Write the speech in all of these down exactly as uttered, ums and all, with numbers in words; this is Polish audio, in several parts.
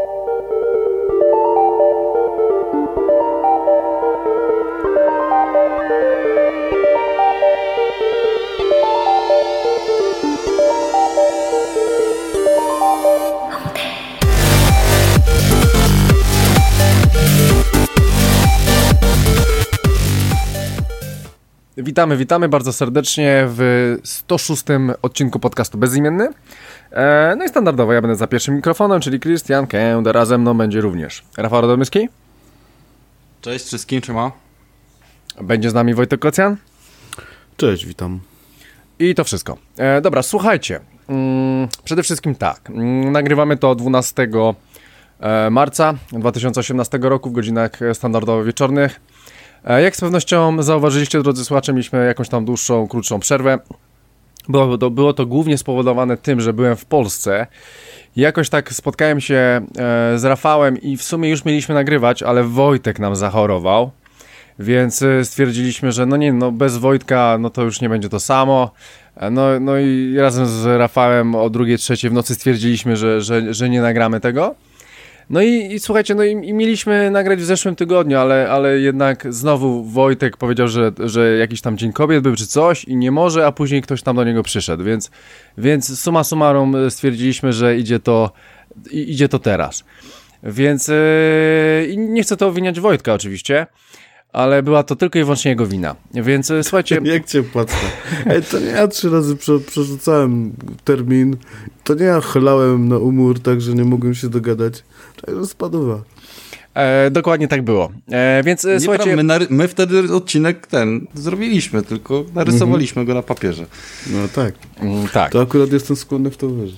Witamy, witamy bardzo serdecznie w sto szóstym odcinku podcastu Bezimienny. E, no i standardowo ja będę za pierwszym mikrofonem, czyli Krystian Kęda, razem mną będzie również Rafał Radomyski. Cześć wszystkim, trzyma. Będzie z nami Wojtek Kocjan. Cześć, witam. I to wszystko. E, dobra, słuchajcie. Mm, przede wszystkim tak. Mm, nagrywamy to dwunastego marca dwa tysiące osiemnastego roku w godzinach standardowo wieczornych. Jak z pewnością zauważyliście, drodzy słuchacze, mieliśmy jakąś tam dłuższą, krótszą przerwę. Było to, było to głównie spowodowane tym, że byłem w Polsce. Jakoś tak spotkałem się e, z Rafałem i w sumie już mieliśmy nagrywać, ale Wojtek nam zachorował. Więc stwierdziliśmy, że no nie, no bez Wojtka no to już nie będzie to samo. No, no i razem z Rafałem o drugiej, trzeciej w nocy stwierdziliśmy, że, że, że nie nagramy tego. No i, i słuchajcie, no i, i mieliśmy nagrać w zeszłym tygodniu, ale, ale jednak znowu Wojtek powiedział, że, że jakiś tam Dzień Kobiet był czy coś i nie może, a później ktoś tam do niego przyszedł, więc, więc summa summarum stwierdziliśmy, że idzie to, idzie to teraz. Więc yy, nie chcę to obwiniać Wojtka oczywiście, ale była to tylko i wyłącznie jego wina, więc słuchajcie... Jak cię płacę? Ej, to nie ja trzy razy prze, przerzucałem termin, to nie ja chlałem na umór, tak że nie mogłem się dogadać, także spadła. E, dokładnie tak było, e, więc e, słuchajcie... My, nary- my wtedy odcinek ten zrobiliśmy, tylko narysowaliśmy mm-hmm. go na papierze. No tak, mm, tak. To akurat jestem skłonny w to uwierzyć.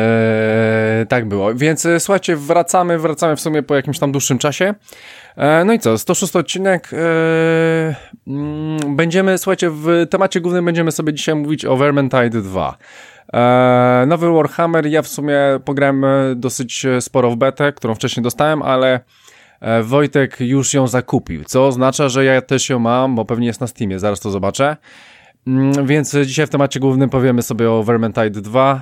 E, tak było, więc e, słuchajcie, wracamy, wracamy w sumie po jakimś tam dłuższym czasie. No i co, sto szósty odcinek, yy, yy, będziemy, słuchajcie, w temacie głównym będziemy sobie dzisiaj mówić o Vermintide dwa. Yy, nowy Warhammer, ja w sumie pograłem dosyć sporo w betę, którą wcześniej dostałem, ale Wojtek już ją zakupił, co oznacza, że ja też ją mam, bo pewnie jest na Steamie, zaraz to zobaczę. Yy, więc dzisiaj w temacie głównym powiemy sobie o Vermintide dwa.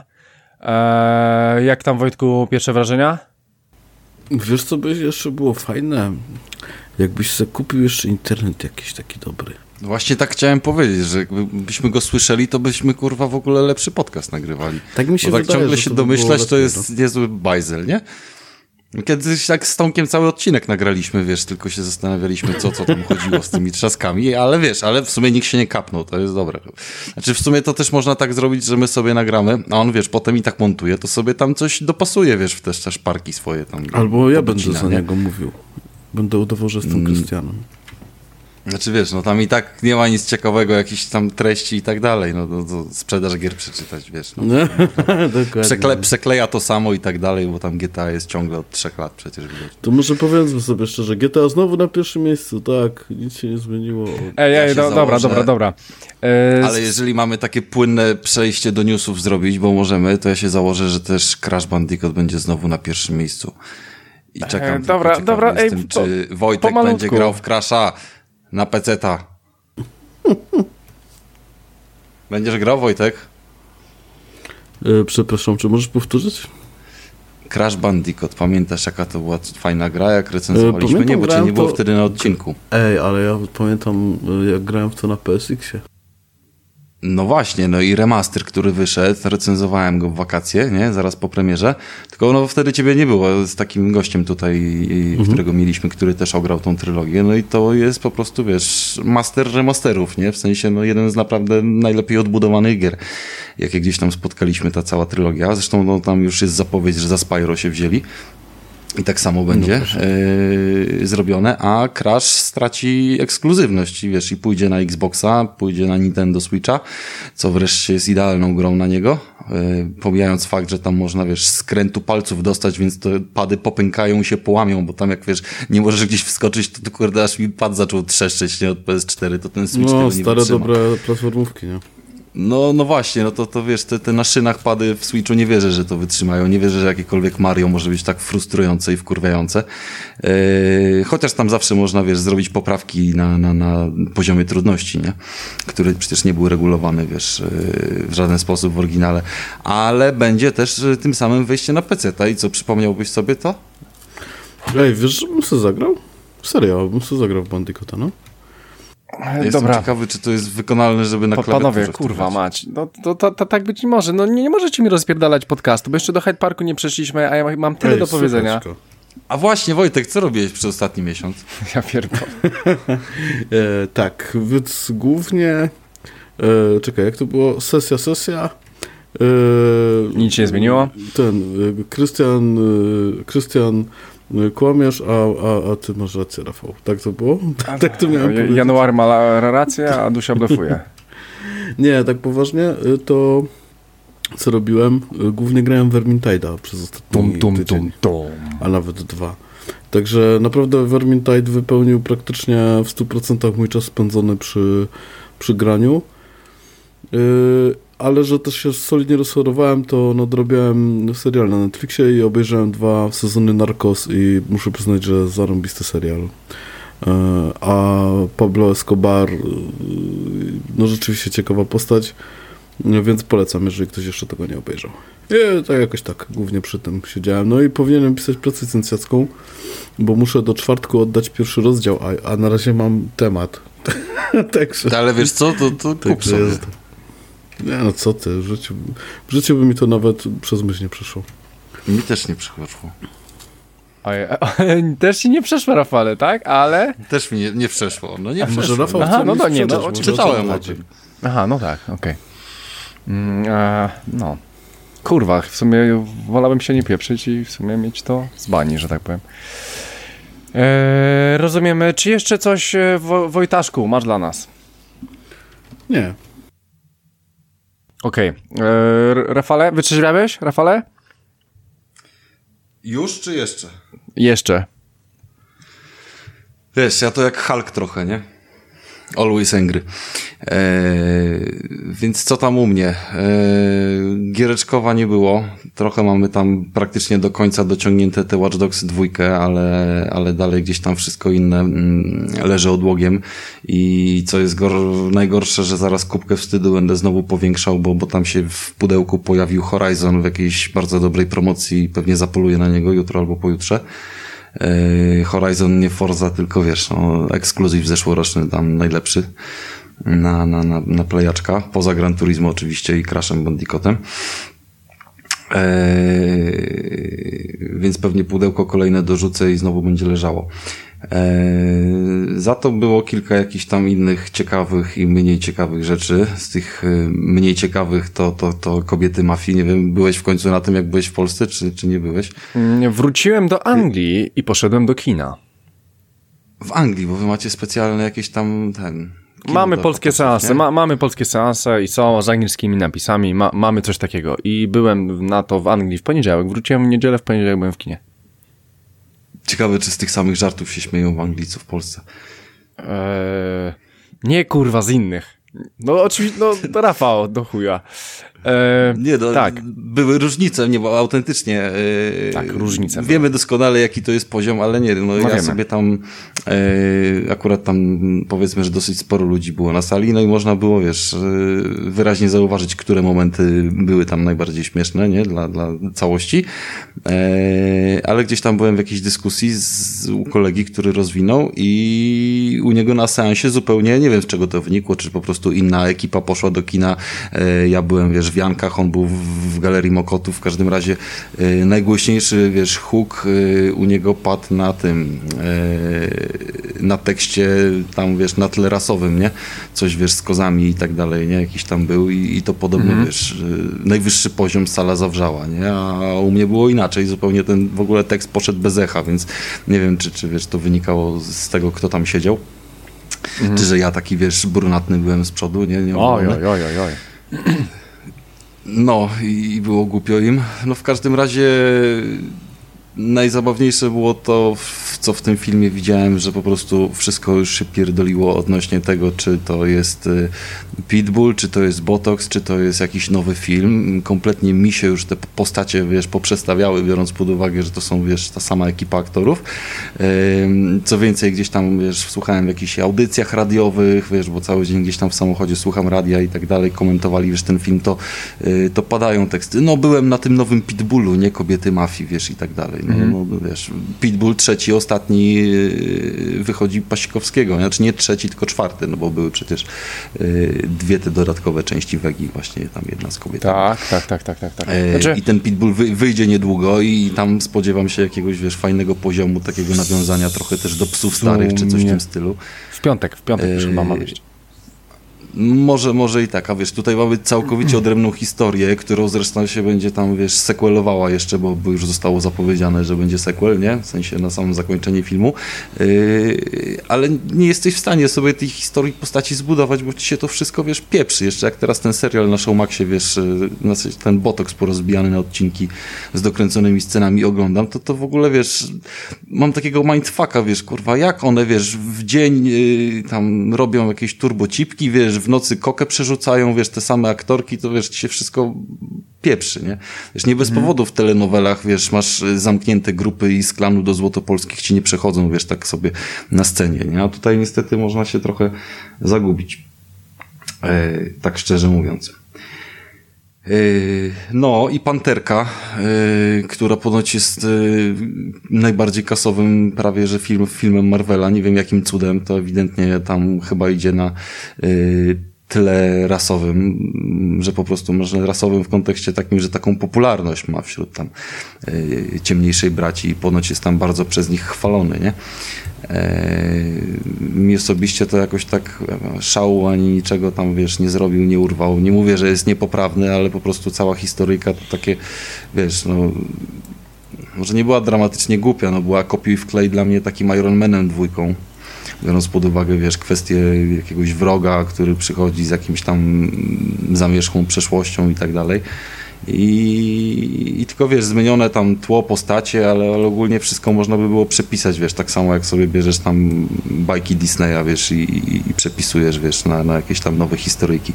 Yy, jak tam, Wojtku, pierwsze wrażenia? Wiesz, co by jeszcze było fajne? Jakbyś sobie kupił jeszcze internet jakiś taki dobry. Właśnie tak chciałem powiedzieć, że jakbyśmy go słyszeli, to byśmy kurwa w ogóle lepszy podcast nagrywali. Tak mi się Bo wydaje, tak ciągle że się to domyślać, by to jest no. niezły bajzel, nie? Kiedyś tak z Tomkiem cały odcinek nagraliśmy, wiesz, tylko się zastanawialiśmy, co, co tam chodziło z tymi trzaskami, ale wiesz, ale w sumie nikt się nie kapnął, to jest dobre. Znaczy w sumie to też można tak zrobić, że my sobie nagramy, a on, wiesz, potem i tak montuje, to sobie tam coś dopasuje, wiesz, w te szparki swoje tam. Albo ja będę za niego mówił. Będę udawał, że jestem Krystianem. Znaczy wiesz, no tam i tak nie ma nic ciekawego, jakichś tam treści i tak dalej, no to, to sprzedaż gier przeczytać, wiesz. No, Dokładnie. Przekle, przekleja to samo i tak dalej, bo tam G T A jest ciągle od trzech lat przecież widać. To może powiedzmy sobie szczerze, G T A znowu na pierwszym miejscu, tak, nic się nie zmieniło. Ej, ja ej, do, dobra, dobra, dobra. E... Ale jeżeli mamy takie płynne przejście do newsów zrobić, bo możemy, to ja się założę, że też Crash Bandicoot będzie znowu na pierwszym miejscu. I czekam, e, dobra, dobra, ej, tym, po, czy Wojtek będzie grał w Crasha na peceta. Będziesz grał, Wojtek? E, przepraszam, czy możesz powtórzyć? Crash Bandicoot. Pamiętasz, jaka to była fajna gra, jak recenzowaliśmy? E, nie, bo cię nie było to... wtedy na odcinku. Ej, ale ja pamiętam, jak grałem w to na P S X-ie. No właśnie, no i remaster, który wyszedł, recenzowałem go w wakacje, nie? Zaraz po premierze, tylko no wtedy ciebie nie było z takim gościem tutaj, mhm. którego mieliśmy, który też ograł tą trylogię, no i to jest po prostu, wiesz, master remasterów, nie? W sensie, no jeden z naprawdę najlepiej odbudowanych gier, jakie gdzieś tam spotkaliśmy, ta cała trylogia, zresztą no tam już jest zapowiedź, że za Spyro się wzięli. I tak samo będzie no yy, zrobione, a Crash straci ekskluzywność, wiesz, i pójdzie na Xboxa, pójdzie na Nintendo Switcha, co wreszcie jest idealną grą na niego, yy, pomijając fakt, że tam można, wiesz, skrętu palców dostać, więc to pady popękają i się połamią, bo tam jak, wiesz, nie możesz gdzieś wskoczyć, to, to kurde, aż mi pad zaczął trzeszczeć, nie, od P S cztery, to ten Switch no, tego nie stare, wytrzyma. dobre platformówki, nie? No, no właśnie, no to, to wiesz, te, te na szynach pady w Switchu nie wierzę, że to wytrzymają, nie wierzę, że jakiekolwiek Mario może być tak frustrujące i wkurwiające. Yy, chociaż tam zawsze można, wiesz, zrobić poprawki na, na, na poziomie trudności, nie? Który przecież nie był regulowany, wiesz, yy, w żaden sposób w oryginale. Ale będzie też yy, tym samym wejście na peceta i co, przypomniałbyś sobie to? Ej, wiesz, że bym sobie zagrał? Serio, bym sobie zagrał w Bandicoota, no. Jestem Dobra. ciekawy, czy to jest wykonalne, żeby na Pa- klawiaturze Panowie, w to kurwa grać. mać, no to, to, to tak być nie może. No nie, nie możecie mi rozpierdalać podcastu, bo jeszcze do Hyde Parku nie przeszliśmy, a ja mam tyle Ej, do powiedzenia. słuchajcie. A właśnie, Wojtek, co robiłeś przez ostatni miesiąc? Ja pierdolę. E, tak, więc głównie... E, czekaj, jak to było? Sesja, sesja. E, Nic się nie zmieniło? Ten, e, Krystian, e, Krystian e, kłamiesz, a, a, a ty masz rację, Rafał. Tak to było? Tak to miałem Ja- powiedzieć. Januar ma la- rację, a Dusia blefuje. Nie, tak poważnie, e, to co robiłem? E, Głównie grałem w Vermintide'a przez ostatni Tum, tum, tydzień. tum, tum. A nawet dwa. Także naprawdę Vermintide wypełnił praktycznie w stu procentach mój czas spędzony przy, przy graniu. Yy, ale że też się solidnie rozchorowałem, to nadrobiłem serial na Netflixie i obejrzałem dwa sezony Narcos i muszę przyznać, że zarąbisty serial. Yy, a Pablo Escobar, yy, no rzeczywiście ciekawa postać, yy, więc polecam, jeżeli ktoś jeszcze tego nie obejrzał. I tak jakoś tak, głównie przy tym siedziałem. No i powinienem pisać pracę licencjacką, bo muszę do czwartku oddać pierwszy rozdział, a, a na razie mam temat. Także... Ale wiesz co, to, to kup Także sobie. jest. Nie no, co ty, w życiu, w życiu by mi to nawet przez myśl nie przeszło. Mi też nie przychodziło. Oj, też ci nie przeszło, Rafale, tak? Ale... Też mi nie, nie przeszło. No nie A może przeszło. Rafał Aha, chce no mi to nie, no, sprzedać, może oczywiście. Czytałem to o chodzi. tym. Aha, no tak, okej. Mm, e, no. Kurwa, w sumie wolałbym się nie pieprzyć i w sumie mieć to z bani, że tak powiem. E, rozumiemy. Czy jeszcze coś, e, Wo- Wojtaszku, masz dla nas? Nie. Okej. E, Rafale, wytrzeźwiałeś, Rafale? Już czy jeszcze? Jeszcze. Wiesz, ja to jak Hulk trochę, nie? Always angry. Eee, więc co tam u mnie? Eee, giereczkowa nie było. Trochę mamy tam praktycznie do końca dociągnięte te Watch Dogs dwójkę, ale, ale dalej gdzieś tam wszystko inne mm, leży odłogiem. I co jest gor- najgorsze, że zaraz kubkę wstydu będę znowu powiększał, bo, bo tam się w pudełku pojawił Horizon w jakiejś bardzo dobrej promocji i pewnie zapoluję na niego jutro albo pojutrze. Horizon, nie Forza, tylko wiesz, no, ekskluzyw zeszłoroczny, tam najlepszy na, na, na, na playaczka, poza Gran Turismo oczywiście i Crashem Bandicootem. Eee, więc pewnie pudełko kolejne dorzucę i znowu będzie leżało. Eee, za to było kilka jakichś tam innych ciekawych i mniej ciekawych rzeczy. Z tych e, mniej ciekawych to, to, to Kobiety Mafii. Nie wiem, byłeś w końcu na tym, jak byłeś w Polsce, czy, czy nie byłeś? Mm, Wróciłem do Anglii i poszedłem do kina. W Anglii, bo wy macie specjalne jakieś tam ten... kino Mamy do polskie pokazów, seanse, nie? ma, mamy polskie seanse i są z angielskimi napisami, ma, mamy coś takiego. I byłem na to w Anglii w poniedziałek, wróciłem w niedzielę, w poniedziałek byłem w kinie. Ciekawe, czy z tych samych żartów się śmieją w Anglii, co w Polsce. Eee, nie kurwa, z innych. No oczywiście, no to Rafał, do chuja. Eee, Nie, no, tak. były różnice, nie, bo autentycznie. Yy, Tak, różnice Wiemy były. doskonale, jaki to jest poziom, ale nie, no, No ja wiemy. sobie tam, yy, akurat tam powiedzmy, że dosyć sporo ludzi było na sali, no i można było, wiesz, yy, wyraźnie zauważyć, które momenty były tam najbardziej śmieszne, nie, dla, dla całości, yy, ale gdzieś tam byłem w jakiejś dyskusji z, u kolegi, który rozwinął i u niego na seansie zupełnie, nie wiem z czego to wynikło, czy po prostu inna ekipa poszła do kina, yy, ja byłem, wiesz, w Jankach, on był w, w Galerii Mokotów, w każdym razie yy, najgłośniejszy, wiesz, huk yy, u niego padł na tym, yy, na tekście tam, wiesz, na tle rasowym, nie? Coś, wiesz, z kozami i tak dalej, nie? Jakiś tam był i, i to podobno, Mhm. wiesz, yy, najwyższy poziom sala zawrzała, nie? A u mnie było inaczej, zupełnie ten w ogóle tekst poszedł bez echa, więc nie wiem, czy, czy wiesz, to wynikało z tego, kto tam siedział, czy że ja taki, wiesz, brunatny byłem z przodu, nie? nie Oj, oj, oj, oj, oj. No i było głupio im. No w każdym razie najzabawniejsze było to, w- co w tym filmie widziałem, że po prostu wszystko już się pierdoliło odnośnie tego, czy to jest y, Pitbull, czy to jest Botox, czy to jest jakiś nowy film. Kompletnie mi się już te postacie, wiesz, poprzestawiały, biorąc pod uwagę, że to są, wiesz, ta sama ekipa aktorów. Ym, Co więcej, gdzieś tam, wiesz, słuchałem w jakichś audycjach radiowych, wiesz, bo cały dzień gdzieś tam w samochodzie słucham radia i tak dalej, komentowali, wiesz, ten film, to, y, to padają teksty. No byłem na tym nowym Pitbullu, nie Kobiety Mafii, wiesz, i tak dalej. No, mm. no wiesz, Pitbull trzeci, ostatni yy, wychodzi Pasikowskiego, znaczy nie trzeci, tylko czwarty, no bo były przecież yy, dwie te dodatkowe części Wegi, właśnie tam jedna z kobiet. Tak, tak, tak, tak, tak. tak. Znaczy... I ten Pitbull wy, wyjdzie niedługo i tam spodziewam się jakiegoś, wiesz, fajnego poziomu, takiego nawiązania trochę też do Psów Starych, czy coś w tym stylu. W piątek, w piątek już chyba ma wyjść. Może, może i tak, a wiesz, tutaj mamy całkowicie odrębną historię, którą zresztą się będzie tam, wiesz, sequelowała jeszcze, bo, bo już zostało zapowiedziane, że będzie sequel, nie? W sensie na samym zakończenie filmu. Yy, ale nie jesteś w stanie sobie tej historii postaci zbudować, bo ci się to wszystko, wiesz, pieprzy. Jeszcze jak teraz ten serial na Showmaxie, wiesz, ten botoks porozbijany na odcinki z dokręconymi scenami oglądam, to to w ogóle, wiesz, mam takiego mindfucka, wiesz, kurwa, jak one, wiesz, w dzień yy, tam robią jakieś turbocipki, wiesz, w nocy kokę przerzucają, wiesz, te same aktorki, to wiesz, ci się wszystko pieprzy, nie? Wiesz, nie bez powodu w telenowelach, wiesz, masz zamknięte grupy i z klanu do Złotopolskich ci nie przechodzą, wiesz, tak sobie na scenie, nie? A tutaj niestety można się trochę zagubić. E, tak szczerze mówiąc. E, no i Panterka, e, która ponoć jest e, najbardziej kasowym prawie, że film, filmem Marvela. Nie wiem jakim cudem, to ewidentnie tam chyba idzie na e, tyle rasowym, że po prostu może rasowym w kontekście takim, że taką popularność ma wśród tam y, ciemniejszej braci i ponoć jest tam bardzo przez nich chwalony, nie? E, mi osobiście to jakoś tak szału ani niczego tam, wiesz, nie zrobił, nie urwał. Nie mówię, że jest niepoprawny, ale po prostu cała historyjka to takie, wiesz, no może nie była dramatycznie głupia, no była kopiuj wklej dla mnie takim Iron Manem dwójką. Biorąc pod uwagę, wiesz, kwestię jakiegoś wroga, który przychodzi z jakimś tam zamierzchłą przeszłością i tak dalej. I, i tylko, wiesz, zmienione tam tło, postacie, ale, ale ogólnie wszystko można by było przepisać, wiesz, tak samo jak sobie bierzesz tam bajki Disneya, wiesz, i, i, i przepisujesz, wiesz, na, na jakieś tam nowe historyjki.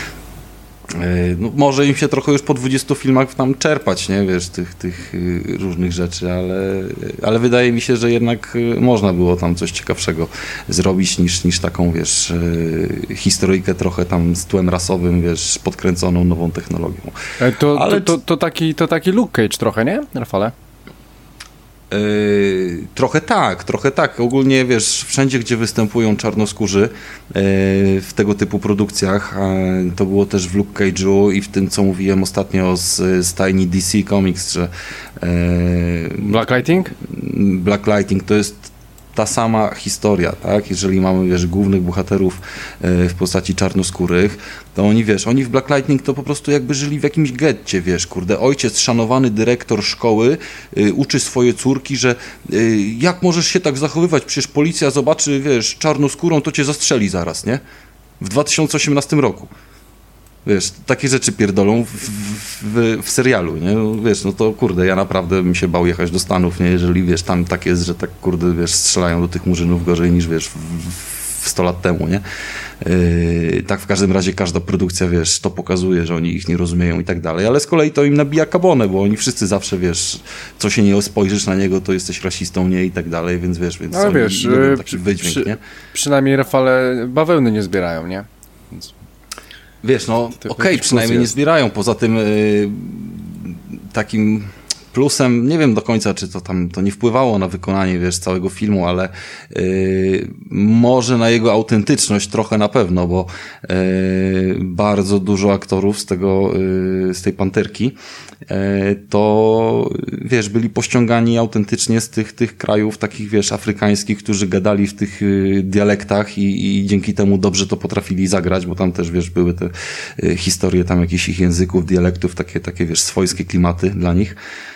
No, może im się trochę już po dwudziestu filmach tam czerpać, nie, wiesz, tych, tych różnych rzeczy, ale, ale wydaje mi się, że jednak można było tam coś ciekawszego zrobić niż, niż taką, wiesz, historyjkę trochę tam z tłem rasowym, wiesz, podkręconą nową technologią. To, ale... to, to, to, taki, to taki Luke Cage trochę, nie, Rafale? Yy, trochę tak, trochę tak. Ogólnie, wiesz, wszędzie, gdzie występują czarnoskórzy yy, w tego typu produkcjach, yy, to było też w Luke Cage'u i w tym, co mówiłem ostatnio z, z Tiny D C Comics, że yy, Black Lightning? Black Lightning to jest ta sama historia, tak? Jeżeli mamy, wiesz, głównych bohaterów yy, w postaci czarnoskórych, to oni, wiesz, oni w Black Lightning to po prostu jakby żyli w jakimś getcie, wiesz, kurde, ojciec, szanowany dyrektor szkoły yy, uczy swoje córki, że yy, jak możesz się tak zachowywać, przecież policja zobaczy, wiesz, czarnoskórą, to cię zastrzeli zaraz, nie? W dwa tysiące osiemnastym roku. Wiesz, takie rzeczy pierdolą w, w, w serialu, nie? No, wiesz, no to kurde, ja naprawdę bym się bał jechać do Stanów, nie? Jeżeli, wiesz, tam tak jest, że tak, kurde, wiesz, strzelają do tych murzynów gorzej niż, wiesz, w, w sto lat temu, nie? Yy, tak w każdym razie każda produkcja, wiesz, to pokazuje, że oni ich nie rozumieją i tak dalej, ale z kolei to im nabija kabonę, bo oni wszyscy zawsze, wiesz, co się nie spojrzysz na niego, to jesteś rasistą, nie? I tak dalej, więc wiesz, więc ale wiesz, lubią taki wydźwięk, przy, nie? Przynajmniej Rafale bawełny nie zbierają, nie? Więc... Wiesz, no okej, okay, przynajmniej nie zbierają. Poza tym yy, takim plusem, nie wiem do końca, czy to tam to nie wpływało na wykonanie, wiesz, całego filmu, ale yy, może na jego autentyczność trochę na pewno, bo yy, bardzo dużo aktorów z tego, yy, z tej Panterki, yy, to wiesz, byli pościągani autentycznie z tych, tych krajów takich, wiesz, afrykańskich, którzy gadali w tych yy, dialektach i, i dzięki temu dobrze to potrafili zagrać, bo tam też, wiesz, były te yy, historie tam jakichś ich języków, dialektów, takie, takie, wiesz, swojskie klimaty dla nich.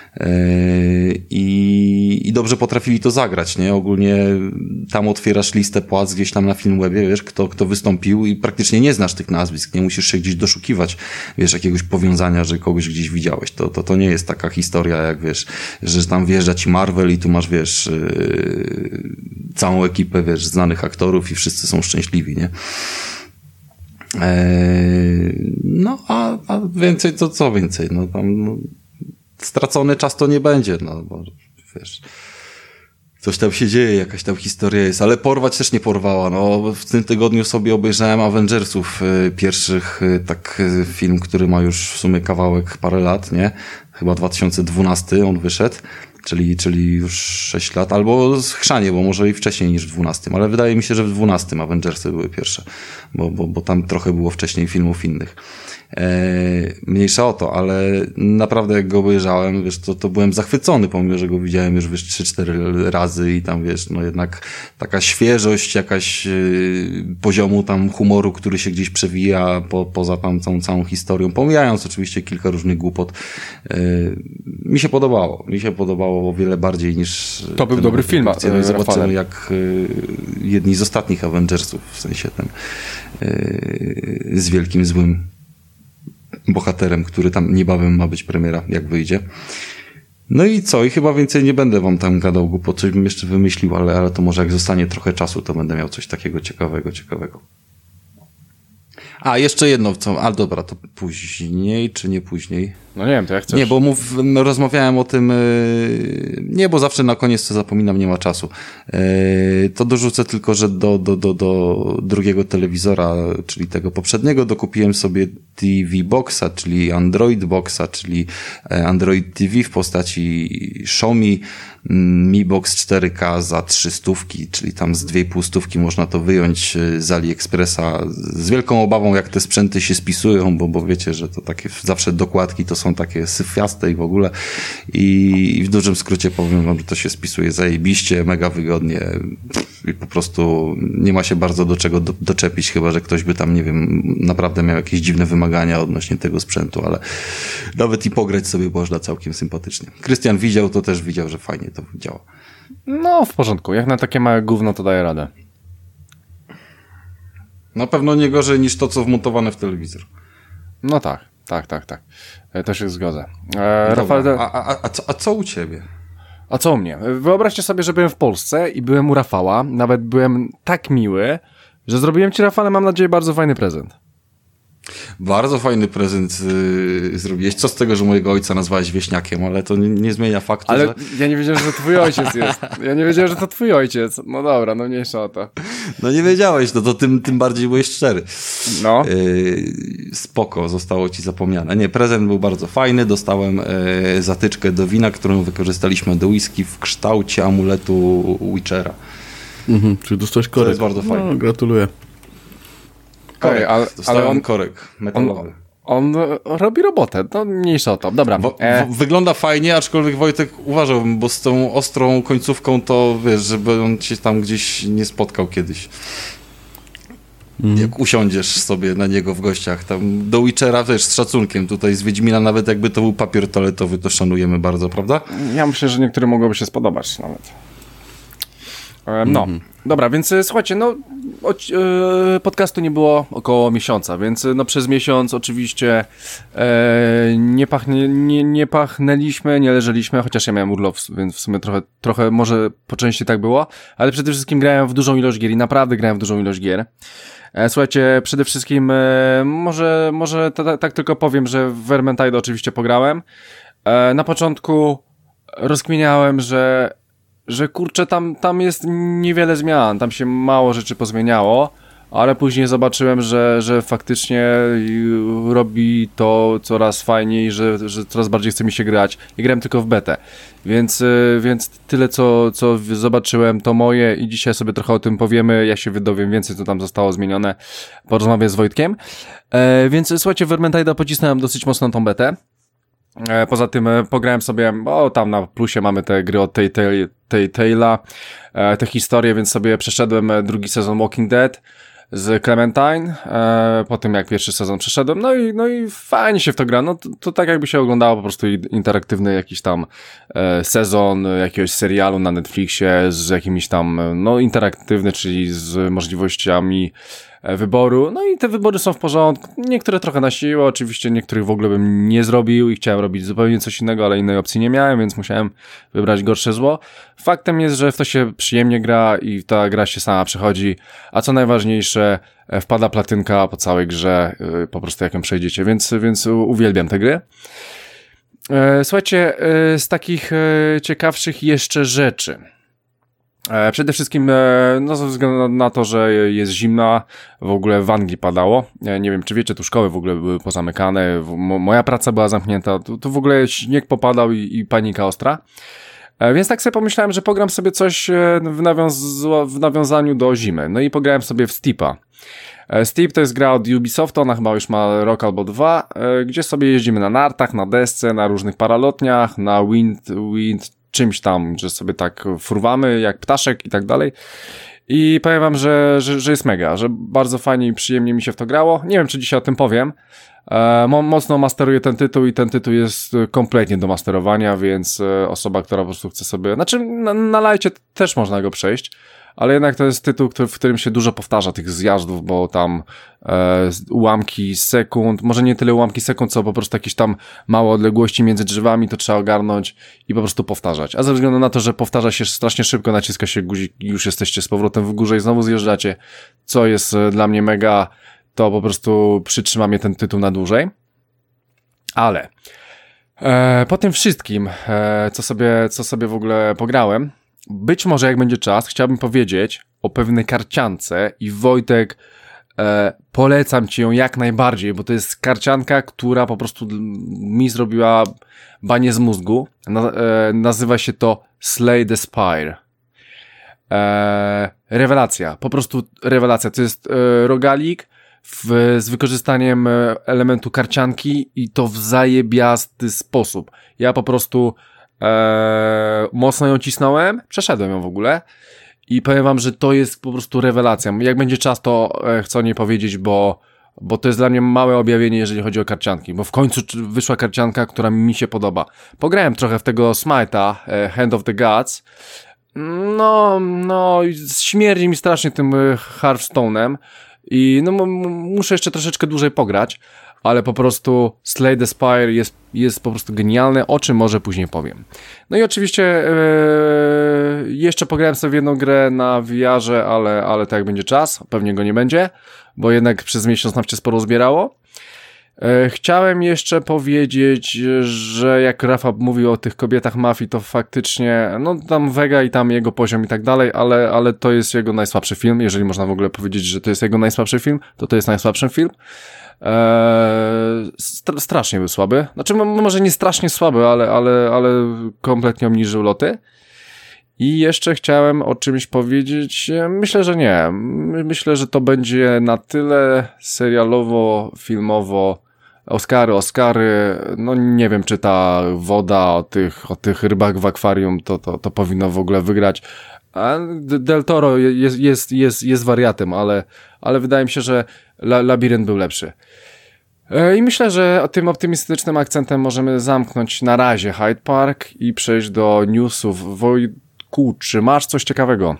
I, i dobrze potrafili to zagrać, nie? Ogólnie tam otwierasz listę płac gdzieś tam na Filmwebie, wiesz, kto, kto wystąpił i praktycznie nie znasz tych nazwisk, nie musisz się gdzieś doszukiwać, wiesz, jakiegoś powiązania, że kogoś gdzieś widziałeś. To, to, to nie jest taka historia, jak wiesz, że tam wjeżdża ci Marvel i tu masz, wiesz, yy, całą ekipę, wiesz, znanych aktorów i wszyscy są szczęśliwi, nie? Eee, no, a, a więcej, to co więcej? No tam, no, stracony czas to nie będzie, no bo wiesz, coś tam się dzieje, jakaś tam historia jest, ale porwać też nie porwała, no w tym tygodniu sobie obejrzałem Avengersów y, pierwszych, y, tak y, film, który ma już w sumie kawałek parę lat, nie? Chyba dwa tysiące dwunasty on wyszedł, czyli, czyli już sześć lat, albo Chrzanie, bo może i wcześniej niż w dwunastym, ale wydaje mi się, że w dwunastym Avengersy były pierwsze, bo, bo, bo tam trochę było wcześniej filmów innych. Eee, mniejsza o to, ale naprawdę jak go obejrzałem, wiesz, to, to byłem zachwycony, pomimo, że go widziałem już, wiesz, trzy cztery razy i tam, wiesz, no jednak taka świeżość, jakaś yy, poziomu tam humoru, który się gdzieś przewija po, poza tam tą całą historią, pomijając oczywiście kilka różnych głupot. Yy, mi się podobało, mi się podobało o wiele bardziej niż... To był dobry film. No i zobaczymy jak yy, jedni z ostatnich Avengersów, w sensie ten yy, z wielkim złym bohaterem, który tam niebawem ma być premiera, jak wyjdzie. No i co? I chyba więcej nie będę wam tam gadał, bo coś bym jeszcze wymyślił, ale, ale to może jak zostanie trochę czasu, to będę miał coś takiego ciekawego, ciekawego. A, jeszcze jedno, co, ale dobra, to później, czy nie później? No nie wiem, to jak chcesz. Nie, bo mów, rozmawiałem o tym, yy, nie, bo zawsze na koniec to zapominam, nie ma czasu. Yy, to dorzucę tylko, że do, do, do, do drugiego telewizora, czyli tego poprzedniego, dokupiłem sobie T V Boxa, czyli Android Boxa, czyli Android T V w postaci Xiaomi Mi Box cztery K za trzy stówki, czyli tam z dwie i pół stówki można to wyjąć z AliExpressa z wielką obawą, jak te sprzęty się spisują, bo, bo wiecie, że to takie zawsze dokładki to są takie syfiaste i w ogóle i, i w dużym skrócie powiem wam, że to się spisuje zajebiście, mega wygodnie i po prostu nie ma się bardzo do czego do, doczepić, chyba że ktoś by tam, nie wiem, naprawdę miał jakieś dziwne wymagania odnośnie tego sprzętu, ale nawet i pograć sobie można całkiem sympatycznie. Krystian widział, to też widział, że fajnie to działa. No, w porządku. Jak na takie małe gówno, to daje radę. Na pewno nie gorzej niż to, co wmontowane w telewizor. No tak, tak, tak, tak. E, to się zgodzę. E, Dobra, Rafał, a, a, a, co, a co u ciebie? a co u mnie? Wyobraźcie sobie, że byłem w Polsce i byłem u Rafała. Nawet byłem tak miły, że zrobiłem ci, Rafale, mam nadzieję, bardzo fajny prezent. Bardzo fajny prezent yy, zrobiłeś. Co z tego, że mojego ojca nazwałeś wieśniakiem, ale to nie, nie zmienia faktu, Ale że... ja nie wiedziałem, że to twój ojciec jest. Ja nie wiedziałem, że to twój ojciec. No dobra, no mniejsza o to. No nie wiedziałeś, no to tym, tym bardziej byłeś szczery. No. Yy, spoko, zostało ci zapomniane. Nie, prezent był bardzo fajny. Dostałem yy, zatyczkę do wina, którą wykorzystaliśmy do whisky w kształcie amuletu Witchera. Mhm, czyli dostałeś korek. To jest bardzo fajne. No, gratuluję. Korek, Ej, ale, dostałem ale on, korek metalowy. on, on robi robotę. No mniejsza o to. Dobra. Wo, E, w, wygląda fajnie, aczkolwiek Wojtek uważałbym, bo z tą ostrą końcówką to wiesz, żeby on cię tam gdzieś nie spotkał kiedyś. Mm. Jak usiądziesz sobie na niego w gościach, tam do Witchera, wiesz, z szacunkiem, tutaj z Wiedźmina, nawet jakby to był papier toaletowy, to szanujemy bardzo, prawda? ja myślę, że niektórym mogłoby się spodobać nawet. E, no, mm. Dobra, więc e, słuchajcie, no o, e, podcastu nie było około miesiąca, więc no przez miesiąc oczywiście e, nie, pachnie, nie, nie pachnęliśmy, nie leżeliśmy, chociaż ja miałem urlop, więc w sumie trochę, trochę może po części tak było, ale przede wszystkim grałem w dużą ilość gier i naprawdę grałem w dużą ilość gier. E, słuchajcie, przede wszystkim e, może, może t- tak tylko powiem, że w Vermintide oczywiście pograłem. E, na początku rozkminiałem, że że kurczę, tam, tam jest niewiele zmian, tam się mało rzeczy pozmieniało, ale później zobaczyłem, że, że faktycznie robi to coraz fajniej, że, że coraz bardziej chce mi się grać i grałem tylko w betę, więc, więc tyle co, co zobaczyłem to moje i dzisiaj sobie trochę o tym powiemy, ja się wydowiem więcej, co tam zostało zmienione, porozmawiam z Wojtkiem, e, więc słuchajcie, w Vermintide pocisnąłem dosyć mocno tą betę. Poza tym pograłem sobie, o tam na plusie mamy te gry od tej, tej, tej Tale'a, te historie, więc sobie przeszedłem drugi sezon Walking Dead z Clementine, po tym jak pierwszy sezon przeszedłem, no i, no i fajnie się w to gra, no to, to tak jakby się oglądało po prostu interaktywny jakiś tam sezon jakiegoś serialu na Netflixie z jakimiś tam, no interaktywny, czyli z możliwościami wyboru, no i te wybory są w porządku, niektóre trochę na siłę, oczywiście niektórych w ogóle bym nie zrobił i chciałem robić zupełnie coś innego, ale innej opcji nie miałem, więc musiałem wybrać gorsze zło. Faktem jest, że w to się przyjemnie gra i ta gra się sama przechodzi, a co najważniejsze, wpada platynka po całej grze, po prostu jak ją przejdziecie, więc, więc uwielbiam te gry. Słuchajcie, z takich ciekawszych jeszcze rzeczy. Przede wszystkim, no ze względu na to, że jest zimna, w ogóle w Anglii padało. Nie wiem, czy wiecie, tu szkoły w ogóle były pozamykane, moja praca była zamknięta, tu, tu w ogóle śnieg popadał i, i panika ostra. E, więc tak sobie pomyślałem, że pogram sobie coś e, w, nawiąz- w nawiązaniu do zimy. No i pograłem sobie w Steepa. E, Steep to jest gra od Ubisoftu, ona chyba już ma rok albo dwa, e, gdzie sobie jeździmy na nartach, na desce, na różnych paralotniach, na wind, wind czymś tam, że sobie tak furwamy jak ptaszek i tak dalej. I powiem wam, że, że, że jest mega, że bardzo fajnie i przyjemnie mi się w to grało. Nie wiem, czy dzisiaj o tym powiem. E, mo- mocno masteruję ten tytuł i ten tytuł jest kompletnie do masterowania, więc e, osoba, która po prostu chce sobie... Znaczy, na, na lajcie też można go przejść, ale jednak to jest tytuł, który, w którym się dużo powtarza tych zjazdów, bo tam e, ułamki sekund, może nie tyle ułamki sekund, co po prostu jakieś tam małe odległości między drzewami, to trzeba ogarnąć i po prostu powtarzać. A ze względu na to, że powtarza się strasznie szybko, naciska się guzik i już jesteście z powrotem w górze i znowu zjeżdżacie, co jest e, dla mnie mega, to po prostu przytrzyma mnie ten tytuł na dłużej. Ale e, po tym wszystkim, e, co sobie, co sobie w ogóle pograłem, być może jak będzie czas, chciałbym powiedzieć o pewnej karciance i Wojtek, e, polecam ci ją jak najbardziej, bo to jest karcianka, która po prostu mi zrobiła banie z mózgu. Na, e, nazywa się to Slay the Spire. E, rewelacja, po prostu rewelacja. To jest e, rogalik w, z wykorzystaniem elementu karcianki i to w zajebiasty sposób. Ja po prostu Eee, mocno ją cisnąłem, przeszedłem ją w ogóle i powiem wam, że to jest po prostu rewelacja. Jak będzie czas, to e, chcę o niej powiedzieć, bo, bo to jest dla mnie małe objawienie, jeżeli chodzi o karcianki, bo w końcu wyszła karcianka, która mi się podoba. Pograłem trochę w tego Smite'a, e, Hand of the Gods. No, no, śmierdzi mi strasznie tym Hearthstone'em i no m- muszę jeszcze troszeczkę dłużej pograć, ale po prostu Slay the Spire jest, jest po prostu genialne, o czym może później powiem. No i oczywiście yy, jeszcze pograłem sobie w jedną grę na V R-ze, ale, ale tak jak będzie czas, pewnie go nie będzie, bo jednak przez miesiąc nam się sporo zbierało. Yy, chciałem jeszcze powiedzieć, że jak Rafa mówił o tych kobietach mafii, to faktycznie, no tam Vega i tam jego poziom i tak dalej, ale, ale to jest jego najsłabszy film, jeżeli można w ogóle powiedzieć, że to jest jego najsłabszy film, to to jest najsłabszy film. Eee, st- strasznie był słaby. Znaczy, m- może nie strasznie słaby, ale, ale, ale kompletnie obniżył loty. I jeszcze chciałem o czymś powiedzieć. Myślę, że nie. Myślę, że to będzie na tyle serialowo, filmowo. Oscary, Oscary. No nie wiem, czy ta woda o tych, o tych rybach w akwarium to, to, to powinno w ogóle wygrać. A Del Toro jest, jest, jest, jest wariatem, ale, ale wydaje mi się, że La, Labirynt był lepszy. I myślę, że tym optymistycznym akcentem możemy zamknąć na razie Hyde Park i przejść do newsów. Wojtku, czy masz coś ciekawego?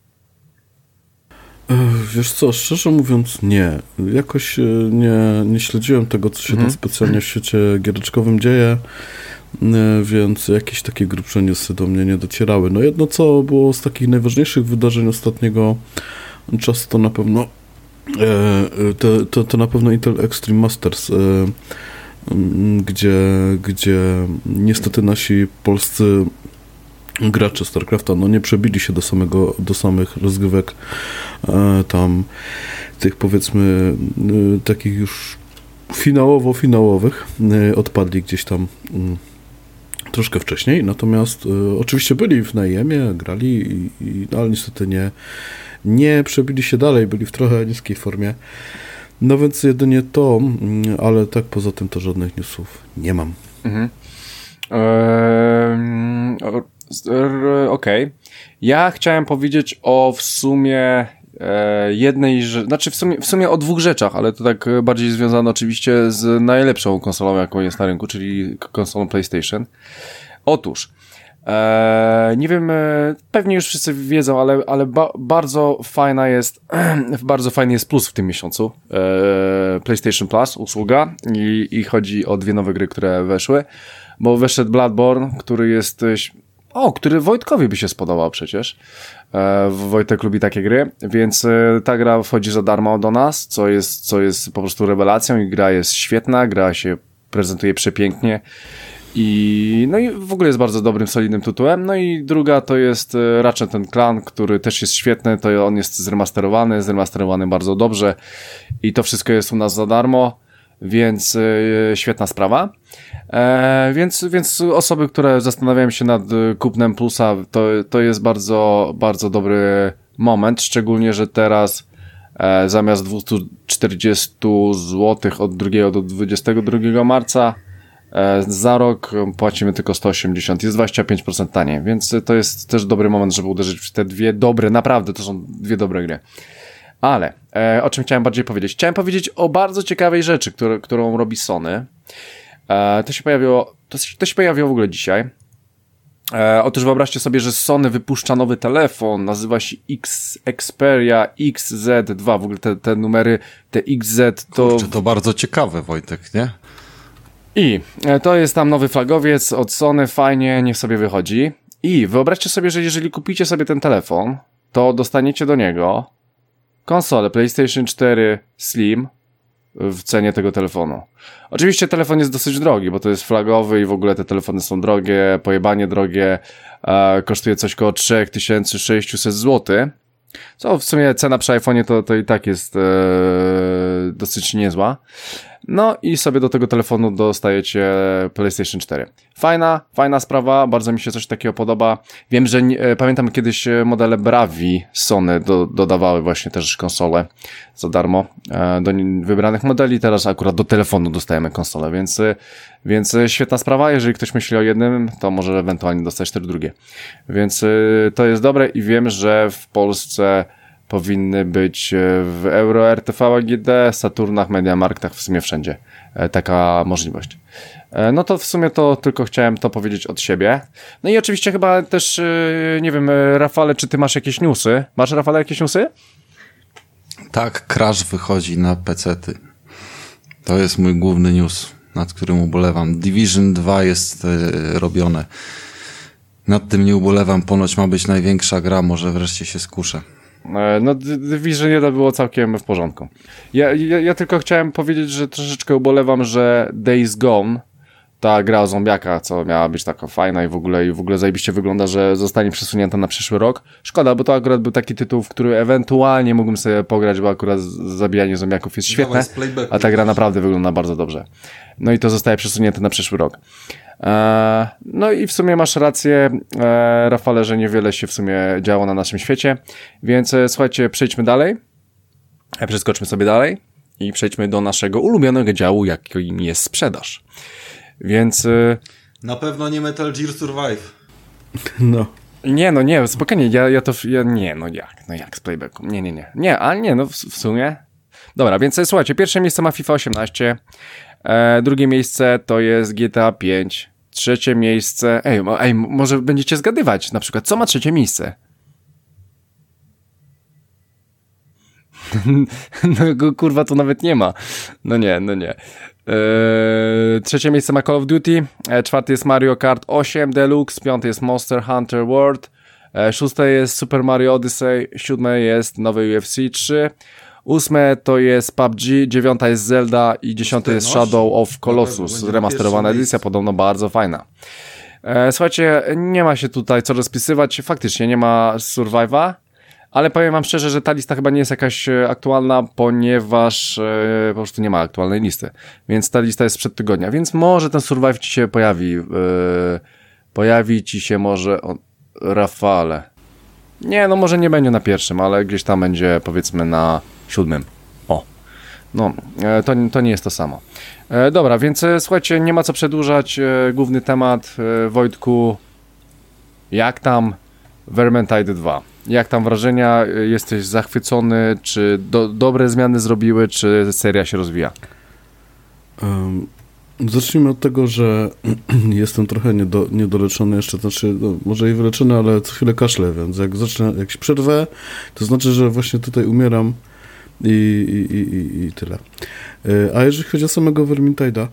Wiesz co, szczerze mówiąc nie. Jakoś nie, nie śledziłem tego, co się mhm. tam specjalnie w świecie giereczkowym dzieje, więc jakieś takie grubsze newsy do mnie nie docierały. No jedno, co było z takich najważniejszych wydarzeń ostatniego czasu, to na pewno to, to, to na pewno Intel Extreme Masters, gdzie, gdzie niestety nasi polscy gracze StarCrafta no nie przebili się do samego, do samych rozgrywek tam tych, powiedzmy, takich już finałowo-finałowych, odpadli gdzieś tam troszkę wcześniej, natomiast oczywiście byli w najemie, grali, i, i, ale niestety nie, nie przebili się dalej, byli w trochę niskiej formie. No więc jedynie to, ale tak poza tym to żadnych newsów nie mam. Mhm. Eee, Okej. Okay. Ja chciałem powiedzieć o w sumie e, jednej, znaczy w sumie, w sumie o dwóch rzeczach, ale to tak bardziej związane oczywiście z najlepszą konsolą, jaką jest na rynku, czyli konsolą PlayStation. Otóż e, nie wiem, e, pewnie już wszyscy wiedzą, ale, ale ba, bardzo fajna jest bardzo fajny jest plus w tym miesiącu. E, PlayStation Plus, usługa i, i chodzi o dwie nowe gry, które weszły, bo wyszedł Bloodborne, który jest o, który Wojtkowi by się spodobał przecież. E, Wojtek lubi takie gry, więc e, ta gra wchodzi za darmo do nas, co jest, co jest po prostu rewelacją i gra jest świetna, gra się prezentuje przepięknie i no i w ogóle jest bardzo dobrym, solidnym tytułem. No i druga to jest e, Ratchet and Clank, który też jest świetny, to on jest zremasterowany, zremasterowany bardzo dobrze i to wszystko jest u nas za darmo. więc yy, świetna sprawa. E, więc, więc osoby, które zastanawiają się nad kupnem Plusa, to, to jest bardzo, bardzo dobry moment, szczególnie, że teraz e, zamiast dwieście czterdzieści złotych od drugiego do dwudziestego drugiego marca e, za rok płacimy tylko sto osiemdziesiąt, jest dwadzieścia pięć procent taniej, więc to jest też dobry moment, żeby uderzyć w te dwie dobre, naprawdę to są dwie dobre gry. Ale e, o czym chciałem bardziej powiedzieć? Chciałem powiedzieć o bardzo ciekawej rzeczy, które, którą robi Sony. E, to się pojawiło, to, to się pojawiło w ogóle dzisiaj. E, otóż wyobraźcie sobie, że Sony wypuszcza nowy telefon, nazywa się X, Xperia X Z dwa, w ogóle te, te numery, te X Z to... Kurczę, to bardzo ciekawe, Wojtek, nie? I e, to jest tam nowy flagowiec od Sony, fajnie, niech sobie wychodzi. I wyobraźcie sobie, że jeżeli kupicie sobie ten telefon, to dostaniecie do niego konsolę PlayStation cztery Slim w cenie tego telefonu. Oczywiście telefon jest dosyć drogi, bo to jest flagowy i w ogóle te telefony są drogie, pojebanie drogie, e, kosztuje coś koło trzy tysiące sześćset złotych, co w sumie cena przy iPhone'ie to, to i tak jest e, dosyć niezła. No i sobie do tego telefonu dostajecie PlayStation cztery. Fajna, fajna sprawa, bardzo mi się coś takiego podoba. Wiem, że nie, pamiętam kiedyś modele Bravi Sony do, dodawały właśnie też konsolę za darmo e, do wybranych modeli, teraz akurat do telefonu dostajemy konsolę, więc, więc świetna sprawa, jeżeli ktoś myśli o jednym, to może ewentualnie dostać też drugie. Więc e, to jest dobre i wiem, że w Polsce powinny być w Euro, R T V, A G D, Saturnach, Mediamarktach, w sumie wszędzie taka możliwość. No to w sumie to tylko chciałem to powiedzieć od siebie. No i oczywiście chyba też, nie wiem, Rafale, czy ty masz jakieś newsy? Masz, Rafale, jakieś newsy? Tak, Crash wychodzi na pecety. To jest mój główny news, nad którym ubolewam. Division dwa jest e, robione. Nad tym nie ubolewam, ponoć ma być największa gra, może wreszcie się skuszę. No, Division jeden było całkiem w porządku. Ja, ja, ja tylko chciałem powiedzieć, że troszeczkę ubolewam, że Days Gone, ta gra o zombiaka, co miała być taka fajna i w ogóle, i w ogóle zajebiście wygląda, że zostanie przesunięta na przyszły rok. Szkoda, bo to akurat był taki tytuł, w który ewentualnie mógłbym sobie pograć, bo akurat zabijanie zombiaków jest świetne, a ta gra naprawdę wygląda bardzo dobrze. No i to zostaje przesunięte na przyszły rok. Eee, no i w sumie masz rację, eee, Rafale, że niewiele się w sumie działo na naszym świecie, więc e, słuchajcie, przejdźmy dalej, e, przeskoczmy sobie dalej i przejdźmy do naszego ulubionego działu, jakim jest sprzedaż. Więc... E, na pewno nie Metal Gear Survive. No. Nie, no nie, spokojnie, ja, ja to... Ja, nie, no jak, no jak z playbacku, nie, nie, nie, nie, a nie, no w, w sumie... Dobra, więc e, słuchajcie, pierwsze miejsce ma FIFA osiemnaście, E, drugie miejsce to jest G T A pięć. Trzecie miejsce... Ej, ej, może będziecie zgadywać na przykład, co ma trzecie miejsce? No kurwa, to nawet nie ma. No nie, no nie. Eee, trzecie miejsce ma Call of Duty, e, czwarte jest Mario Kart osiem Deluxe, piąte jest Monster Hunter World, e, szóste jest Super Mario Odyssey, siódme jest nowe U F C trzy, ósme to jest P U B G, dziewiąta jest Zelda i dziesiąte jest Shadow of Colossus, remasterowana edycja, podobno bardzo fajna. E, słuchajcie, nie ma się tutaj co rozpisywać, faktycznie nie ma Survive'a, ale powiem wam szczerze, że ta lista chyba nie jest jakaś aktualna, ponieważ e, po prostu nie ma aktualnej listy, więc ta lista jest sprzed tygodnia, więc może ten Survive ci się pojawi, e, pojawi ci się może o, Rafale. Nie, no może nie będzie na pierwszym, ale gdzieś tam będzie powiedzmy na siódmym. O, no, e, to, to nie jest to samo. E, dobra, więc e, słuchajcie, nie ma co przedłużać, e, główny temat, e, Wojtku, jak tam Vermintide dwa? Jak tam wrażenia? E, jesteś zachwycony? Czy do, dobre zmiany zrobiły, czy seria się rozwija? Um, zacznijmy od tego, że jestem trochę niedo, niedoleczony jeszcze, znaczy, no, może i wyleczony, ale co chwilę kaszlę, więc jak zacznę, jak się przerwę, to znaczy, że właśnie tutaj umieram i, i, i, i tyle. A jeżeli chodzi o samego Vermintide'a,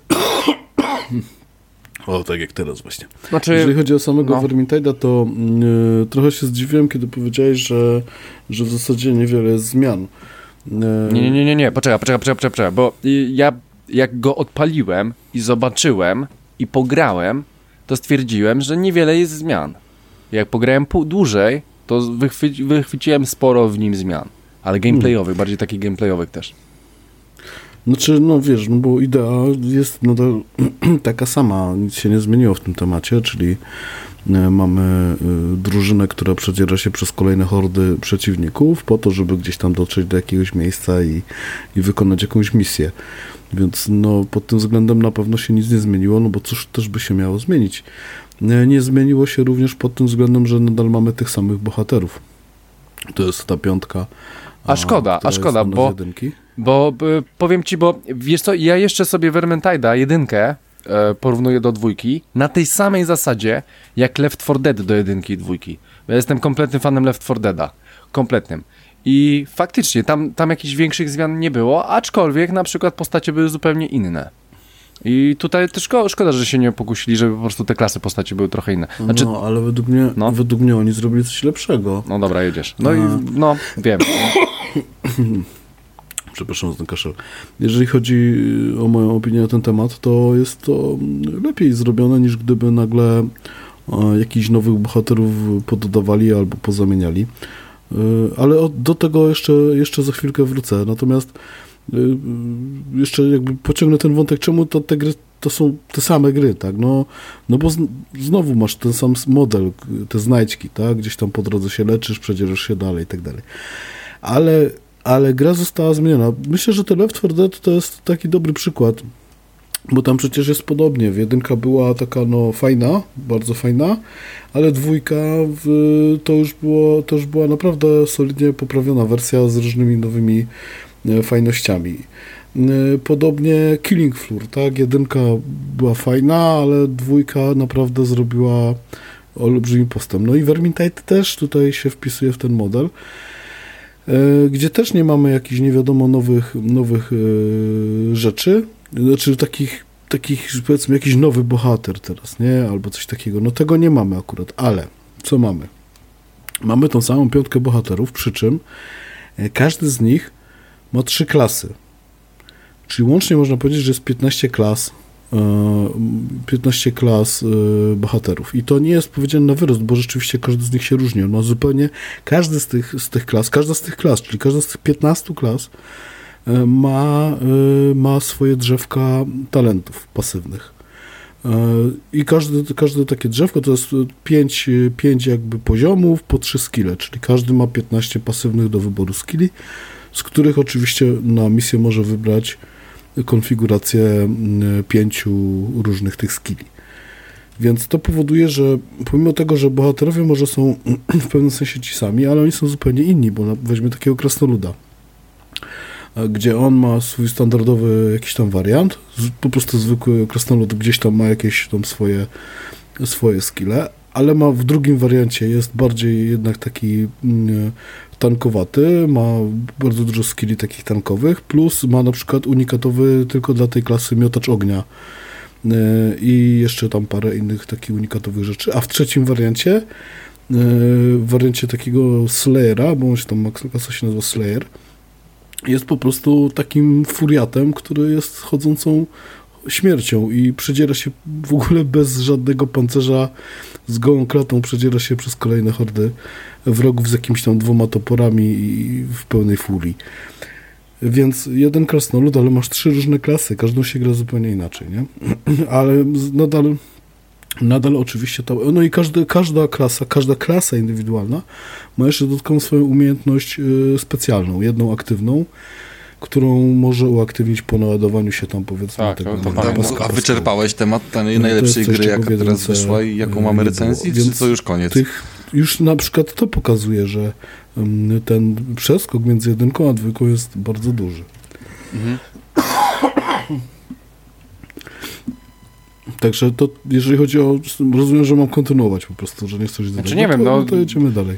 o, tak jak teraz właśnie. Znaczy, jeżeli chodzi o samego no. Vermintide'a, to y, trochę się zdziwiłem, kiedy powiedziałeś, że, że w zasadzie niewiele jest zmian. Y, nie, nie, nie, nie, poczekaj, poczekaj, poczekaj, poczekaj, bo ja jak go odpaliłem i zobaczyłem i pograłem, to stwierdziłem, że niewiele jest zmian. Jak pograłem pół dłużej, to wychwyci, wychwyciłem sporo w nim zmian. Ale gameplayowych, hmm. bardziej takich gameplayowych też. Znaczy, no wiesz, no bo idea jest nadal taka sama, nic się nie zmieniło w tym temacie, czyli mamy drużynę, która przedziera się przez kolejne hordy przeciwników po to, żeby gdzieś tam dotrzeć do jakiegoś miejsca i, i wykonać jakąś misję. Więc no pod tym względem na pewno się nic nie zmieniło, no bo cóż też by się miało zmienić. Nie zmieniło się również pod tym względem, że nadal mamy tych samych bohaterów. To jest ta piątka. A szkoda, a szkoda, bo, bo y, powiem ci, bo wiesz co, ja jeszcze sobie Vermintide'a jedynkę y, porównuję do dwójki na tej samej zasadzie, jak Left four Dead do jedynki i dwójki. Ja jestem kompletnym fanem Left four Deada. Kompletnym. I faktycznie tam, tam jakichś większych zmian nie było, aczkolwiek na przykład postacie były zupełnie inne. I tutaj też szko- szkoda, że się nie pokusili, żeby po prostu te klasy postaci były trochę inne. Znaczy, no, ale według mnie, no. według mnie oni zrobili coś lepszego. No dobra, jedziesz. No A. i no, wiem. Przepraszam za ten kaszel. Jeżeli chodzi o moją opinię na ten temat, to jest to lepiej zrobione, niż gdyby nagle jakichś nowych bohaterów poddawali albo pozamieniali. Ale od, do tego jeszcze, jeszcze za chwilkę wrócę. Natomiast jeszcze jakby pociągnę ten wątek, czemu to te gry to są te same gry, tak? No, no bo z, znowu masz ten sam model, te znajdźki, tak? Gdzieś tam po drodze się leczysz, przedzierasz się dalej i tak dalej. Ale, ale gra została zmieniona. Myślę, że te Left four Dead to jest taki dobry przykład, bo tam przecież jest podobnie. Jedynka była taka no fajna, bardzo fajna, ale dwójka w, to, już było, to już była naprawdę solidnie poprawiona wersja z różnymi nowymi fajnościami. Podobnie Killing Floor, tak? Jedynka była fajna, ale dwójka naprawdę zrobiła olbrzymi postęp. No i Vermintide też tutaj się wpisuje w ten model, gdzie też nie mamy jakichś nie wiadomo nowych, nowych rzeczy, znaczy takich, takich powiedzmy jakiś nowy bohater teraz, nie? Albo coś takiego. No tego nie mamy akurat, ale co mamy? Mamy tą samą piątkę bohaterów, przy czym każdy z nich ma trzy klasy. Czyli łącznie można powiedzieć, że jest piętnaście klas piętnaście klas bohaterów. I to nie jest powiedziane na wyrost, bo rzeczywiście każdy z nich się różni. On ma zupełnie, każdy z tych, z tych klas, każda z tych klas, czyli każda z tych piętnastu klas ma, ma swoje drzewka talentów pasywnych. I każde, każde takie drzewko to jest pięć, pięć jakby poziomów po trzy skille, czyli każdy ma piętnaście pasywnych do wyboru skilli, z których oczywiście na misję może wybrać konfigurację pięciu różnych tych skilli. Więc to powoduje, że pomimo tego, że bohaterowie może są w pewnym sensie ci sami, ale oni są zupełnie inni, bo weźmy takiego krasnoluda, gdzie on ma swój standardowy jakiś tam wariant, po prostu zwykły krasnolud gdzieś tam ma jakieś tam swoje, swoje skille, ale ma w drugim wariancie jest bardziej jednak taki tankowaty, ma bardzo dużo skilli takich tankowych, plus ma na przykład unikatowy tylko dla tej klasy miotacz ognia i jeszcze tam parę innych takich unikatowych rzeczy, a w trzecim wariancie w wariancie takiego Slayera, bo on się tam, klasa się nazywa Slayer, jest po prostu takim furiatem, który jest chodzącą śmiercią i przedziera się w ogóle bez żadnego pancerza, z gołą klatą przedziera się przez kolejne hordy wrogów z jakimiś tam dwoma toporami i w pełnej furii. Więc jeden krasnolud, ale masz trzy różne klasy, każdą się gra zupełnie inaczej, nie? Ale nadal nadal oczywiście to, no i każdy, każda klasa, każda klasa indywidualna ma jeszcze dodatkową swoją umiejętność y, specjalną, jedną aktywną, którą może uaktywnić po naładowaniu się tam, powiedzmy, tak, tego. To, to tak, a wyczerpałeś temat tej najlepszej gry, jaka teraz wyszła i jaką mamy recenzję, czy to już koniec? Tych, już na przykład to pokazuje, że um, ten przeskok między jedynką a dwójką jest bardzo duży. Mhm. Także to, jeżeli chodzi o... Rozumiem, że mam kontynuować po prostu, że nie chcesz dalej. Znaczy nie wiem, no... no... To jedziemy dalej.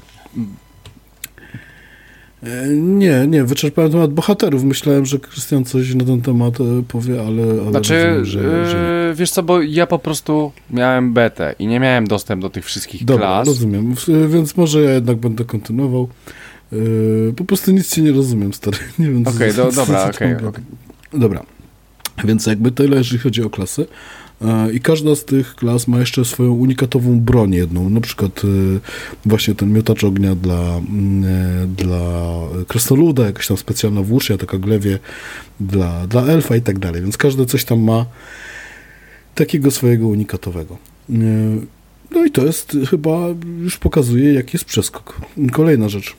Nie, nie, wyczerpałem temat bohaterów. Myślałem, że Krystian coś na ten temat powie, ale... ale znaczy, rozumiem, że, że yy, wiesz co, bo ja po prostu miałem betę i nie miałem dostępu do tych wszystkich Dobra, klas. rozumiem, więc może ja jednak będę kontynuował. Yy, po prostu nic ci nie rozumiem, stary. Nie wiem, Okej, okay, do, dobra, okej. Okay, okay. Dobra, więc jakby tyle, jeżeli chodzi o klasy. i każda z tych klas ma jeszcze swoją unikatową broń jedną, na przykład właśnie ten miotacz ognia dla, dla krasnoluda, jakaś tam specjalna włócznia, taka glewie dla, dla elfa i tak dalej, więc każdy coś tam ma takiego swojego unikatowego. No i to jest chyba, już pokazuje, jaki jest przeskok. Kolejna rzecz.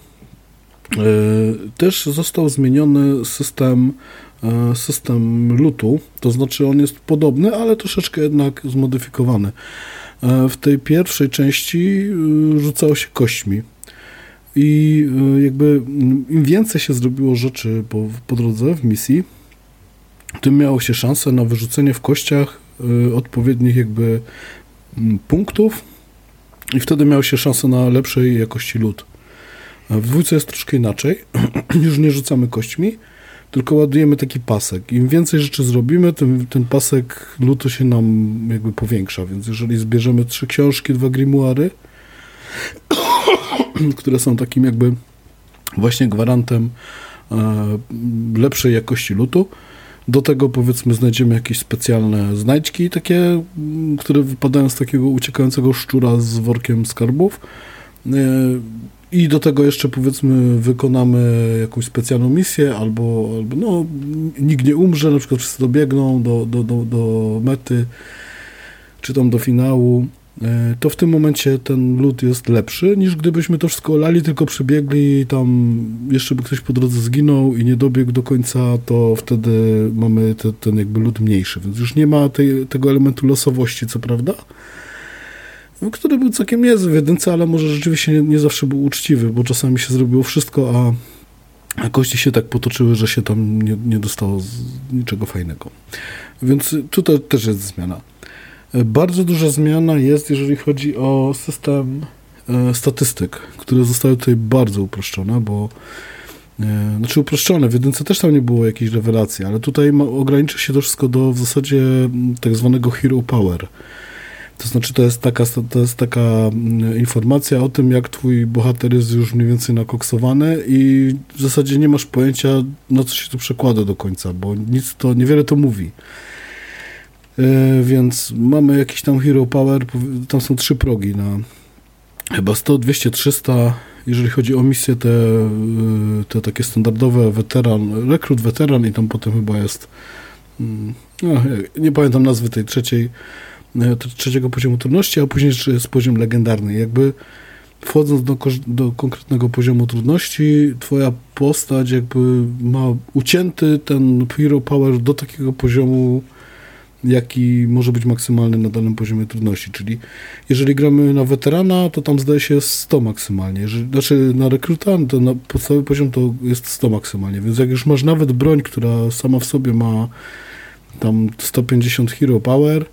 Też został zmieniony system system lootu, to znaczy on jest podobny, ale troszeczkę jednak zmodyfikowany. W tej pierwszej części rzucało się kośćmi i jakby im więcej się zrobiło rzeczy po, po drodze w misji, tym miało się szansę na wyrzucenie w kościach odpowiednich jakby punktów i wtedy miało się szansę na lepszej jakości loot. W dwójce jest troszkę inaczej. Już nie rzucamy kośćmi, tylko ładujemy taki pasek. Im więcej rzeczy zrobimy, tym ten pasek lootu się nam jakby powiększa, więc jeżeli zbierzemy trzy książki, dwa grimoiry, które są takim jakby właśnie gwarantem e, lepszej jakości lootu, do tego powiedzmy znajdziemy jakieś specjalne znajdźki, takie, które wypadają z takiego uciekającego szczura z workiem skarbów, e, i do tego jeszcze powiedzmy wykonamy jakąś specjalną misję, albo, albo no, nikt nie umrze, na przykład wszyscy dobiegną do, do, do, do mety, czy tam do finału, to w tym momencie ten loot jest lepszy, niż gdybyśmy to wszystko olali, tylko przybiegli i tam jeszcze by ktoś po drodze zginął i nie dobiegł do końca, to wtedy mamy te, ten jakby loot mniejszy, więc już nie ma tej, tego elementu losowości, co prawda, który był całkiem niezły w jedynce, ale może rzeczywiście nie, nie zawsze był uczciwy, bo czasami się zrobiło wszystko, a, a kości się tak potoczyły, że się tam nie, nie dostało z niczego fajnego. Więc tutaj też jest zmiana. Bardzo duża zmiana jest, jeżeli chodzi o system e, statystyk, które zostały tutaj bardzo uproszczone, bo e, znaczy uproszczone, w jedynce też tam nie było jakiejś rewelacji, ale tutaj ma, ogranicza się to wszystko do w zasadzie tak zwanego hero power. To znaczy, to jest taka, to jest taka informacja o tym, jak twój bohater jest już mniej więcej nakoksowany i w zasadzie nie masz pojęcia, na co się to przekłada do końca, bo nic to, niewiele to mówi. Yy, więc mamy jakiś tam hero power, tam są trzy progi na chyba sto, dwieście, trzysta, jeżeli chodzi o misje te, te takie standardowe, weteran, rekrut, weteran i tam potem chyba jest, no, nie pamiętam nazwy tej trzeciej, trzeciego poziomu trudności, a później jest poziom legendarny. Jakby wchodząc do, do konkretnego poziomu trudności, twoja postać jakby ma ucięty ten hero power do takiego poziomu, jaki może być maksymalny na danym poziomie trudności. Czyli jeżeli gramy na weterana, to tam zdaje się sto maksymalnie. Jeżeli, znaczy na rekruta, to na podstawowy poziom to jest sto maksymalnie. Więc jak już masz nawet broń, która sama w sobie ma tam sto pięćdziesiąt hero power,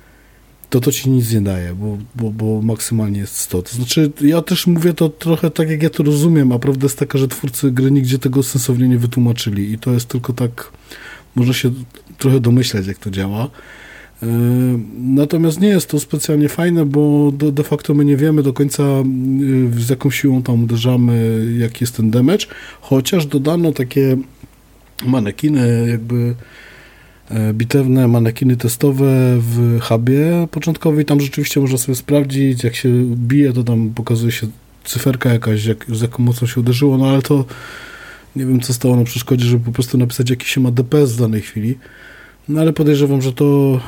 to to ci nic nie daje, bo, bo, bo maksymalnie jest sto. To znaczy, ja też mówię to trochę tak, jak ja to rozumiem, a prawda jest taka, że twórcy gry nigdzie tego sensownie nie wytłumaczyli i to jest tylko tak, można się trochę domyśleć, jak to działa. Yy, natomiast nie jest to specjalnie fajne, bo de, de facto my nie wiemy do końca, yy, z jaką siłą tam uderzamy, jaki jest ten damage, chociaż dodano takie manekiny, jakby bitewne manekiny testowe w hubie początkowej. Tam rzeczywiście można sobie sprawdzić, jak się bije, to tam pokazuje się cyferka jakaś, jak, z jaką mocą się uderzyło, no ale to nie wiem, co stało na przeszkodzie, żeby po prostu napisać, jaki się ma D P S w danej chwili. No ale podejrzewam, że to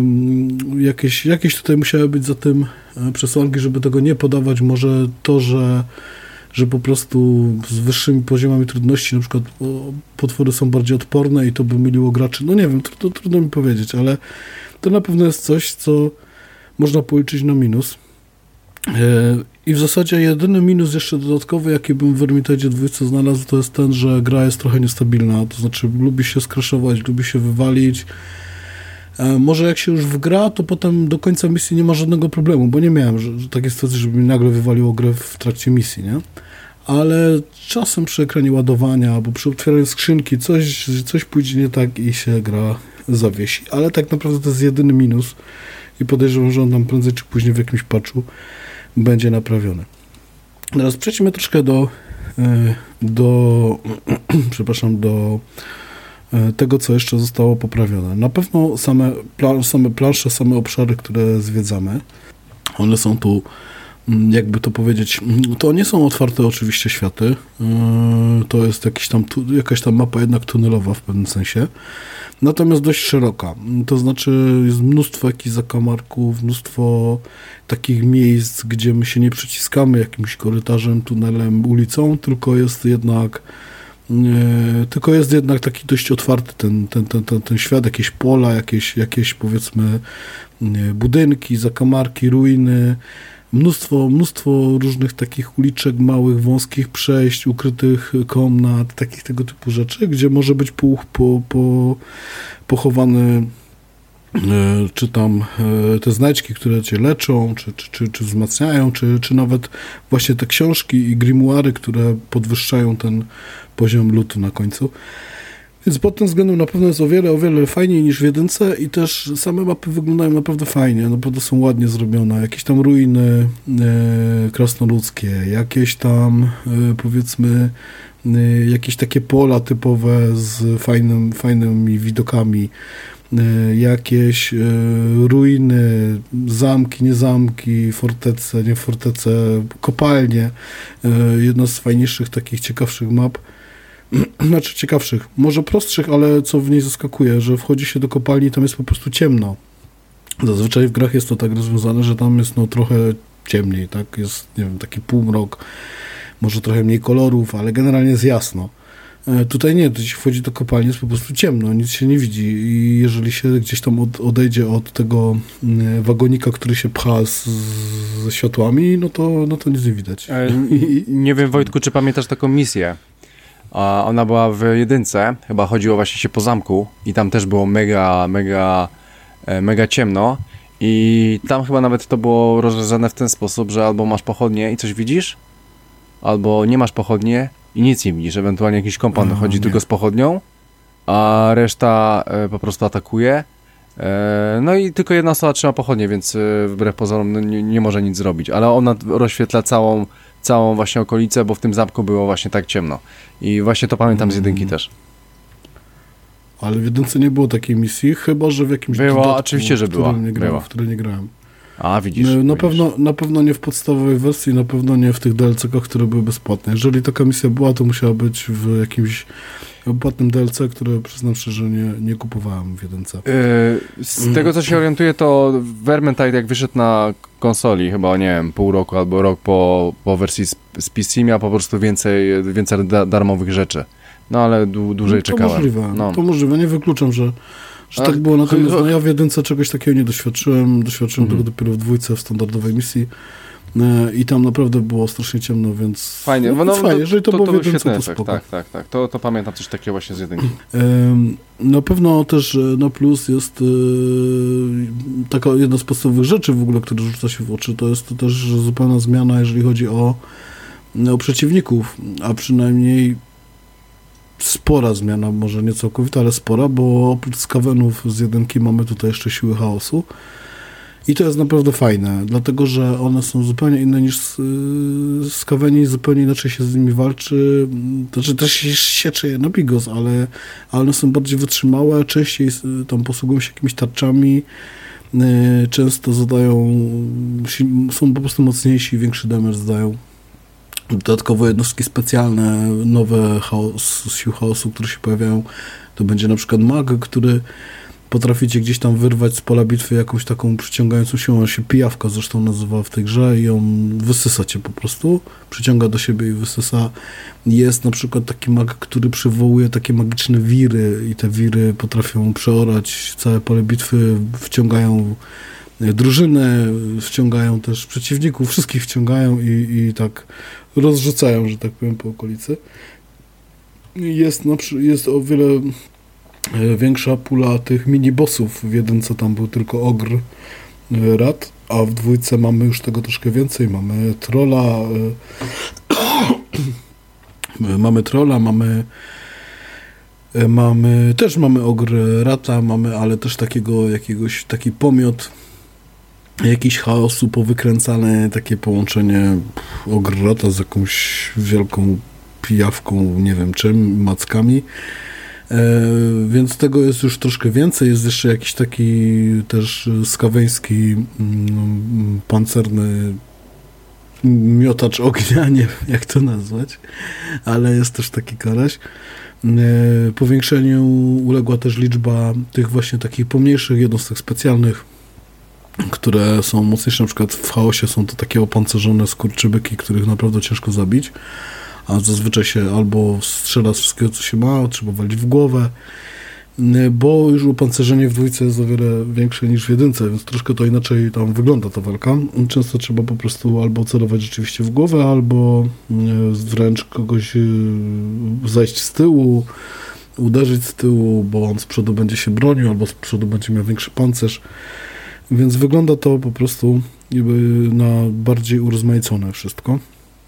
y, jakieś, jakieś tutaj musiały być za tym przesłanki, żeby tego nie podawać. Może to, że że po prostu z wyższymi poziomami trudności na przykład o, potwory są bardziej odporne i to by myliło graczy. No nie wiem, trudno, trudno mi powiedzieć, ale to na pewno jest coś, co można policzyć na minus. Yy, I w zasadzie jedyny minus jeszcze dodatkowy, jaki bym w Vermintide dwójce znalazł, to jest ten, że gra jest trochę niestabilna, to znaczy lubi się skraszować, lubi się wywalić. Yy, może jak się już wgra, to potem do końca misji nie ma żadnego problemu, bo nie miałem że, że takiej sytuacji, żeby mi nagle wywaliło grę w trakcie misji, nie? Ale czasem przy ekranie ładowania albo przy otwieraniu skrzynki coś, coś pójdzie nie tak i się gra zawiesi. Ale tak naprawdę to jest jedyny minus i podejrzewam, że on tam prędzej czy później w jakimś patchu będzie naprawiony. Teraz przejdźmy troszkę do do przepraszam, do tego, co jeszcze zostało poprawione. Na pewno same, pla- same plansze, same obszary, które zwiedzamy, one są tu, jakby to powiedzieć, to nie są otwarte oczywiście światy, to jest jakiś tam, jakaś tam mapa jednak tunelowa w pewnym sensie, natomiast dość szeroka, to znaczy jest mnóstwo jakichś zakamarków, mnóstwo takich miejsc, gdzie my się nie przyciskamy jakimś korytarzem, tunelem, ulicą, tylko jest jednak Nie, tylko jest jednak taki dość otwarty ten, ten, ten, ten, ten świat, jakieś pola, jakieś, jakieś powiedzmy nie, budynki, zakamarki, ruiny, mnóstwo, mnóstwo różnych takich uliczek, małych, wąskich przejść, ukrytych komnat, takich tego typu rzeczy, gdzie może być po, po, po, pochowany czy tam te znajdźki, które cię leczą, czy, czy, czy, czy wzmacniają, czy, czy nawet właśnie te książki i grimoiry, które podwyższają ten poziom lutu na końcu. Więc pod tym względem na pewno jest o wiele, o wiele fajniej niż w jedynce i też same mapy wyglądają naprawdę fajnie, naprawdę są ładnie zrobione. Jakieś tam ruiny e, krasnoludzkie, jakieś tam e, powiedzmy e, jakieś takie pola typowe z fajnym, fajnymi widokami, jakieś ruiny, zamki, nie zamki, fortece, nie fortece, kopalnie. Jedna z fajniejszych, takich ciekawszych map. Znaczy ciekawszych, może prostszych, ale co w niej zaskakuje, że wchodzi się do kopalni i tam jest po prostu ciemno. Zazwyczaj w grach jest to tak rozwiązane, że tam jest no trochę ciemniej, tak? Jest, nie wiem, taki półmrok, może trochę mniej kolorów, ale generalnie jest jasno. Tutaj nie, tu się wchodzi do kopalni, jest po prostu ciemno, nic się nie widzi i jeżeli się gdzieś tam od, odejdzie od tego wagonika, który się pcha z, ze światłami, no to, no to nic nie widać. E, nie wiem, Wojtku, czy pamiętasz taką misję? A ona była w jedynce, chyba chodziło właśnie się po zamku i tam też było mega, mega, mega ciemno i tam chyba nawet to było rozwiązane w ten sposób, że albo masz pochodnie i coś widzisz, albo nie masz pochodnie i nic nie widzisz, ewentualnie jakiś kompan chodzi nie. tylko z pochodnią, a reszta e, po prostu atakuje. E, no i tylko jedna osoba trzyma pochodnie, więc e, wbrew pozorom no, nie, nie może nic zrobić, ale ona rozświetla całą, całą właśnie okolicę, bo w tym zamku było właśnie tak ciemno. I właśnie to pamiętam z jedynki mm. też. Ale w jedynce nie było takiej misji, chyba że w jakimś Było, dodatku, oczywiście, że była. Nie grałem, była. w której nie grałem. A, widzisz. Na, na, widzisz. Pewno, na pewno nie w podstawowej wersji, na pewno nie w tych D L C-kach, które były bezpłatne. Jeżeli taka misja była, to musiała być w jakimś płatnym D L C, które przyznam szczerze, nie, nie kupowałem w jedynce. Yy, z tego, co się orientuję, to Vermintide jak wyszedł na konsoli, chyba, nie wiem, pół roku albo rok po, po wersji z, z P C, miał po prostu więcej, więcej da, darmowych rzeczy. No, ale dłu, dłużej no, to czekałem. Możliwe, no. To możliwe, nie wykluczam, że Że A, tak było, natomiast to... no, ja w jedynce czegoś takiego nie doświadczyłem, doświadczyłem mhm. tego dopiero w dwójce, w standardowej misji e, i tam naprawdę było strasznie ciemno, więc fajnie, no, no, fajnie. To, jeżeli to, to było w jedynce, to spoko. Tak, tak, tak, to, to pamiętam coś takiego właśnie z jedynki. E, na pewno też na plus jest e, taka jedna z podstawowych rzeczy w ogóle, która rzuca się w oczy, to jest to też zupełna zmiana, jeżeli chodzi o, o przeciwników, a przynajmniej spora zmiana, może nie całkowita, ale spora, bo oprócz skawenów z jedynki mamy tutaj jeszcze siły chaosu i to jest naprawdę fajne, dlatego, że one są zupełnie inne niż skaweni, zupełnie inaczej się z nimi walczy, to znaczy też się siecze je na bigos, ale, ale one są bardziej wytrzymałe, częściej tam posługują się jakimiś tarczami, często zadają, są po prostu mocniejsi, większy damage zdają. Dodatkowo jednostki specjalne, nowe chaos, sił chaosu, które się pojawiają, to będzie na przykład mag, który potraficie gdzieś tam wyrwać z pola bitwy jakąś taką przyciągającą siłą, on się pijawka zresztą nazywa w tej grze i on wysysa cię po prostu, przyciąga do siebie i wysysa. Jest na przykład taki mag, który przywołuje takie magiczne wiry i te wiry potrafią przeorać całe pole bitwy, wciągają drużynę, wciągają też przeciwników, wszystkich wciągają i, i tak rozrzucają, że tak powiem, po okolicy. Jest, na, jest o wiele większa pula tych mini-bossów. W jedynce tam był tylko ogr rad, a w dwójce mamy już tego troszkę więcej. Mamy trolla, mamy trolla, mamy mamy, też mamy ogr rata, mamy, ale też takiego jakiegoś, taki pomiot, jakiś chaosu powykręcane, takie połączenie ogrota z jakąś wielką pijawką, nie wiem czym, mackami. E, więc tego jest już troszkę więcej. Jest jeszcze jakiś taki też skaweński mm, pancerny miotacz ognia, nie wiem jak to nazwać, ale jest też taki koleś. E, powiększeniu uległa też liczba tych właśnie takich pomniejszych jednostek specjalnych, które są mocniejsze. Na przykład w chaosie są to takie opancerzone skurczybyki, których naprawdę ciężko zabić, a zazwyczaj się albo strzela z wszystkiego, co się ma, trzeba walić w głowę, bo już opancerzenie w dwójce jest o wiele większe niż w jedynce, więc troszkę to inaczej tam wygląda ta walka. Często trzeba po prostu albo celować rzeczywiście w głowę, albo wręcz kogoś zajść z tyłu, uderzyć z tyłu, bo on z przodu będzie się bronił, albo z przodu będzie miał większy pancerz. Więc wygląda to po prostu jakby na bardziej urozmaicone wszystko.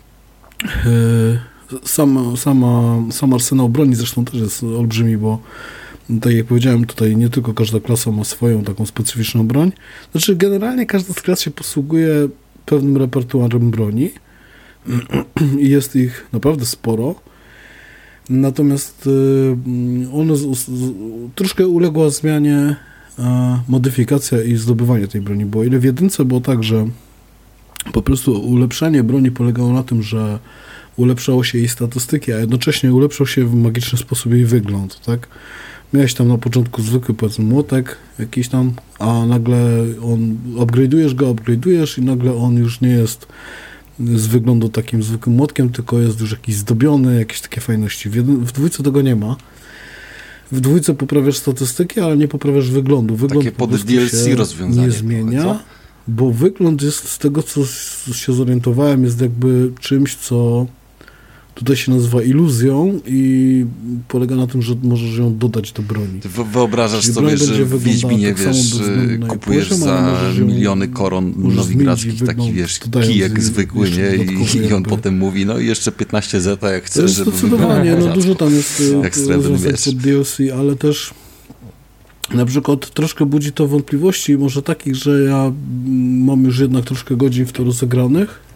Sam, sama, sam arsenał broni zresztą też jest olbrzymi, bo tak jak powiedziałem, tutaj nie tylko każda klasa ma swoją taką specyficzną broń. Znaczy generalnie każda z klas się posługuje pewnym repertuarem broni i jest ich naprawdę sporo. Natomiast ona troszkę uległa zmianie modyfikacja i zdobywanie tej broni, bo o ile w jedynce było tak, że po prostu ulepszanie broni polegało na tym, że ulepszało się jej statystyki, a jednocześnie ulepszał się w magiczny sposób jej wygląd, tak? Miałeś tam na początku zwykły, powiedzmy, młotek jakiś tam, a nagle on, upgrade'ujesz go, upgrade'ujesz i nagle on już nie jest z wyglądu takim zwykłym młotkiem, tylko jest już jakiś zdobiony, jakieś takie fajności. W, jedyn, w dwójce tego nie ma. W dwójce poprawiasz statystyki, ale nie poprawiasz wyglądu. Wygląd takie pod D L C rozwiązanie nie zmienia, trochę, bo wygląd jest, z tego co się zorientowałem, jest jakby czymś, co tutaj się nazywa iluzją i polega na tym, że możesz ją dodać do broni. Ty wyobrażasz Czyli sobie, że w Wiedźminie, tak wiesz, kupujesz poziom, za miliony koron nowigradzkich taki, wiesz, kijek zwykły, nie? I, I on potem mówi, no i jeszcze piętnaście zeta, jak chcesz, żeby zdecydowanie, no dużo tam jest rozwiązań pod D L C, ale też na przykład troszkę budzi to wątpliwości, może takich, że ja mam już jednak troszkę godzin w to rozegranych.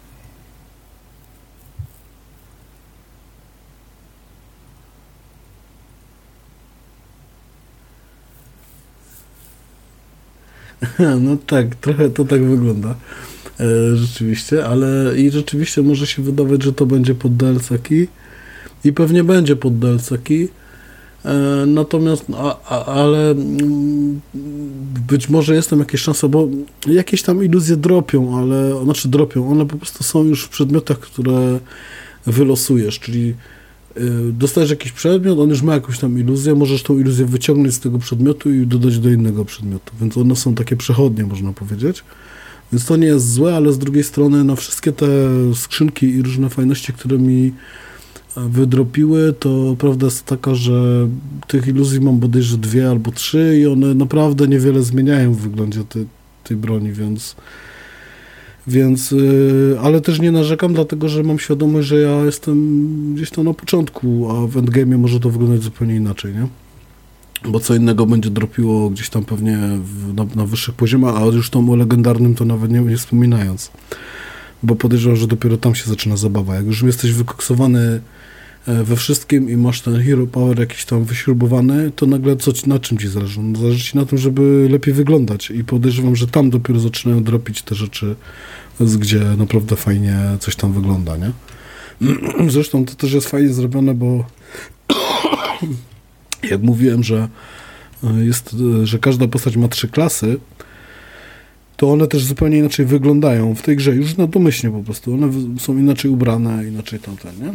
No tak, trochę to tak wygląda e, rzeczywiście, ale i rzeczywiście może się wydawać, że to będzie pod D L C-ki i pewnie będzie pod D L C-ki, e, natomiast, a, a, ale m, być może jest tam jakieś szanse, bo jakieś tam iluzje dropią, ale, znaczy dropią, one po prostu są już w przedmiotach, które wylosujesz, czyli dostajesz jakiś przedmiot, on już ma jakąś tam iluzję, możesz tą iluzję wyciągnąć z tego przedmiotu i dodać do innego przedmiotu, więc one są takie przechodnie, można powiedzieć, więc to nie jest złe, ale z drugiej strony no wszystkie te skrzynki i różne fajności, które mi wydropiły, to prawda jest taka, że tych iluzji mam bodajże dwie albo trzy i one naprawdę niewiele zmieniają w wyglądzie tej, tej broni, więc Więc, yy, ale też nie narzekam, dlatego że mam świadomość, że ja jestem gdzieś tam na początku, a w endgame'ie może to wyglądać zupełnie inaczej, nie? Bo co innego będzie dropiło gdzieś tam pewnie w, na, na wyższych poziomach, a już tam o legendarnym to nawet nie, nie wspominając. Bo podejrzewam, że dopiero tam się zaczyna zabawa. Jak już jesteś wykoksowany we wszystkim i masz ten hero power jakiś tam wyśrubowany, to nagle co ci, na czym ci zależy? No, zależy ci na tym, żeby lepiej wyglądać i podejrzewam, że tam dopiero zaczynają dropić te rzeczy, gdzie naprawdę fajnie coś tam wygląda, nie? Zresztą to też jest fajnie zrobione, bo jak mówiłem, że jest, że każda postać ma trzy klasy, to one też zupełnie inaczej wyglądają w tej grze, już na domyślnie po prostu. One są inaczej ubrane, inaczej tamten, nie?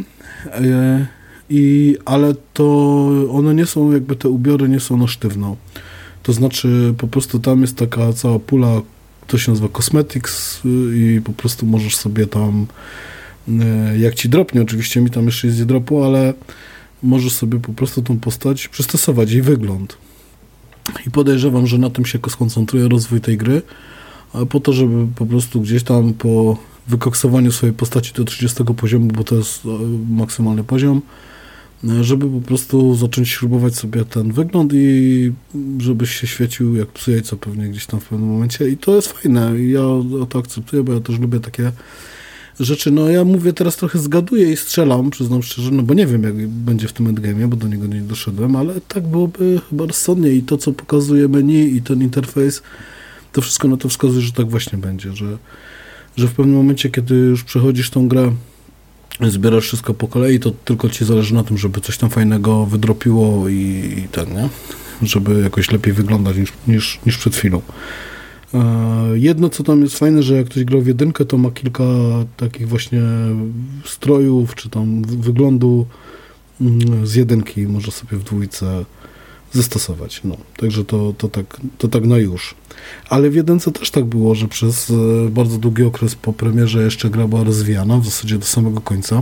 I, ale to one nie są, jakby te ubiory nie są na sztywno. To znaczy po prostu tam jest taka cała pula, to się nazywa cosmetics i po prostu możesz sobie tam, jak ci dropnie, oczywiście mi tam jeszcze jest nie dropu, ale możesz sobie po prostu tą postać przystosować, jej wygląd. I podejrzewam, że na tym się skoncentruje rozwój tej gry, po to, żeby po prostu gdzieś tam po wykoksowaniu swojej postaci do trzydziestego poziomu, bo to jest maksymalny poziom, żeby po prostu zacząć śrubować sobie ten wygląd i żebyś się świecił jak psu jajco pewnie gdzieś tam w pewnym momencie i to jest fajne. Ja to akceptuję, bo ja też lubię takie rzeczy. No ja mówię teraz trochę zgaduję i strzelam, przyznam szczerze, no bo nie wiem, jak będzie w tym endgame'ie, bo do niego nie doszedłem, ale tak byłoby chyba rozsądnie i to, co pokazuje menu i ten interfejs, to wszystko na to wskazuje, że tak właśnie będzie, że, że w pewnym momencie, kiedy już przechodzisz tą grę, zbierasz wszystko po kolei, to tylko ci zależy na tym, żeby coś tam fajnego wydropiło i, i tak, nie? Żeby jakoś lepiej wyglądać niż, niż, niż przed chwilą. Jedno, co tam jest fajne, że jak ktoś grał w jedynkę, to ma kilka takich właśnie strojów, czy tam wyglądu z jedynki może sobie w dwójce zastosować. No, także to, to, tak, to tak na już. Ale w jedynce też tak było, że przez bardzo długi okres po premierze jeszcze gra była rozwijana, w zasadzie do samego końca.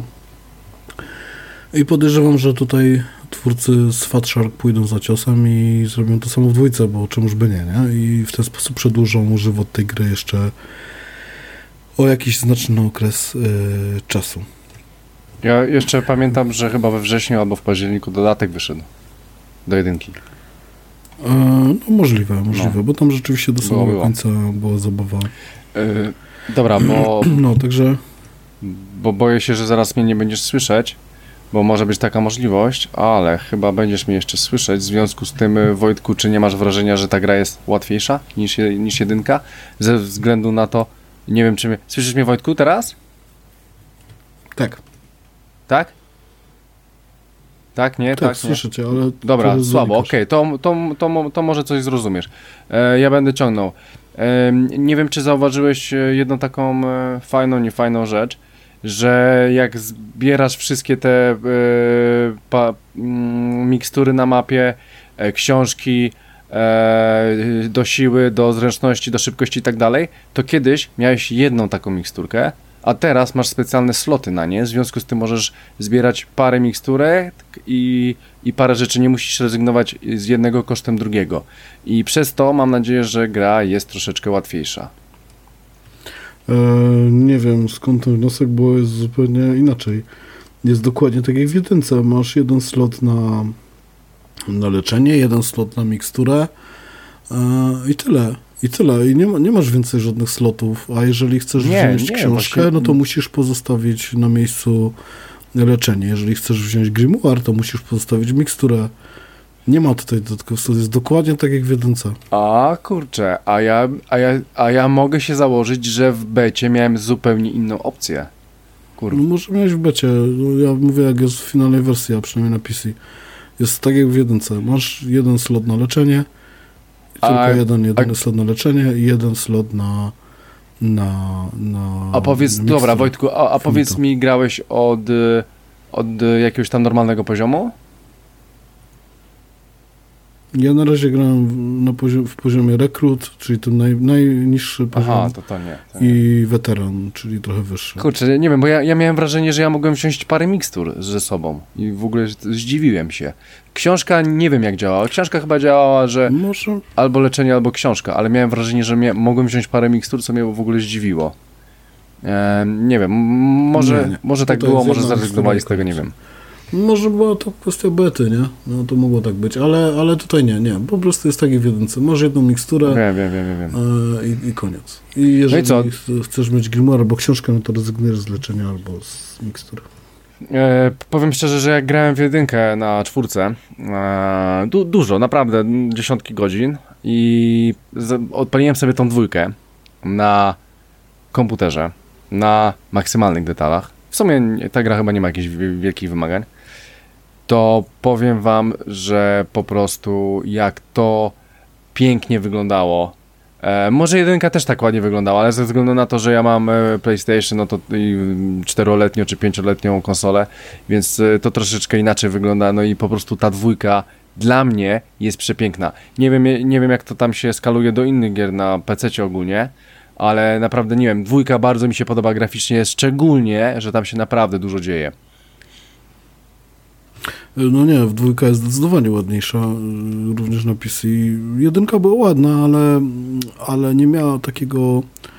I podejrzewam, że tutaj twórcy z Fat Shark pójdą za ciosem i zrobią to samo w dwójce, bo czemuż by nie, nie? I w ten sposób przedłużą żywot tej gry jeszcze o jakiś znaczny okres yy, czasu. Ja jeszcze pamiętam, że chyba we wrześniu albo w październiku dodatek wyszedł do jedynki. E, no możliwe, możliwe, no. Bo tam rzeczywiście do samego było. końca była zabawa. Yy, dobra, bo... No, także... Bo boję się, że zaraz mnie nie będziesz słyszeć, bo może być taka możliwość, ale chyba będziesz mnie jeszcze słyszeć. W związku z tym, Wojtku, czy nie masz wrażenia, że ta gra jest łatwiejsza niż, niż jedynka? Ze względu na to, nie wiem, czy mnie... Słyszysz mnie, Wojtku, teraz? Tak. Tak? Tak, nie? Tak, tak słyszę cię, ale... Dobra, słabo, okej, okay. to, to, to, to może coś zrozumiesz. E, ja będę ciągnął. E, nie wiem, czy zauważyłeś jedną taką e, fajną, niefajną rzecz, że jak zbierasz wszystkie te e, pa, m, mikstury na mapie, e, książki, e, do siły, do zręczności, do szybkości i tak dalej, to kiedyś miałeś jedną taką miksturkę, a teraz masz specjalne sloty na nie, w związku z tym możesz zbierać parę miksturek i, i parę rzeczy, nie musisz rezygnować z jednego kosztem drugiego. I przez to mam nadzieję, że gra jest troszeczkę łatwiejsza. E, nie wiem skąd ten wniosek, bo jest zupełnie inaczej. Jest dokładnie tak jak w jedynce. Masz jeden slot na, na leczenie, jeden slot na miksturę e, i tyle. I tyle. I nie, ma, nie masz więcej żadnych slotów, a jeżeli chcesz nie, wziąć nie, książkę, właśnie... no to musisz pozostawić na miejscu leczenie. Jeżeli chcesz wziąć grimoire, to musisz pozostawić miksturę. Nie ma tutaj dodatkowych slotów. Jest dokładnie tak jak w jedynce. A kurczę, a ja, a, ja, a ja mogę się założyć, że w becie miałem zupełnie inną opcję. Kurwa. No może miałeś w becie. No, ja mówię, jak jest w finalnej wersji, a przynajmniej na P C. Jest tak jak w jedynce. Masz jeden slot na leczenie, tylko a, jeden, jedyny a, slot na leczenie i jeden slot na na, na A powiedz, na dobra Wojtku, a, a powiedz mi, grałeś od, od jakiegoś tam normalnego poziomu? Ja na razie grałem na poziom, w poziomie rekrut, czyli ten naj, najniższy poziom. Aha, to to nie, to nie. I weteran, czyli trochę wyższy. Kurczę, nie wiem, bo ja, ja miałem wrażenie, że ja mogłem wziąć parę mikstur ze sobą i w ogóle zdziwiłem się. Książka nie wiem jak działała. Książka chyba działała, że Może... albo leczenie, albo książka, ale miałem wrażenie, że mia- mogłem wziąć parę mikstur, co mnie w ogóle zdziwiło. E, nie wiem, może, nie, nie. może tak było, może zrezygnowali z tego, nie wiem. Może była to kwestia bety, nie? No to mogło tak być, ale, ale tutaj nie, nie. Po prostu jest tak jak w jedynce. Masz jedną miksturę wiem, wiem, wiem, wiem. E, i, i koniec. I jeżeli no i chcesz mieć grimoire albo książkę, no to rezygnujesz z leczenia albo z mikstury. E, powiem szczerze, że jak grałem w jedynkę na czwórce, e, du- dużo, naprawdę, dziesiątki godzin i z- odpaliłem sobie tą dwójkę na komputerze, na maksymalnych detalach. W sumie ta gra chyba nie ma jakichś wielkich wymagań. To powiem wam, że po prostu jak to pięknie wyglądało. E, może jedynka też tak ładnie wyglądała, ale ze względu na to, że ja mam e, PlayStation, no to i czteroletnią czy pięcioletnią konsolę, więc e, to troszeczkę inaczej wygląda, no i po prostu ta dwójka dla mnie jest przepiękna. Nie wiem, nie wiem jak to tam się skaluje do innych gier na pececie ogólnie, ale naprawdę nie wiem, dwójka bardzo mi się podoba graficznie, szczególnie, że tam się naprawdę dużo dzieje. No nie, w dwójka jest zdecydowanie ładniejsza, również na P C. Jedynka była ładna, ale, ale nie miała takiego...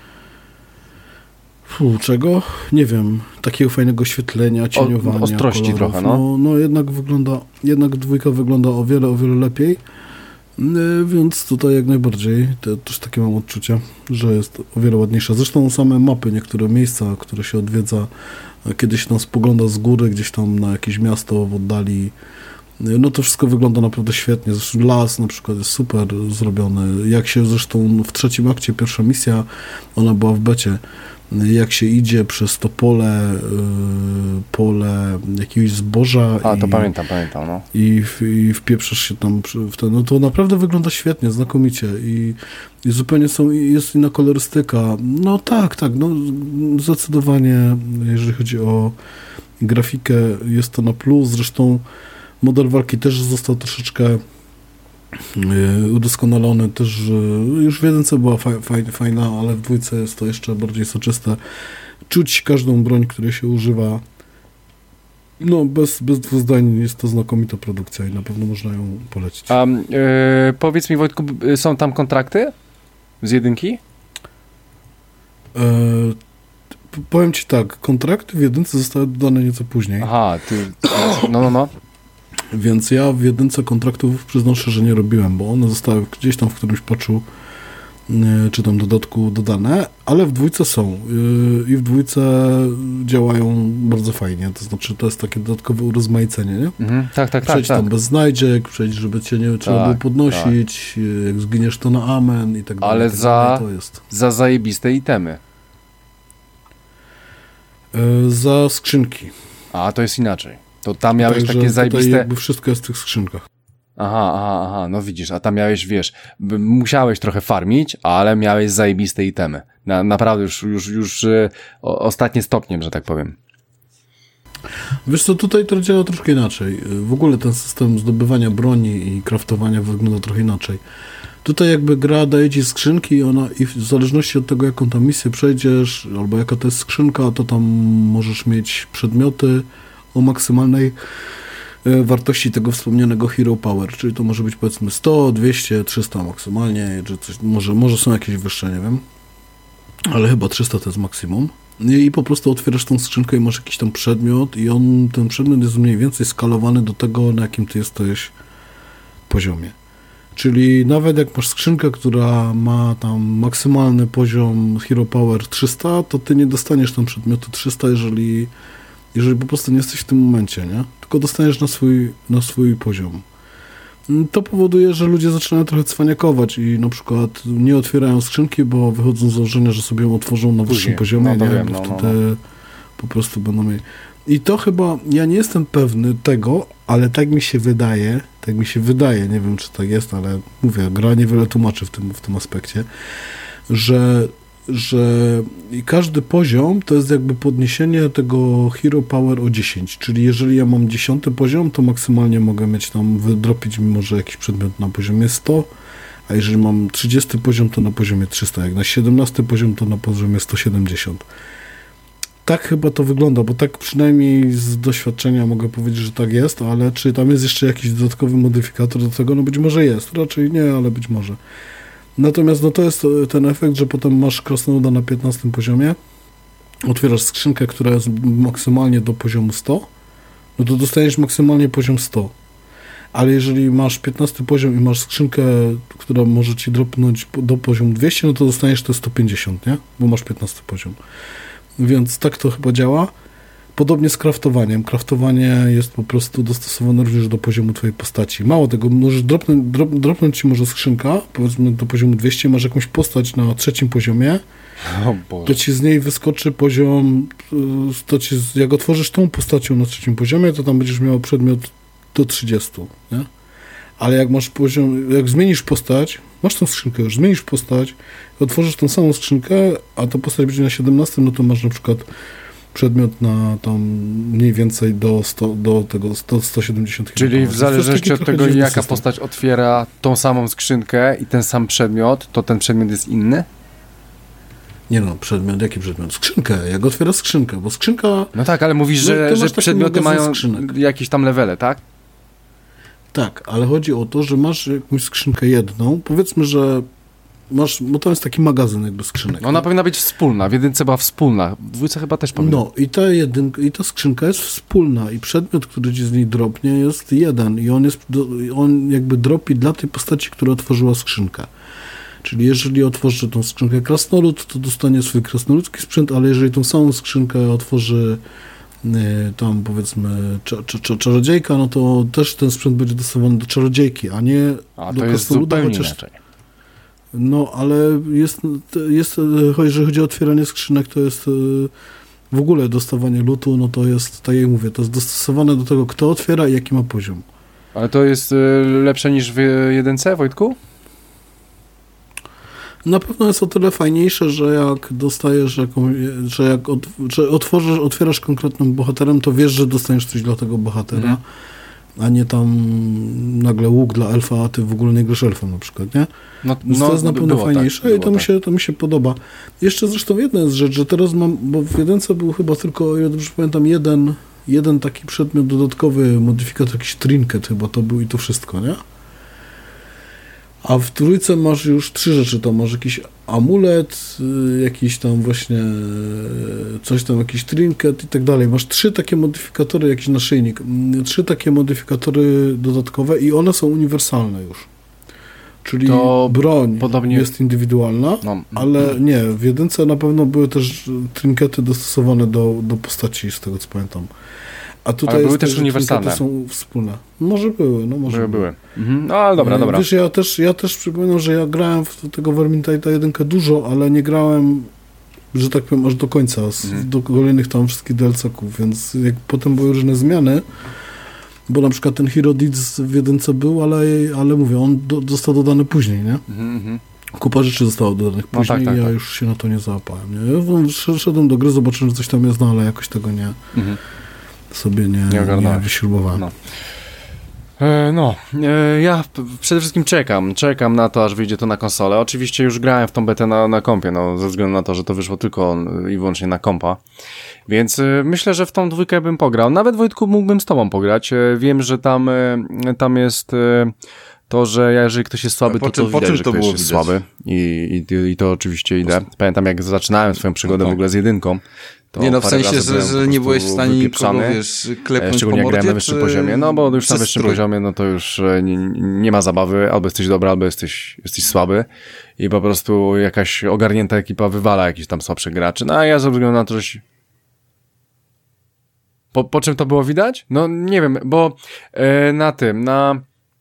Fu, czego? Nie wiem, takiego fajnego oświetlenia, cieniowania, o, ostrości kolorów. trochę, no. no. No jednak wygląda, jednak dwójka wygląda o wiele, o wiele lepiej. Więc tutaj jak najbardziej te, też takie mam odczucie, że jest o wiele ładniejsza. Zresztą same mapy, niektóre miejsca, które się odwiedza, kiedy się tam spogląda z góry, gdzieś tam na jakieś miasto w oddali, no to wszystko wygląda naprawdę świetnie. Zresztą las na przykład jest super zrobiony. Jak się zresztą w trzecim akcie, pierwsza misja, ona była w becie, jak się idzie przez to pole, yy, pole jakiegoś zboża. A, to i, pamiętam, pamiętam, no. I, i wpieprzasz się tam w ten, no to naprawdę wygląda świetnie, znakomicie i, i zupełnie są, jest inna kolorystyka. No tak, tak, no zdecydowanie, jeżeli chodzi o grafikę, jest to na plus. Zresztą model walki też został troszeczkę udoskonalony, też już w jedynce była faj, fajna, ale w dwójce jest to jeszcze bardziej soczyste. Czuć każdą broń, której się używa. No, bez, bez dwóch zdań jest to znakomita produkcja i na pewno można ją polecić. A yy, powiedz mi, Wojtku, są tam kontrakty z jedynki? E, powiem ci tak, kontrakty w jedynce zostały dodane nieco później. Aha, ty... No, no, no. Więc ja w jedynce kontraktów przyznoszę, że nie robiłem, bo one zostały gdzieś tam w którymś patchu czy tam dodatku dodane, ale w dwójce są i w dwójce działają bardzo fajnie, to znaczy to jest takie dodatkowe urozmaicenie, nie? Mhm, tak, tak, Przejdź tak, tam tak. bez znajdziek, przejdź, żeby cię nie trzeba Tak, było podnosić, tak. Jak zginiesz to na amen i tak dalej. Ale tak za, dalej, to jest. za zajebiste itemy. E, za skrzynki. A, to jest inaczej. To tam miałeś Także takie zajebiste... tutaj jakby wszystko jest w tych skrzynkach. Aha, aha, aha, no widzisz, a tam miałeś, wiesz, b- musiałeś trochę farmić, ale miałeś zajebiste itemy. Na, naprawdę już, już, już y, o, ostatnie stopniem, że tak powiem. Wiesz co, tutaj to działa troszkę inaczej. W ogóle ten system zdobywania broni i craftowania wygląda trochę inaczej. Tutaj jakby gra daje ci skrzynki i ona, i w zależności od tego, jaką tam misję przejdziesz, albo jaka to jest skrzynka, to tam możesz mieć przedmioty o maksymalnej wartości tego wspomnianego Hero Power, czyli to może być powiedzmy sto, dwieście, trzysta maksymalnie, czy coś, może, może są jakieś wyższe, nie wiem, ale chyba trzysta to jest maksimum. I po prostu otwierasz tą skrzynkę i masz jakiś tam przedmiot i on, ten przedmiot jest mniej więcej skalowany do tego, na jakim ty jesteś poziomie. Czyli nawet jak masz skrzynkę, która ma tam maksymalny poziom Hero Power trzysta, to ty nie dostaniesz tam przedmiotu trzysta, jeżeli jeżeli po prostu nie jesteś w tym momencie, nie? Tylko dostaniesz na swój, na swój poziom. To powoduje, że ludzie zaczynają trochę cwaniakować i na przykład nie otwierają skrzynki, bo wychodzą z założenia, że sobie ją otworzą na wyższym Później. poziomie, No to nie? wiem, Bo no, no, wtedy no. po prostu będą mieli... I to chyba, ja nie jestem pewny tego, ale tak mi się wydaje, tak mi się wydaje, nie wiem czy tak jest, ale mówię, gra niewiele tłumaczy w tym, w tym aspekcie, że że i każdy poziom to jest jakby podniesienie tego Hero Power o dziesięć, czyli jeżeli ja mam dziesiąty poziom, to maksymalnie mogę mieć tam, wydropić mi może jakiś przedmiot na poziomie sto, a jeżeli mam trzydziesty poziom, to na poziomie trzysta, jak na siedemnasty poziom, to na poziomie sto siedemdziesiąt. Tak chyba to wygląda, bo tak przynajmniej z doświadczenia mogę powiedzieć, że tak jest, ale czy tam jest jeszcze jakiś dodatkowy modyfikator do tego? No być może jest, raczej nie, ale być może. Natomiast no to jest ten efekt, że potem masz krasnoluda na piętnastym poziomie, otwierasz skrzynkę, która jest maksymalnie do poziomu sto, no to dostajesz maksymalnie poziom sto. Ale jeżeli masz piętnasty poziom i masz skrzynkę, która może ci dropnąć do poziomu dwieście, no to dostaniesz te sto pięćdziesiąt, nie? Bo masz piętnasty poziom. Więc tak to chyba działa. Podobnie z craftowaniem. Craftowanie jest po prostu dostosowane również do poziomu twojej postaci. Mało tego, możesz dropnąć, drop, dropnąć ci może skrzynka, powiedzmy do poziomu dwieście, masz jakąś postać na trzecim poziomie, O Boże. to ci z niej wyskoczy poziom, to ci, jak otworzysz tą postacią na trzecim poziomie, to tam będziesz miał przedmiot do trzydziestu, nie? Ale jak masz poziom, jak zmienisz postać, masz tą skrzynkę już, zmienisz postać, otworzysz tą samą skrzynkę, a ta postać będzie na siedemnastym, no to masz na przykład przedmiot na tam mniej więcej do, sto, do tego sto, sto siedemdziesiąt. Czyli w zależności od tego, jaka system. postać otwiera tą samą skrzynkę i ten sam przedmiot, to ten przedmiot jest inny? Nie no, przedmiot, jaki przedmiot? Skrzynkę, jak otwiera skrzynkę, bo skrzynka... No tak, ale mówisz, No, że, ty że masz taki przedmioty magazyn mają skrzynek. jakieś tam levele, tak? Tak, ale chodzi o to, że masz jakąś skrzynkę jedną, powiedzmy, że masz, bo to jest taki magazyn jakby skrzynek. Ona powinna być wspólna, w jedynce była wspólna, w dwójce chyba też powinna. No i ta jedynka, i ta skrzynka jest wspólna i przedmiot, który ci z niej dropnie jest jeden i on jest, on jakby dropi dla tej postaci, która otworzyła skrzynkę. Czyli jeżeli otworzy tą skrzynkę krasnolud, to dostanie swój krasnoludzki sprzęt, ale jeżeli tą samą skrzynkę otworzy tam powiedzmy cza, cza, cza, czarodziejka, no to też ten sprzęt będzie dostosowany do czarodziejki, a nie a do to jest krasnoluda, zupełnie chociaż... inaczej. No, ale jest, jest, jeżeli chodzi o otwieranie skrzynek, to jest w ogóle dostawanie lutu, no to jest, tak jak mówię, to jest dostosowane do tego, kto otwiera i jaki ma poziom. Ale to jest lepsze niż w jedynce, Wojtku? Na pewno jest o tyle fajniejsze, że jak dostajesz jakąś, że jak od, że otworzysz, otwierasz konkretnym bohaterem, to wiesz, że dostaniesz coś dla tego bohatera, mhm. a nie tam nagle łuk dla elfa, a ty w ogóle nie grasz elfem na przykład, nie? No, Więc no, to jest na pewno fajniejsze tak, i to, tak. mi się, to mi się podoba. Jeszcze zresztą jedna jest rzecz, że teraz mam, bo w jedynce był chyba tylko, o ile dobrze pamiętam, jeden, jeden taki przedmiot dodatkowy, modyfikator, jakiś trinket chyba to był i to wszystko, nie? A w trójce masz już trzy rzeczy, tam masz jakiś amulet, jakiś tam właśnie coś tam, jakiś trinket i tak dalej. Masz trzy takie modyfikatory, jakiś naszyjnik, trzy takie modyfikatory dodatkowe i one są uniwersalne już. Czyli to broń podobnie... jest indywidualna, no. ale nie, w jedynce na pewno były też trinkety dostosowane do, do postaci, z tego co pamiętam. A tutaj ale były jest też tak, uniwersalne. Są wspólne. Może były, no może były. były. Mhm. No ale dobra, dobra. Wiesz, ja też, ja też przypominam, że ja grałem w tego Vermintide'a jedynkę dużo, ale nie grałem, że tak powiem, aż do końca, z, mhm. do kolejnych tam wszystkich D L C-ków, więc jak potem były różne zmiany, bo na przykład ten Hero Deeds w jedynce był, ale, ale mówię, on do, został dodany później, nie? Mhm. Kupa rzeczy zostało dodanych później no tak, tak, i ja tak. już się na to nie załapałem, nie? Ja szedłem do gry, zobaczyłem, że coś tam jest, no ale jakoś tego nie... Mhm. sobie nie, nie, nie wyśrubowałem. No, e, no e, ja przede wszystkim czekam, czekam na to, aż wyjdzie to na konsolę. Oczywiście już grałem w tą betę na, na kompie, no, ze względu na to, że to wyszło tylko i wyłącznie na kompa, więc e, myślę, że w tą dwójkę bym pograł. Nawet, Wojtku, mógłbym z tobą pograć. E, wiem, że tam, e, tam jest e, to, że jeżeli ktoś jest słaby, to, czym, to widać, że to ktoś było jest widać? słaby i, i, i to oczywiście idę. Pamiętam, jak zaczynałem swoją przygodę no tak. w ogóle z jedynką. Nie no, w sensie, że, że nie byłeś w stanie nikogo, wiesz, klepnąć szczególnie po mordzie, jak grałem na wyższym poziomie, no bo już na wyższym strój. poziomie, no to już nie, nie ma zabawy, albo jesteś dobry, albo jesteś, jesteś słaby i po prostu jakaś ogarnięta ekipa wywala jakichś tam słabszych graczy, no a ja ze względu na to, że się... Po, po czym to było widać? No nie wiem, bo e, na tym, na...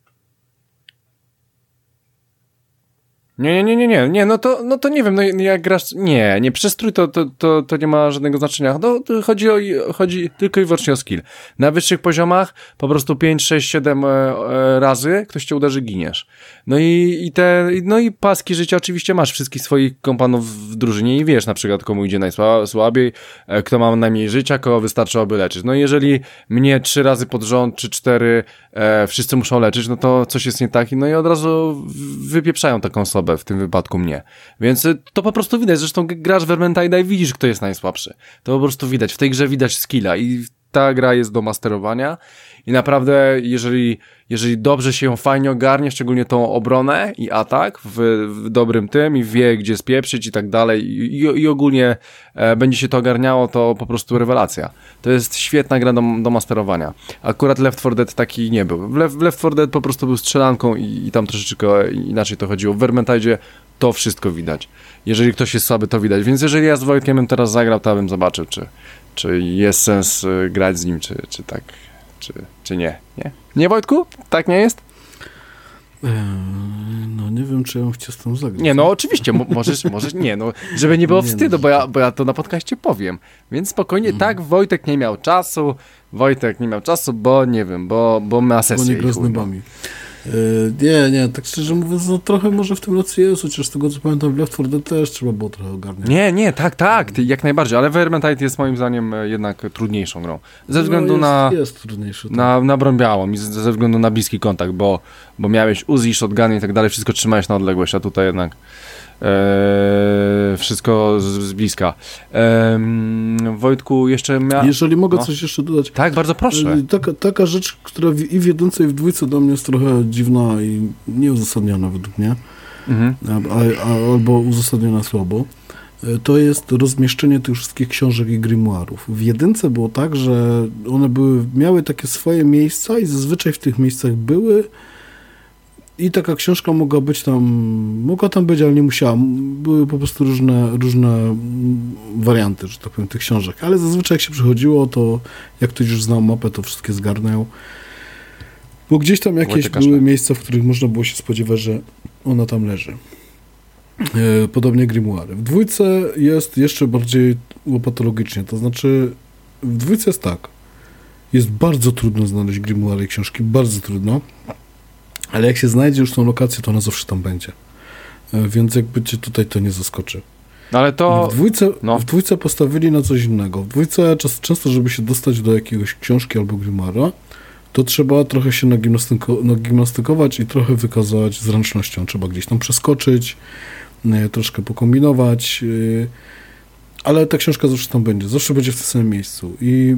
Nie, nie, nie, nie, nie, no to, no to nie wiem, no jak grasz, nie, nie, przestrój to, to, to, to nie ma żadnego znaczenia, no to chodzi o, chodzi tylko i wyłącznie o skill. Na wyższych poziomach po prostu pięć, sześć, siedem e, e, razy ktoś cię uderzy, giniesz. No i, i te, no i paski życia oczywiście masz wszystkich swoich kompanów w drużynie i wiesz na przykład komu idzie najsłabiej, e, kto ma najmniej życia, kogo wystarczyłoby leczyć. No i jeżeli mnie trzy razy pod rząd, czy cztery e, wszyscy muszą leczyć, no to coś jest nie tak i no i od razu wypieprzają taką osobę. W tym wypadku mnie. Więc to po prostu widać. Zresztą grasz w Vermintide'a i widzisz, kto jest najsłabszy. To po prostu widać. W tej grze widać skilla i ta gra jest do masterowania i naprawdę, jeżeli, jeżeli dobrze się ją fajnie ogarnie, szczególnie tą obronę i atak w, w dobrym tym i wie, gdzie spieprzyć i tak dalej i, i ogólnie e, będzie się to ogarniało, to po prostu rewelacja. To jest świetna gra do, do masterowania. Akurat Left four Dead taki nie był. W, Le, w Left four Dead po prostu był strzelanką i, i tam troszeczkę inaczej to chodziło. W Vermintide'zie to wszystko widać. Jeżeli ktoś jest słaby, to widać. Więc jeżeli ja z Wojtkiem bym teraz zagrał, to bym zobaczył, czy, czy jest sens y, grać z nim, czy, czy tak, czy, czy nie. Nie? Nie, Wojtku? Tak nie jest? Eee, no nie wiem, czy ja bym chciał z tym zagrać. Nie, no oczywiście, mo- możesz, możesz, nie, no, żeby nie było nie wstydu, no, bo, ja, bo ja to na podcaście powiem. Więc spokojnie, mm. tak, Wojtek nie miał czasu, Wojtek nie miał czasu, bo nie wiem, bo, bo ma sesję. Bo nie gra z nubami. Nie, nie, tak szczerze mówiąc, no trochę może w tym racji jest, chociaż z tego co pamiętam w Left four Dead też trzeba było trochę ogarniać. Nie, nie, tak, tak, ty, jak najbardziej, ale Vermintide jest moim zdaniem jednak trudniejszą grą. Ze względu no jest, na, jest trudniejszy, tak. na, na broń białą i ze względu na bliski kontakt, bo, bo miałeś Uzi, shotguny i tak dalej, wszystko trzymałeś na odległość, a tutaj jednak Eee, wszystko z, z bliska. Eee, Wojtku, jeszcze miał... Jeżeli mogę no. coś jeszcze dodać. Tak, bardzo proszę. Taka, taka rzecz, która w, i w jedynce, i w dwójce dla mnie jest trochę dziwna i nieuzasadniona według mnie. Mhm. a, a, albo uzasadniona słabo, to jest rozmieszczenie tych wszystkich książek i grimoirów. W jedynce było tak, że one były, miały takie swoje miejsca i zazwyczaj w tych miejscach były i taka książka mogła być tam, mogła tam być, ale nie musiała. Były po prostu różne, różne warianty, że tak powiem, tych książek. Ale zazwyczaj jak się przychodziło, to jak ktoś już znał mapę, to wszystkie zgarnął. Bo gdzieś tam jakieś były miejsca, w których można było się spodziewać, że ona tam leży. Podobnie grimoire. W dwójce jest jeszcze bardziej łopatologicznie, to znaczy w dwójce jest tak, jest bardzo trudno znaleźć grimoire i książki, bardzo trudno, ale jak się znajdzie już tą lokację, to ona zawsze tam będzie. Więc jakby cię tutaj to nie zaskoczy. No ale to... W dwójce, no. w dwójce postawili na coś innego. W dwójce czas, często, żeby się dostać do jakiegoś książki albo grimoire'a, to trzeba trochę się nagimnastyko, nagimnastykować i trochę wykazać zręcznością. Trzeba gdzieś tam przeskoczyć, troszkę pokombinować, ale ta książka zawsze tam będzie, zawsze będzie w tym samym miejscu i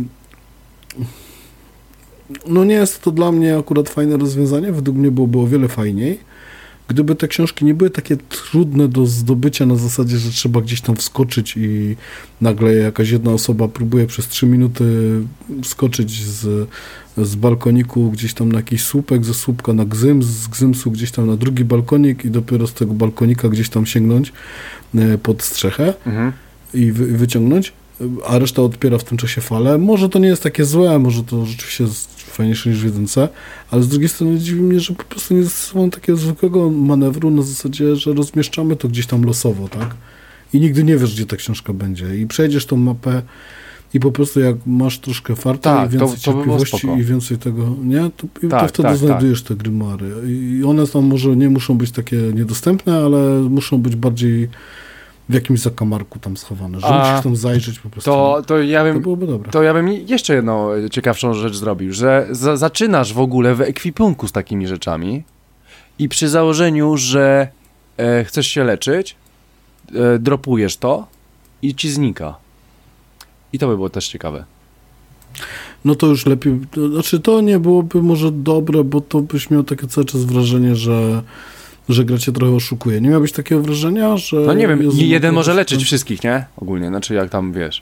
no nie jest to dla mnie akurat fajne rozwiązanie, według mnie byłoby o wiele fajniej, gdyby te książki nie były takie trudne do zdobycia na zasadzie, że trzeba gdzieś tam wskoczyć i nagle jakaś jedna osoba próbuje przez trzy minuty wskoczyć z, z balkoniku gdzieś tam na jakiś słupek, ze słupka na gzyms, z gzymsu gdzieś tam na drugi balkonik i dopiero z tego balkonika gdzieś tam sięgnąć pod strzechę mhm. i wy, wyciągnąć, a reszta odpiera w tym czasie falę. Może to nie jest takie złe, może to rzeczywiście jest fajniejsze niż w jedynce, ale z drugiej strony dziwi mnie, że po prostu nie zastosowano takiego zwykłego manewru na zasadzie, że rozmieszczamy to gdzieś tam losowo, tak? I nigdy nie wiesz, gdzie ta książka będzie. I przejdziesz tą mapę i po prostu jak masz troszkę farta tak, i więcej to, to cierpliwości i więcej tego, nie? To, tak, to wtedy tak, znajdujesz tak. te grimoiry. I one tam może nie muszą być takie niedostępne, ale muszą być bardziej w jakimś zakamarku tam schowane, że musisz tam zajrzeć po prostu. To, to, ja bym, to byłoby dobre. To ja bym jeszcze jedną ciekawszą rzecz zrobił, że za, zaczynasz w ogóle w ekwipunku z takimi rzeczami i przy założeniu, że e, chcesz się leczyć, e, dropujesz to i ci znika. I to by było też ciekawe. No to już lepiej, to, znaczy to nie byłoby może dobre, bo to byś miał takie cały czas wrażenie, że że gra cię trochę oszukuje. Nie miałbyś takiego wrażenia, że... No nie wiem, jeden może leczyć wszystkich, nie? Ogólnie, znaczy jak tam, wiesz.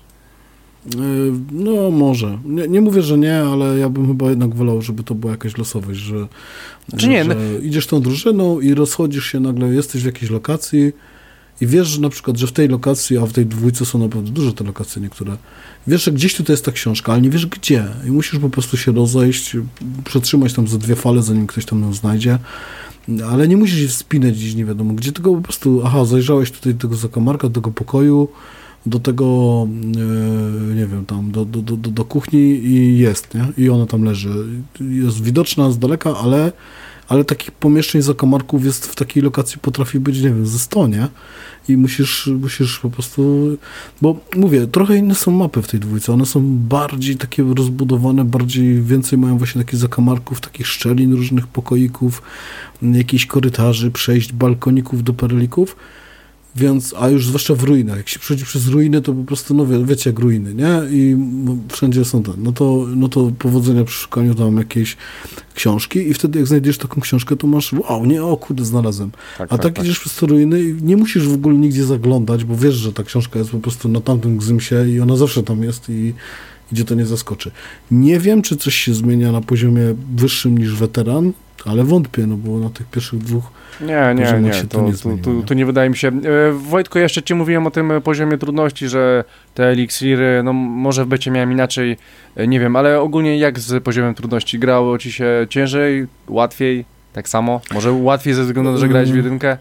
No może. Nie, nie mówię, że nie, ale ja bym chyba jednak wolał, żeby to była jakaś losowość, że, znaczy nie, że no... idziesz tą drużyną i rozchodzisz się nagle, jesteś w jakiejś lokacji i wiesz, że na przykład, że w tej lokacji, a w tej dwójce są naprawdę duże te lokacje niektóre, wiesz, że gdzieś tutaj jest ta książka, ale nie wiesz gdzie i musisz po prostu się rozejść, przetrzymać tam ze dwie fale, zanim ktoś tam ją znajdzie. Ale nie musisz się wspinać gdzieś nie wiadomo gdzie, tylko po prostu, aha, zajrzałeś tutaj do tego zakamarka, do tego pokoju, do tego, yy, nie wiem, tam, do, do, do, do kuchni i jest, nie? I ona tam leży. Jest widoczna z daleka, ale, ale takich pomieszczeń zakamarków jest w takiej lokacji potrafi być, nie wiem, ze sto, nie? I musisz, musisz po prostu, bo mówię, trochę inne są mapy w tej dwójce, one są bardziej takie rozbudowane, bardziej, więcej mają właśnie takich zakamarków, takich szczelin, różnych pokoików, jakichś korytarzy, przejść, balkoników do perlików, więc, a już zwłaszcza w ruinach, jak się przechodzi przez ruiny, to po prostu, no wie, wiecie, jak ruiny, nie? I no, wszędzie są te, no to, no to powodzenia przy szukaniu tam jakiejś książki i wtedy jak znajdziesz taką książkę, to masz, wow, nie, o kurde, znalazłem. Tak, a tak, tak idziesz tak. przez te ruiny i nie musisz w ogóle nigdzie zaglądać, bo wiesz, że ta książka jest po prostu na tamtym gzymsie i ona zawsze tam jest i gdzie to nie zaskoczy. Nie wiem, czy coś się zmienia na poziomie wyższym niż weteran, ale wątpię, no bo na tych pierwszych dwóch Nie, nie, nie, to, to, nie zmieniło, to, to, to nie wydaje mi się. Wojtku, jeszcze ci mówiłem o tym poziomie trudności, że te eliksiry, no może w becie miałem inaczej, nie wiem, ale ogólnie jak z poziomem trudności? Grało ci się ciężej, łatwiej, tak samo? Może łatwiej ze względu na to, że grałeś w jedynkę?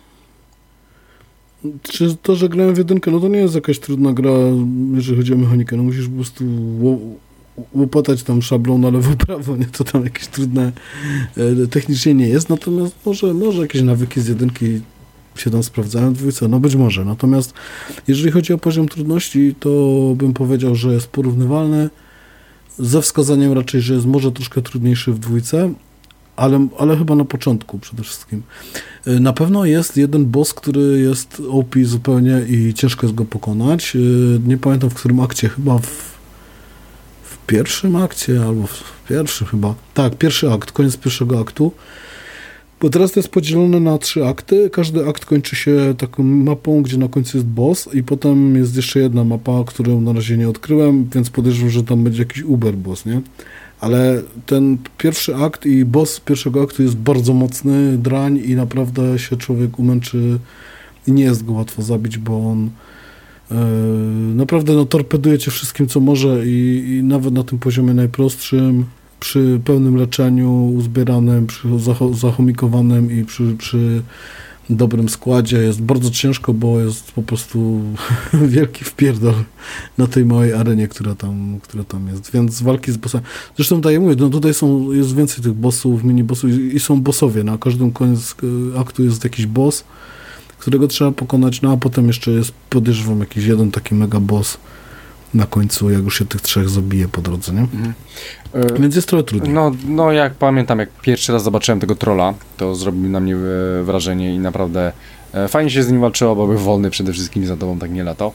Czy to, że grałem w jedynkę, no to nie jest jakaś trudna gra, jeżeli chodzi o mechanikę, no musisz po prostu łopatać tam szablą na lewo, prawo, nie, to tam jakieś trudne e, technicznie nie jest, natomiast może, może jakieś nawyki z jedynki się tam sprawdzają w dwójce, no być może, natomiast jeżeli chodzi o poziom trudności, to bym powiedział, że jest porównywalny, ze wskazaniem raczej, że jest może troszkę trudniejszy w dwójce, ale, ale chyba na początku przede wszystkim. Na pewno jest jeden boss, który jest O P zupełnie i ciężko jest go pokonać. Nie pamiętam w którym akcie, chyba w, w pierwszym akcie, albo w pierwszym chyba. Tak, pierwszy akt, koniec pierwszego aktu. Bo teraz to jest podzielone na trzy akty. Każdy akt kończy się taką mapą, gdzie na końcu jest boss i potem jest jeszcze jedna mapa, którą na razie nie odkryłem, więc podejrzewam, że tam będzie jakiś uber boss, nie? Ale ten pierwszy akt i boss pierwszego aktu jest bardzo mocny, drań i naprawdę się człowiek umęczy i nie jest go łatwo zabić, bo on yy, naprawdę no, torpeduje cię wszystkim, co może i, i nawet na tym poziomie najprostszym, przy pełnym leczeniu, uzbieranym, przy zacho- zachomikowanym i przy, przy dobrym składzie jest bardzo ciężko, bo jest po prostu wielki wpierdol na tej małej arenie, która tam, która tam jest, więc walki z bossami. Zresztą tutaj ja mówię, no tutaj są, jest więcej tych bossów, mini-bossów i, i są bossowie. Na każdym koniec aktu jest jakiś boss, którego trzeba pokonać, no a potem jeszcze jest, podejrzewam, jakiś jeden taki mega boss na końcu, jak już się tych trzech zabije po drodze, nie? Mhm. Y- Więc jest trochę trudniej. No, no jak pamiętam, jak pierwszy raz zobaczyłem tego trolla, to zrobił na mnie e, wrażenie i naprawdę e, fajnie się z nim walczyło, bo był wolny przede wszystkim za tobą, tak nie latał.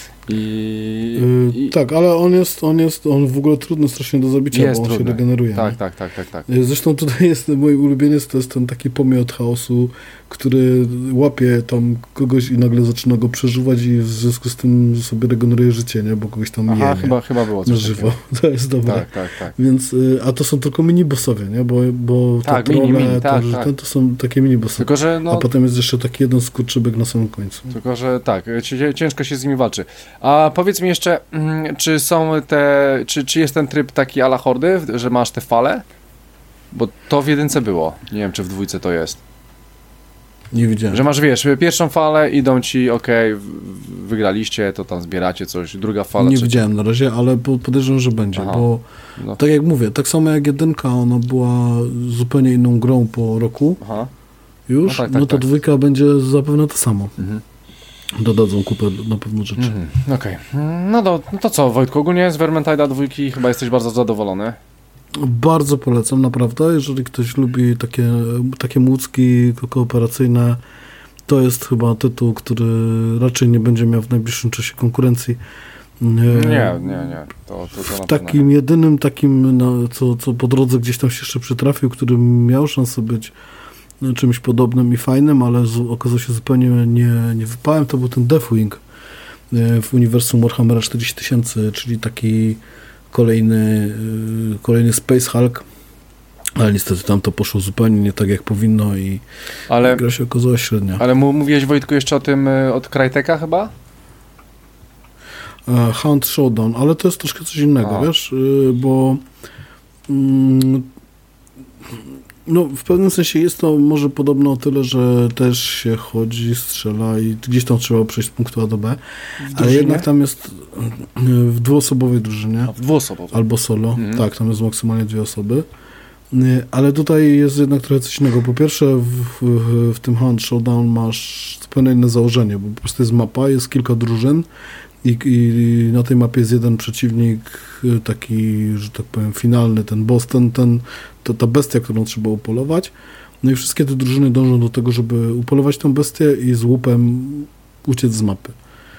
I, Yy, i tak, ale on jest, on jest, on w ogóle trudny strasznie do zabicia, jest bo on trudny. się regeneruje. Tak, nie? tak, tak, tak, tak. Yy, Zresztą tutaj jest mój ulubieniec, to jest ten taki pomiot chaosu, który łapie tam kogoś i nagle zaczyna go przeżuwać i w związku z tym sobie regeneruje życie, nie? Bo kogoś tam Aha, je, chyba, chyba było na coś żywo. takiego. To jest dobre. Tak, tak, tak. Więc, y, a to są tylko mini-bossowie, nie? Bo, bo Tak, te mini, trolle, mini, tak, to, tak. Ten, to są takie mini-bossy. Tylko, że A no, potem jest jeszcze taki jeden skurczybyk na samym końcu. tylko, że tak, ci- ciężko się z nimi walczy. A powiedz mi jeszcze, mm, czy są te, czy, czy jest ten tryb taki a la Hordy, że masz te fale? Bo to w jedynce było. Nie wiem, czy w dwójce to jest. Nie widziałem. Że masz, wiesz, pierwszą falę, idą ci, okej, w- wygraliście, to tam zbieracie coś, druga fala, Nie trzecia. widziałem na razie, ale po- podejrzewam, że będzie, Aha. bo No. tak jak mówię, tak samo jak jedynka, ona była zupełnie inną grą po roku Aha. już, No no, tak, tak, to tak. dwójka będzie zapewne to samo. Mhm. Dodadzą kupę na pewno rzeczy. Mhm. Okej. No, to, no to co, Wojtku, ogólnie z Vermintide'a dwójki chyba jesteś bardzo zadowolony. Bardzo polecam, naprawdę, jeżeli ktoś lubi takie, takie młódzki kooperacyjne, to jest chyba tytuł, który raczej nie będzie miał w najbliższym czasie konkurencji. Nie, nie, nie. To, to, to na pewno Takim jedynym takim, no, co, co po drodze gdzieś tam się jeszcze przytrafił, który miał szansę być no, czymś podobnym i fajnym, ale z, okazał się zupełnie nie, nie wypałem, to był ten Deathwing e, w uniwersum Warhammera czterdzieści tysięcy, czyli taki kolejny, e, kolejny Space Hulk, ale niestety tam to poszło zupełnie nie tak jak powinno i Ale, gra się okazała średnia. ale mu- mówiłeś, Wojtku, jeszcze o tym y, od Cryteka chyba? E, Hunt Showdown, ale to jest troszkę coś innego, A. wiesz, y, bo mm, no w pewnym sensie jest to może podobne o tyle, że też się chodzi, strzela i gdzieś tam trzeba przejść z punktu A do B, ale drużynie? jednak tam jest y, w dwuosobowej drużynie, A, w dwuosobowo. albo solo, Mhm. tak, tam jest maksymalnie dwie osoby, y, ale tutaj jest jednak trochę coś innego. Po pierwsze w, w, w tym Hunt Showdown masz zupełnie inne założenie, bo po prostu jest mapa, jest kilka drużyn, I, I na tej mapie jest jeden przeciwnik, taki, że tak powiem, finalny, ten boss, ten, ten, to, ta bestia, którą trzeba upolować. No i wszystkie te drużyny dążą do tego, żeby upolować tę bestię i z łupem uciec z mapy.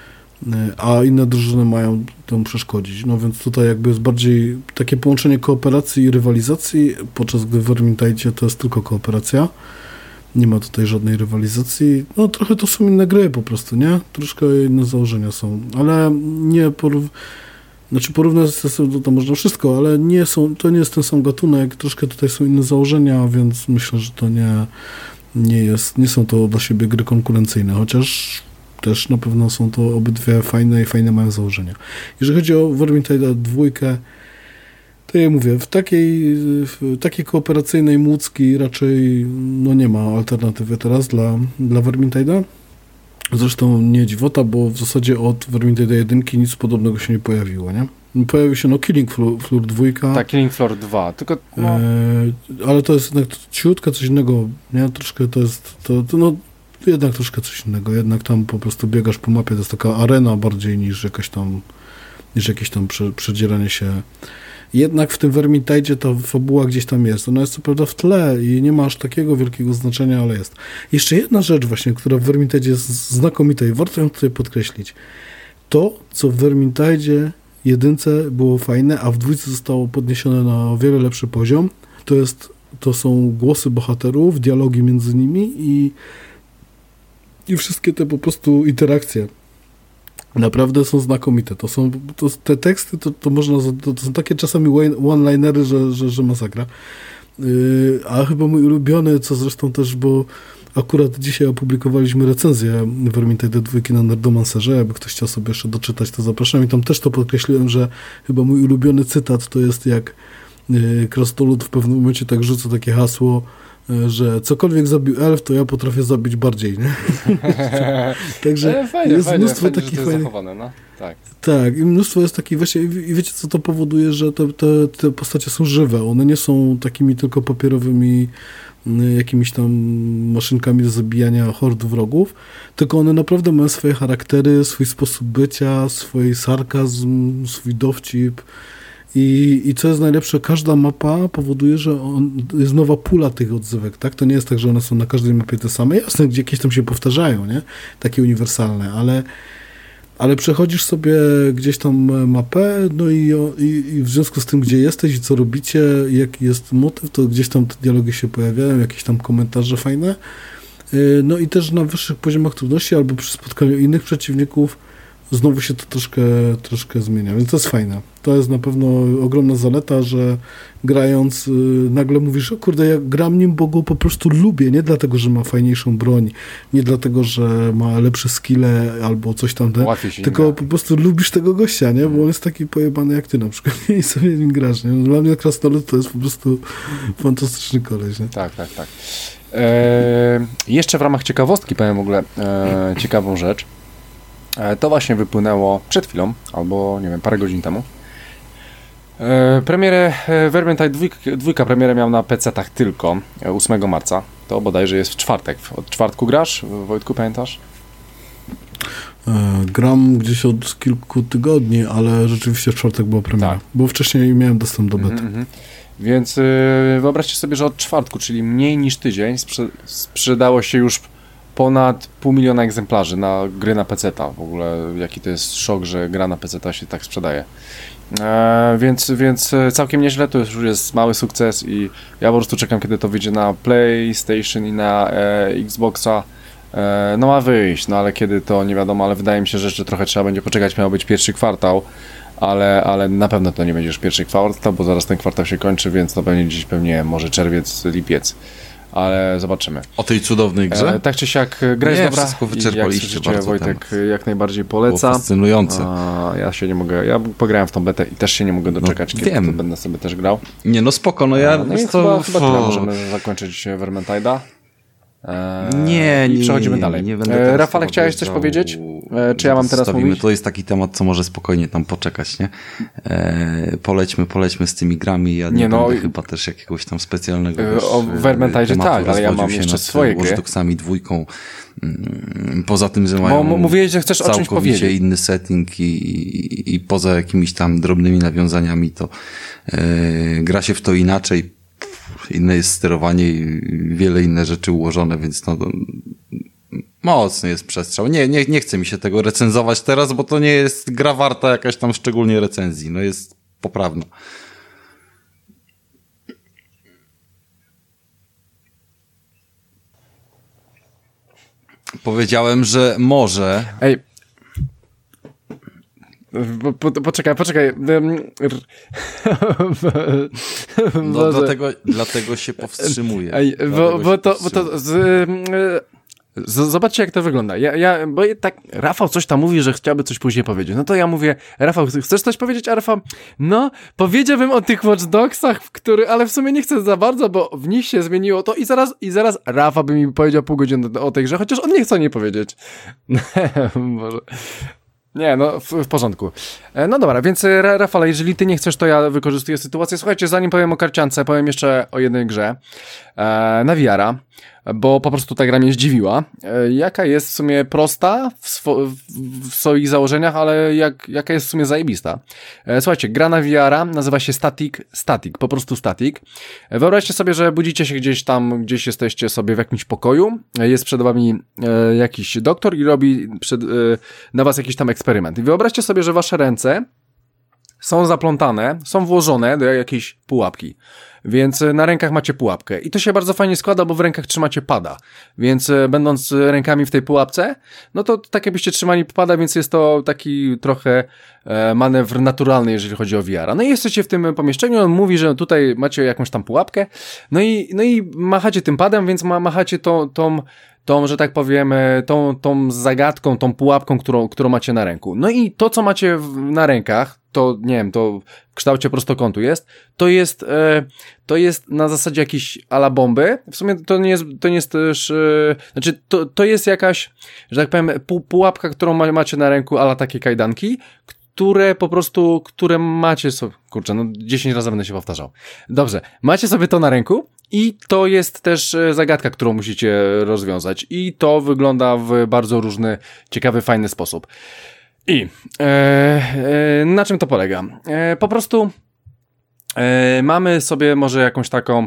A inne drużyny mają temu przeszkodzić. No więc tutaj jakby jest bardziej takie połączenie kooperacji i rywalizacji, podczas gdy w Vermintide to jest tylko kooperacja. Nie ma tutaj żadnej rywalizacji. No trochę to są inne gry po prostu, nie? Troszkę inne założenia są, ale nie porów... Znaczy porównać to, to można wszystko, ale nie są, to nie jest ten sam gatunek, troszkę tutaj są inne założenia, więc myślę, że to nie, nie jest, nie są to dla siebie gry konkurencyjne, chociaż też na pewno są to obydwie fajne i fajne mają założenia. Jeżeli chodzi o Vermintide dwójkę, to ja mówię, w takiej, w takiej kooperacyjnej młódzki raczej no nie ma alternatywy teraz dla, dla Vermintide'a. Zresztą nie dziwota, bo w zasadzie od Vermintide jeden nic podobnego się nie pojawiło, nie? Pojawił się no Killing Floor, Floor dwa. Tak, Killing Floor dwa, tylko no, E, ale to jest jednak ciutkę coś innego, nie? Troszkę to jest, to, to no jednak troszkę coś innego, jednak tam po prostu biegasz po mapie, to jest taka arena bardziej niż jakaś tam, niż jakieś tam prze, przedzieranie się. Jednak w tym Vermintide ta fabuła gdzieś tam jest. Ona jest co prawda w tle i nie ma aż takiego wielkiego znaczenia, ale jest. Jeszcze jedna rzecz właśnie, która w Vermintide jest znakomita i warto ją tutaj podkreślić. To, co w Vermintide jedynce było fajne, a w dwójce zostało podniesione na o wiele lepszy poziom, to jest to są głosy bohaterów, dialogi między nimi i, i wszystkie te po prostu interakcje naprawdę są znakomite. To są to, te teksty, to, to można, to, to są takie czasami one-linery, że, że, że masakra. Yy, a chyba mój ulubiony, co zresztą też, bo akurat dzisiaj opublikowaliśmy recenzję Vermintide dwa na Nerdomancerze, jakby ktoś chciał sobie jeszcze doczytać, to zapraszam. I tam też to podkreśliłem, że chyba mój ulubiony cytat to jest jak yy, Krasnolud w pewnym momencie tak rzuca takie hasło, że cokolwiek zabił elf, to ja potrafię zabić bardziej, nie? Także fajnie, jest fajnie, mnóstwo fajnie, takich że to jest fajnych... zachowane, no. Tak. Tak, i mnóstwo jest takich właśnie, i wiecie co to powoduje, że te, te, te postacie są żywe, one nie są takimi tylko papierowymi jakimiś tam maszynkami do zabijania hord wrogów, tylko one naprawdę mają swoje charaktery, swój sposób bycia, swój sarkazm, swój dowcip. I, I co jest najlepsze, każda mapa powoduje, że on, jest nowa pula tych odzywek, tak? To nie jest tak, że one są na każdej mapie te same. Jasne, gdzie jakieś tam się powtarzają, nie? Takie uniwersalne, ale, ale przechodzisz sobie gdzieś tam mapę, no i, i, i w związku z tym, gdzie jesteś i co robicie, jaki jest motyw, to gdzieś tam te dialogi się pojawiają, jakieś tam komentarze fajne. No i też na wyższych poziomach trudności albo przy spotkaniu innych przeciwników znowu się to troszkę, troszkę zmienia, więc to jest fajne. To jest na pewno ogromna zaleta, że grając yy, nagle mówisz, o kurde, ja gram nim, bo go po prostu lubię, nie dlatego, że ma fajniejszą broń, nie dlatego, że ma lepsze skille albo coś tam, tylko gra. Po prostu lubisz tego gościa, nie? Bo on jest taki pojebany jak ty na przykład i sobie nim grasz, nie? Dla mnie Krasnolud to jest po prostu fantastyczny koleś, nie? Tak, tak, tak. Eee, jeszcze w ramach ciekawostki powiem w ogóle e, ciekawą rzecz. To właśnie wypłynęło przed chwilą, albo nie wiem, parę godzin temu. E, premierę e, Vermintide dwa premierę miał na pecetach tylko ósmego marca. To bodajże jest w czwartek. Od czwartku grasz? Wojtku, pamiętasz? E, gram gdzieś od kilku tygodni, ale rzeczywiście w czwartek była premiera. Tak. Bo wcześniej miałem dostęp do bety. Mm-hmm. Więc e, wyobraźcie sobie, że od czwartku, czyli mniej niż tydzień, sprze- sprzedało się już ponad pół miliona egzemplarzy na gry na peceta. W ogóle jaki to jest szok, że gra na peceta się tak sprzedaje. E, więc, więc całkiem nieźle, to już jest mały sukces i ja po prostu czekam, kiedy to wyjdzie na PlayStation i na e, Xboxa. E, no ma wyjść, no ale kiedy to nie wiadomo, ale wydaje mi się, że jeszcze trochę trzeba będzie poczekać, miał być pierwszy kwartał, ale, ale na pewno to nie będzie już pierwszy kwartał, bo zaraz ten kwartał się kończy, więc to będzie gdzieś pewnie może czerwiec, lipiec. Ale zobaczymy. O tej cudownej grze? E, tak czy siak, gra jest nie, dobra. Wszystko wyczerpaliście, jak słyszycie, Wojtek temat. jak najbardziej poleca. Było fascynujące. A, ja się nie mogę, ja pograłem w tą betę i też się nie mogę doczekać, no, kiedy wiem. to będę sobie też grał. Nie, no spoko, no ja... No i to... chyba, chyba tyle możemy zakończyć Vermintide'a. Eee, nie, nie, I przechodzimy nie, dalej. Nie będę e, Rafale, chciałeś coś powiedzieć? E, czy ja mam teraz Zostawimy. mówić? To jest taki temat, co może spokojnie tam poczekać, nie? E, polećmy, polećmy z tymi grami. Ja nie, nie no, będę chyba też jakiegoś tam specjalnego e, o Vermintide tak, ale ja mam jeszcze swoje gry. Watch Dogsami dwójką. Poza tym, że mają Bo mówiłeś, że chcesz o czymś powiedzieć. Całkowicie inny setting i, i, i poza jakimiś tam drobnymi nawiązaniami, to e, gra się w to inaczej. Inne jest sterowanie i wiele inne rzeczy ułożone, więc no, mocny jest przestrzał. Nie, nie, nie chce mi się tego recenzować teraz, bo to nie jest gra warta jakaś tam szczególnie recenzji. No jest poprawna. Powiedziałem, że może... Ej, Po, po, poczekaj, poczekaj. No, dlatego, dlatego się powstrzymuję. Ej, bo, bo, to, bo to z, z, zobaczcie, jak to wygląda. Ja, ja, bo tak Rafał coś tam mówi, że chciałby coś później powiedzieć. No to ja mówię, Rafał, chcesz coś powiedzieć? A Rafał, no, powiedziałbym o tych Watch Dogsach, w który, ale w sumie nie chcę za bardzo, bo w nich się zmieniło to i zaraz, i zaraz Rafał by mi powiedział pół godziny o tej grze, chociaż on nie chce o niej powiedzieć. Boże. Nie, no w, w porządku. E, no dobra, więc Rafale, jeżeli ty nie chcesz, to ja wykorzystuję sytuację. Słuchajcie, zanim powiem o karciance, powiem jeszcze o jednej grze e, na V R-a, bo po prostu ta gra mnie zdziwiła. E, jaka jest w sumie prosta w, swo, w, w swoich założeniach, ale jak, jaka jest w sumie zajebista. E, słuchajcie, gra na V R-a nazywa się Static, Static, po prostu Static. E, wyobraźcie sobie, że budzicie się gdzieś tam, gdzieś jesteście sobie w jakimś pokoju, e, jest przed wami e, jakiś doktor i robi przed, e, na was jakiś tam eksperyment. I wyobraźcie sobie, że wasze ręce są zaplątane, są włożone do jakiejś pułapki. Więc na rękach macie pułapkę. I to się bardzo fajnie składa, bo w rękach trzymacie pada. Więc będąc rękami w tej pułapce, no to tak jakbyście trzymali pada, więc jest to taki trochę e, manewr naturalny, jeżeli chodzi o V R. No i jesteście w tym pomieszczeniu, on mówi, że tutaj macie jakąś tam pułapkę, no i, no i machacie tym padem, więc ma, machacie tą, tą, tą, że tak powiem, tą, tą zagadką, tą pułapką, którą, którą macie na ręku. No i to, co macie w, na rękach, to nie wiem, to w kształcie prostokątu jest, to jest, e, to jest na zasadzie jakiejś ala bomby. W sumie to nie jest, to nie jest też, e, znaczy to, to jest jakaś, że tak powiem, pu, pułapka, którą ma, macie na ręku, ala takie kajdanki, które po prostu, które macie sobie, kurczę, no dziesięć razy będę się powtarzał. Dobrze, macie sobie to na ręku i to jest też zagadka, którą musicie rozwiązać i to wygląda w bardzo różny, ciekawy, fajny sposób. I e, e, na czym to polega? E, po prostu e, mamy sobie może jakąś taką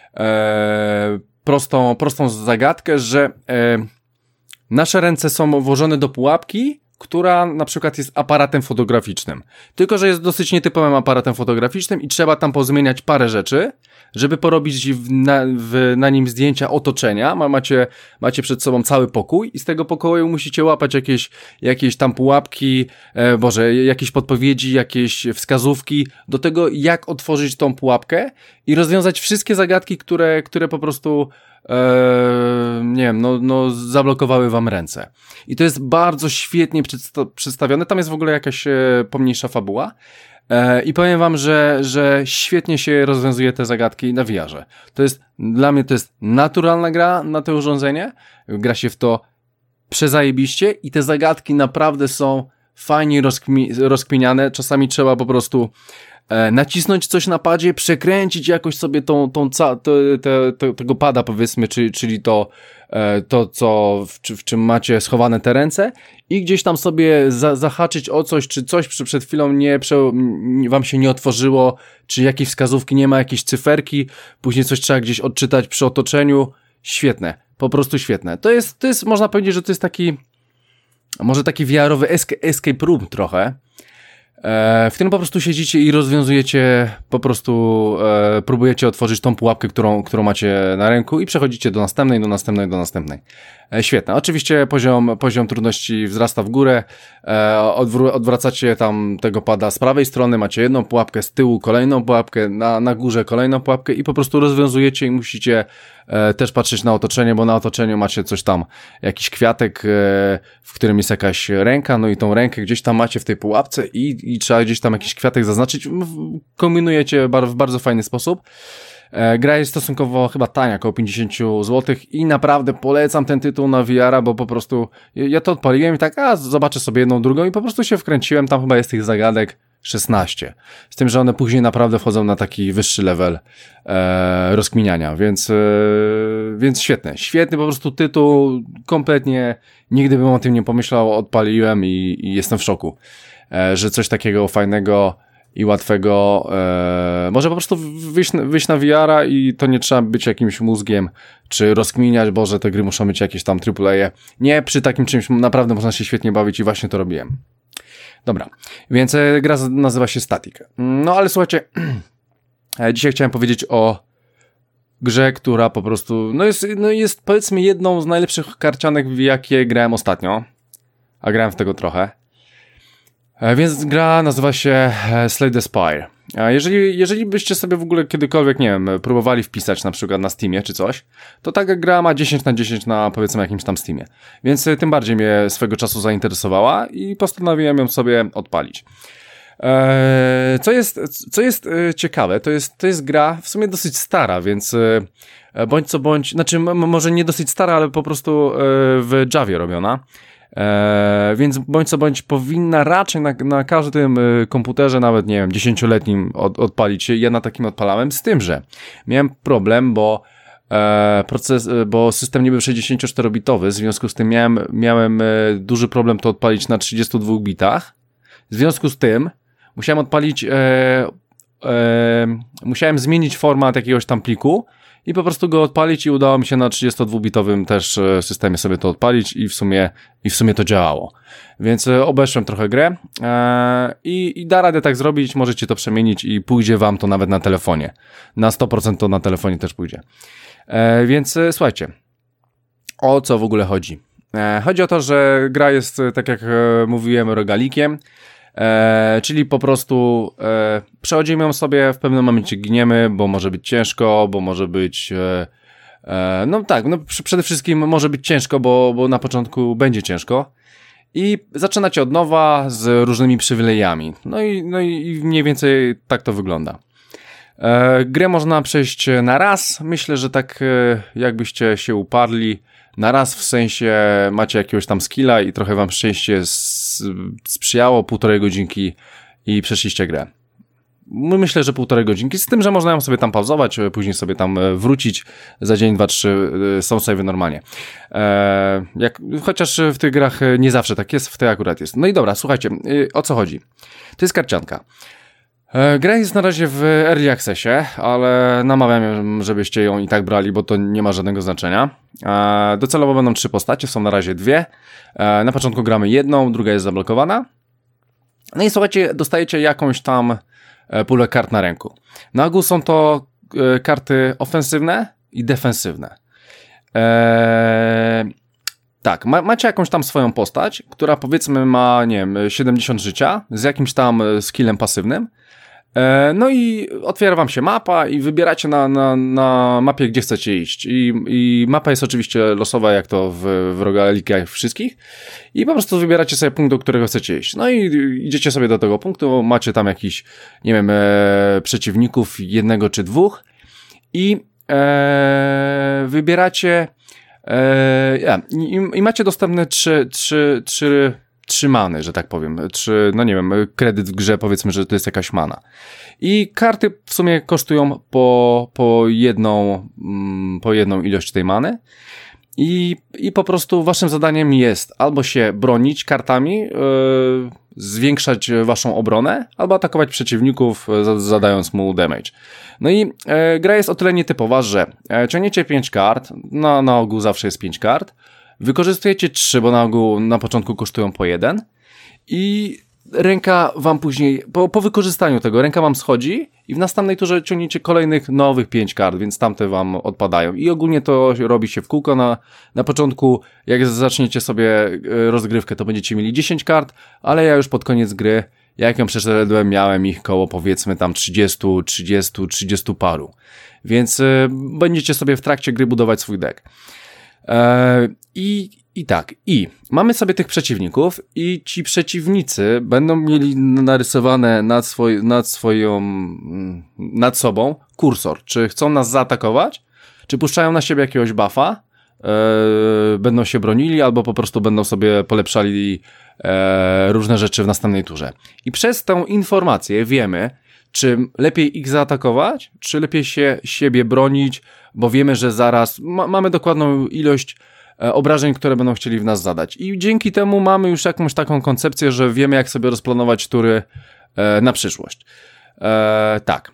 e, prostą, prostą zagadkę, że e, nasze ręce są włożone do pułapki, która na przykład jest aparatem fotograficznym. Tylko że jest dosyć nietypowym aparatem fotograficznym i trzeba tam pozmieniać parę rzeczy, żeby porobić w, na, w, na nim zdjęcia otoczenia. Macie, macie przed sobą cały pokój i z tego pokoju musicie łapać jakieś, jakieś tam pułapki, e, Boże, jakieś podpowiedzi, jakieś wskazówki do tego, jak otworzyć tą pułapkę i rozwiązać wszystkie zagadki, które, które po prostu Eee, nie wiem, no, no zablokowały wam ręce. I to jest bardzo świetnie przedsta- przedstawione. Tam jest w ogóle jakaś e, pomniejsza fabuła. E, I powiem wam, że, że świetnie się rozwiązuje te zagadki na V R-ze. To jest, dla mnie to jest naturalna gra na to urządzenie. Gra się w to przezajebiście i te zagadki naprawdę są fajnie rozkmi- rozkminiane. Czasami trzeba po prostu E, nacisnąć coś na padzie, przekręcić jakoś sobie tą, tą ca- to, te, te, tego pada powiedzmy, czyli, czyli to, e, to co w, czy, w czym macie schowane te ręce i gdzieś tam sobie za, zahaczyć o coś, czy coś przy, przed chwilą nie, prze, nie wam się nie otworzyło, czy jakieś wskazówki, nie ma jakiejś cyferki, później coś trzeba gdzieś odczytać przy otoczeniu. Świetne, po prostu świetne. To jest, to jest można powiedzieć, że to jest taki może taki V R-owy escape room trochę, w którym po prostu siedzicie i rozwiązujecie, po prostu e, próbujecie otworzyć tą pułapkę, którą, którą macie na ręku i przechodzicie do następnej, do następnej, do następnej. E, świetne. Oczywiście poziom, poziom trudności wzrasta w górę, e, odwr- odwracacie tam tego pada z prawej strony, macie jedną pułapkę, z tyłu kolejną pułapkę, na, na górze kolejną pułapkę i po prostu rozwiązujecie i musicie e, też patrzeć na otoczenie, bo na otoczeniu macie coś tam, jakiś kwiatek, e, w którym jest jakaś ręka, no i tą rękę gdzieś tam macie w tej pułapce i, i trzeba gdzieś tam jakiś kwiatek zaznaczyć. Kombinujecie bar- w bardzo fajny sposób. E, gra jest stosunkowo chyba tania, około pięćdziesiąt złotych i naprawdę polecam ten tytuł na V R-a, bo po prostu ja to odpaliłem i tak, a zobaczę sobie jedną, drugą i po prostu się wkręciłem, tam chyba jest tych zagadek szesnaście. Z tym, że one później naprawdę wchodzą na taki wyższy level e, rozkminiania, więc, e, więc świetne. Świetny po prostu tytuł, kompletnie nigdy bym o tym nie pomyślał, odpaliłem i, i jestem w szoku, e, że coś takiego fajnego i łatwego e, może po prostu wyjść, wyjść na V R-a i to nie trzeba być jakimś mózgiem, czy rozkminiać, Boże, te gry muszą być jakieś tam triple A. Nie, przy takim czymś naprawdę można się świetnie bawić i właśnie to robiłem. Dobra, więc e, gra nazywa się Static. No ale słuchajcie, e, dzisiaj chciałem powiedzieć o grze, która po prostu no jest, no jest powiedzmy jedną z najlepszych karcianek, w jakie grałem ostatnio, a grałem w tego trochę. E, więc gra nazywa się Slay the Spire. E, jeżeli, jeżeli byście sobie w ogóle kiedykolwiek, nie wiem, próbowali wpisać na przykład na Steamie czy coś, to taka gra ma dziesięć na dziesięć na powiedzmy jakimś tam Steamie. Więc e, tym bardziej mnie swego czasu zainteresowała i postanowiłem ją sobie odpalić. E, co jest, co jest e, ciekawe, to jest, to jest gra w sumie dosyć stara, więc e, bądź co bądź, znaczy m- może nie dosyć stara, ale po prostu e, w Javie robiona. Eee, więc bądź co bądź powinna raczej na, na każdym y, komputerze, nawet nie wiem, dziesięcioletnim od, odpalić się. Ja na takim odpalałem, z tym, że miałem problem, bo e, proces, bo system nie był sześćdziesięcioczterobitowy, w związku z tym miałem, miałem e, duży problem to odpalić na trzydziestu dwóch bitach. W związku z tym musiałem odpalić e, e, musiałem zmienić format jakiegoś tam pliku i po prostu go odpalić i udało mi się na trzydziestodwubitowym też systemie sobie to odpalić i w sumie, i w sumie to działało. Więc obeszłem trochę grę e, i, i da radę tak zrobić, możecie to przemienić i pójdzie wam to nawet na telefonie. Na sto procent to na telefonie też pójdzie. E, więc e, słuchajcie, o co w ogóle chodzi? E, chodzi o to, że gra jest, tak jak e, mówiłem, rogalikiem, e, czyli po prostu e, przechodzimy ją sobie, w pewnym momencie giniemy, bo może być ciężko, bo może być... E, e, no tak, no przede wszystkim może być ciężko, bo, bo na początku będzie ciężko. I zaczynacie od nowa z różnymi przywilejami. No i, no i mniej więcej tak to wygląda. E, grę można przejść na raz. Myślę, że tak e, jakbyście się uparli na raz, w sensie macie jakiegoś tam skilla i trochę wam szczęście sprzyjało, półtorej godzinki i przeszliście grę. Myślę, że półtorej godzinki, z tym, że można ją sobie tam pauzować, później sobie tam wrócić, za dzień, dwa, trzy są save'y normalnie. Eee, jak, chociaż w tych grach nie zawsze tak jest, w tej akurat jest. No i dobra, słuchajcie, o co chodzi? To jest karcianka. Eee, gra jest na razie w Early Accessie, ale namawiam, żebyście ją i tak brali, bo to nie ma żadnego znaczenia. Eee, docelowo będą trzy postacie, są na razie dwie. Eee, na początku gramy jedną, druga jest zablokowana. No i słuchajcie, dostajecie jakąś tam pulę kart na ręku. Na ogół są to e, karty ofensywne i defensywne. Eee, tak, ma, macie jakąś tam swoją postać, która powiedzmy ma, nie wiem, siedemdziesiąt życia z jakimś tam skillem pasywnym. E, no i otwiera wam się mapa i wybieracie na, na, na mapie, gdzie chcecie iść. I, i mapa jest oczywiście losowa, jak to w, w rogalikach wszystkich. I po prostu wybieracie sobie punkt, do którego chcecie iść. No i idziecie sobie do tego punktu, macie tam jakiś, nie wiem, e, przeciwników, jednego czy dwóch. I e, wybieracie e, ja, i, i macie dostępne trzy, trzy, trzy trzy many, że tak powiem, czy, no nie wiem, kredyt w grze, powiedzmy, że to jest jakaś mana. I karty w sumie kosztują po, po jedną, mm, po jedną ilość tej many. I, I po prostu waszym zadaniem jest albo się bronić kartami, yy, zwiększać waszą obronę, albo atakować przeciwników, yy, zadając mu damage. No i yy, gra jest o tyle nietypowa, że yy, ciągniecie pięć kart, no, na ogół zawsze jest pięć kart, wykorzystujecie trzy, bo na ogół na początku kosztują po jeden i ręka wam później, po, po wykorzystaniu tego, ręka wam schodzi i w następnej turze ciągniecie kolejnych nowych pięć kart, więc tamte wam odpadają. I ogólnie to robi się w kółko. Na, na początku, jak zaczniecie sobie rozgrywkę, to będziecie mieli dziesięć kart, ale ja już pod koniec gry, jak ją przeszedłem, miałem ich koło powiedzmy tam trzydzieści, trzydzieści, trzydzieści paru. Więc y, będziecie sobie w trakcie gry budować swój deck. Eee, i, I tak, i mamy sobie tych przeciwników i ci przeciwnicy będą mieli narysowane nad, swoj, nad swoją, nad sobą kursor, czy chcą nas zaatakować, czy puszczają na siebie jakiegoś buffa, eee, będą się bronili, albo po prostu będą sobie polepszali eee, różne rzeczy w następnej turze. I przez tę informację wiemy, czy lepiej ich zaatakować, czy lepiej się siebie bronić, bo wiemy, że zaraz ma, mamy dokładną ilość e, obrażeń, które będą chcieli w nas zadać. I dzięki temu mamy już jakąś taką koncepcję, że wiemy, jak sobie rozplanować tury e, na przyszłość. E, tak.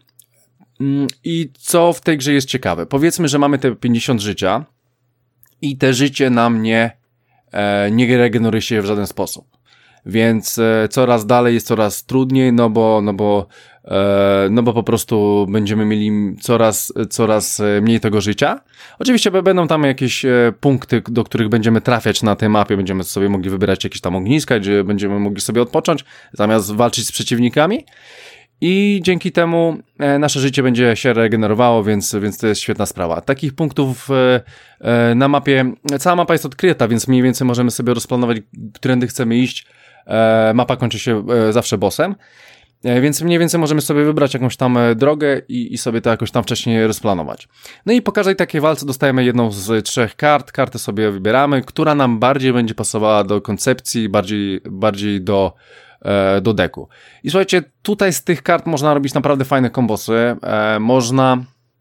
I co w tej grze jest ciekawe? Powiedzmy, że mamy te pięćdziesiąt życia i te życie nam nie, e, nie regeneruje się w żaden sposób. Więc e, coraz dalej jest coraz trudniej, no bo, no bo, e, no bo po prostu będziemy mieli coraz, coraz mniej tego życia. Oczywiście będą tam jakieś e, punkty, do których będziemy trafiać na tej mapie, będziemy sobie mogli wybierać jakieś tam ogniska, gdzie będziemy mogli sobie odpocząć, zamiast walczyć z przeciwnikami. I dzięki temu e, nasze życie będzie się regenerowało, więc, więc to jest świetna sprawa. Takich punktów e, e, na mapie, cała mapa jest odkryta, więc mniej więcej możemy sobie rozplanować, którędy chcemy iść. E, mapa kończy się e, zawsze bossem, e, więc mniej więcej możemy sobie wybrać jakąś tam e, drogę i, i sobie to jakoś tam wcześniej rozplanować. No i po każdej takiej walce dostajemy jedną z trzech kart, kartę sobie wybieramy, która nam bardziej będzie pasowała do koncepcji, bardziej, bardziej do e, do deku. I słuchajcie, tutaj z tych kart można robić naprawdę fajne kombosy, e, można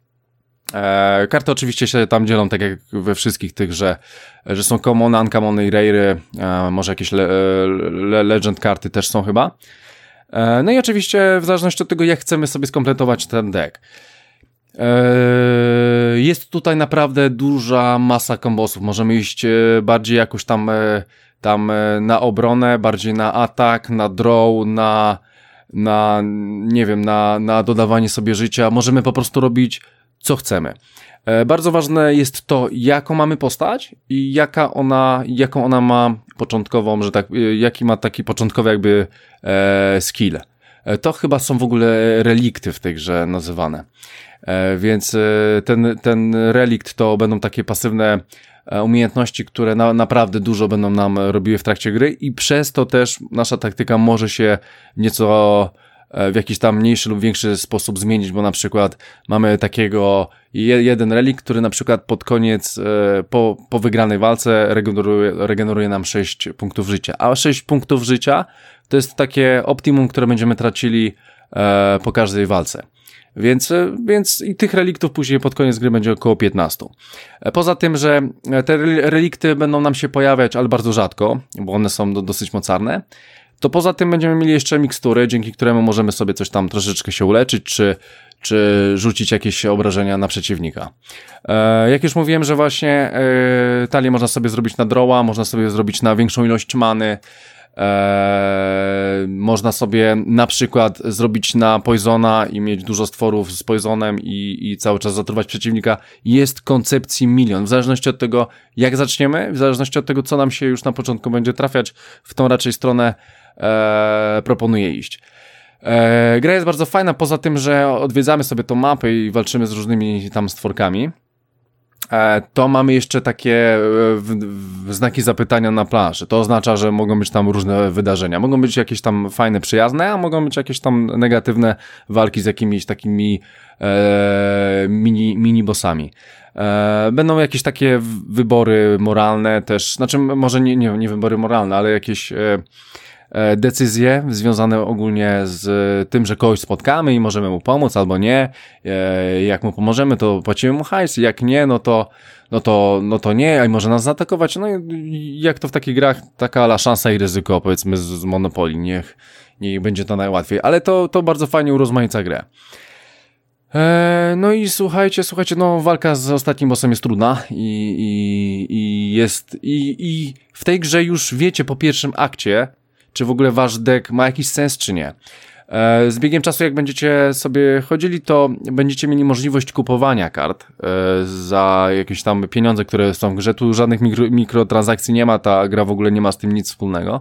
E, karty oczywiście się tam dzielą tak jak we wszystkich tych, że, że są common, uncommon i rare, e, może jakieś le, le, legend karty też są chyba. E, no i oczywiście w zależności od tego, jak chcemy sobie skompletować ten deck. E, jest tutaj naprawdę duża masa kombosów. Możemy iść bardziej jakoś tam, tam na obronę, bardziej na atak, na draw, na, na nie wiem, na, na dodawanie sobie życia. Możemy po prostu robić co chcemy. Bardzo ważne jest to, jaką mamy postać i jaka ona, jaką ona ma początkową, że tak, jaki ma taki początkowy jakby e, skill. To chyba są w ogóle relikty w tej grze nazywane. E, więc ten, ten relikt to będą takie pasywne umiejętności, które na, naprawdę dużo będą nam robiły w trakcie gry i przez to też nasza taktyka może się nieco w jakiś tam mniejszy lub większy sposób zmienić, bo na przykład mamy takiego je, jeden relikt, który na przykład pod koniec, e, po, po wygranej walce regeneruje, regeneruje nam sześć punktów życia, a sześć punktów życia to jest takie optimum, które będziemy tracili e, po każdej walce. Więc, więc i tych reliktów później pod koniec gry będzie około piętnaście. Poza tym, że te relikty będą nam się pojawiać, ale bardzo rzadko, bo one są do, dosyć mocarne, to poza tym będziemy mieli jeszcze mikstury, dzięki któremu możemy sobie coś tam troszeczkę się uleczyć, czy, czy rzucić jakieś obrażenia na przeciwnika. E, jak już mówiłem, że właśnie e, talię można sobie zrobić na droła, można sobie zrobić na większą ilość many, e, można sobie na przykład zrobić na poisona i mieć dużo stworów z poisonem i, i cały czas zatruwać przeciwnika. Jest koncepcji milion, w zależności od tego, jak zaczniemy, w zależności od tego, co nam się już na początku będzie trafiać, w tą raczej stronę E, proponuję iść. E, gra jest bardzo fajna, poza tym, że odwiedzamy sobie tą mapę i walczymy z różnymi tam stworkami. E, to mamy jeszcze takie e, w, w znaki zapytania na planszy. To oznacza, że mogą być tam różne wydarzenia. Mogą być jakieś tam fajne, przyjazne, a mogą być jakieś tam negatywne walki z jakimiś takimi e, mini, mini bossami. E, będą jakieś takie wybory moralne też, znaczy może nie, nie, nie wybory moralne, ale jakieś e, decyzje związane ogólnie z tym, że kogoś spotkamy i możemy mu pomóc albo nie. Jak mu pomożemy, to płacimy mu hajs, jak nie, no to no to, no to nie, a może nas zaatakować. No i jak to w takich grach, taka ala szansa i ryzyko, powiedzmy z, z Monopoly, niech, niech będzie to najłatwiej, ale to, to bardzo fajnie urozmaica grę. Eee, no i słuchajcie, słuchajcie, no walka z ostatnim bossem jest trudna i, i, i jest i, i w tej grze już wiecie po pierwszym akcie, czy w ogóle wasz deck ma jakiś sens, czy nie. E, z biegiem czasu, jak będziecie sobie chodzili, to będziecie mieli możliwość kupowania kart e, za jakieś tam pieniądze, które są w grze. Tu żadnych mikro, mikrotransakcji nie ma, ta gra w ogóle nie ma z tym nic wspólnego.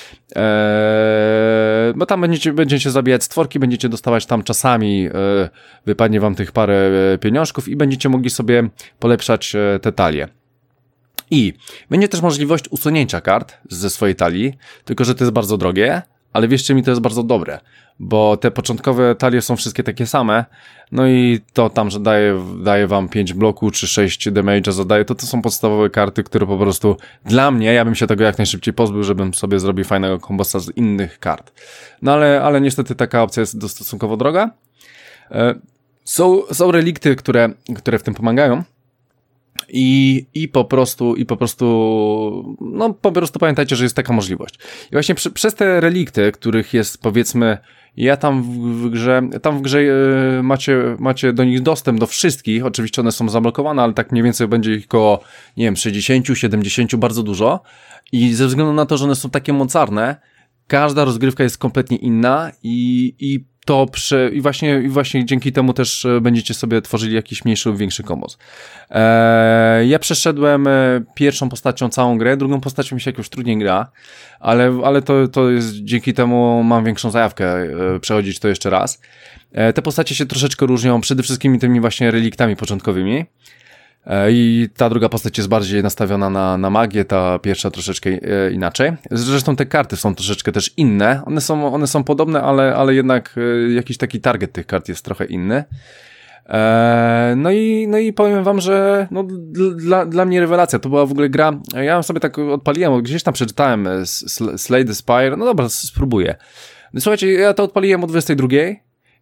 E, bo tam będziecie, będziecie zabijać stworki, będziecie dostawać tam czasami, e, wypadnie wam tych parę pieniążków i będziecie mogli sobie polepszać e, te talie. I będzie też możliwość usunięcia kart ze swojej talii, tylko że to jest bardzo drogie, ale wierzcie mi, to jest bardzo dobre, bo te początkowe talie są wszystkie takie same, no i to tam, że daje, daje wam pięć bloku czy sześć damage'a zadaje, to to są podstawowe karty, które po prostu dla mnie, ja bym się tego jak najszybciej pozbył, żebym sobie zrobił fajnego kombosa z innych kart. No ale, ale niestety taka opcja jest stosunkowo droga. Są, są relikty, które, które w tym pomagają. I, i po prostu, i po prostu, no po prostu pamiętajcie, że jest taka możliwość. I właśnie przy, przez te relikty, których jest powiedzmy, ja tam w, w grze, tam w grze yy, macie, macie do nich dostęp do wszystkich, oczywiście one są zablokowane, ale tak mniej więcej będzie ich około, nie wiem, sześćdziesiąt, siedemdziesiąt, bardzo dużo. I ze względu na to, że one są takie mocarne, każda rozgrywka jest kompletnie inna i, i to przy, i właśnie, i właśnie dzięki temu też będziecie sobie tworzyli jakiś mniejszy lub większy kombos. Eee, ja przeszedłem pierwszą postacią całą grę, drugą postacią mi się jakoś trudniej gra, ale, ale to, to jest, dzięki temu mam większą zajawkę e, przechodzić to jeszcze raz. E, te postacie się troszeczkę różnią, przede wszystkim tymi właśnie reliktami początkowymi. I ta druga postać jest bardziej nastawiona na, na magię, ta pierwsza troszeczkę e, inaczej. Zresztą te karty są troszeczkę też inne. One są, one są podobne, ale, ale jednak e, jakiś taki target tych kart jest trochę inny. E, no, i, no i powiem wam, że no, dla, dla mnie rewelacja. To była w ogóle gra, ja sobie tak odpaliłem, gdzieś tam przeczytałem Slay the Spire, no dobra, spróbuję. No, słuchajcie, ja to odpaliłem o dwudziestej drugiej.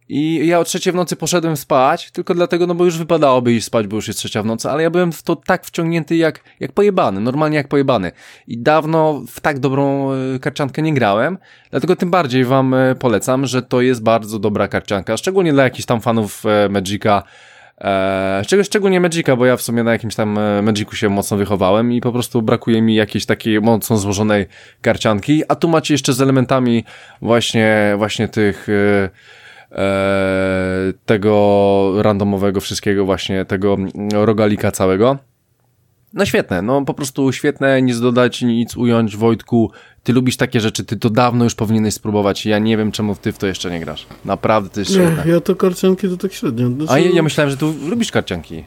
I ja o trzeciej w nocy poszedłem spać, tylko dlatego, no bo już wypadałoby iść spać, bo już jest trzecia w nocy, ale ja byłem w to tak wciągnięty jak, jak pojebany, normalnie jak pojebany. I dawno w tak dobrą y, karciankę nie grałem, dlatego tym bardziej wam y, polecam, że to jest bardzo dobra karcianka, szczególnie dla jakichś tam fanów y, Magica, Eee, szczególnie Magica, bo ja w sumie na jakimś tam Magicu się mocno wychowałem i po prostu brakuje mi jakiejś takiej mocno złożonej karcianki, a tu macie jeszcze z elementami właśnie, właśnie tych e, e, tego randomowego wszystkiego, właśnie tego rogalika całego. No świetne, no po prostu świetne, nic dodać, nic ująć. Wojtku, ty lubisz takie rzeczy, ty to dawno już powinieneś spróbować, ja nie wiem czemu ty w to jeszcze nie grasz. Naprawdę to jest świetne. Nie, ja to karcianki to tak średnio. Znaczy, a ja, ja myślałem, że ty lubisz karcianki.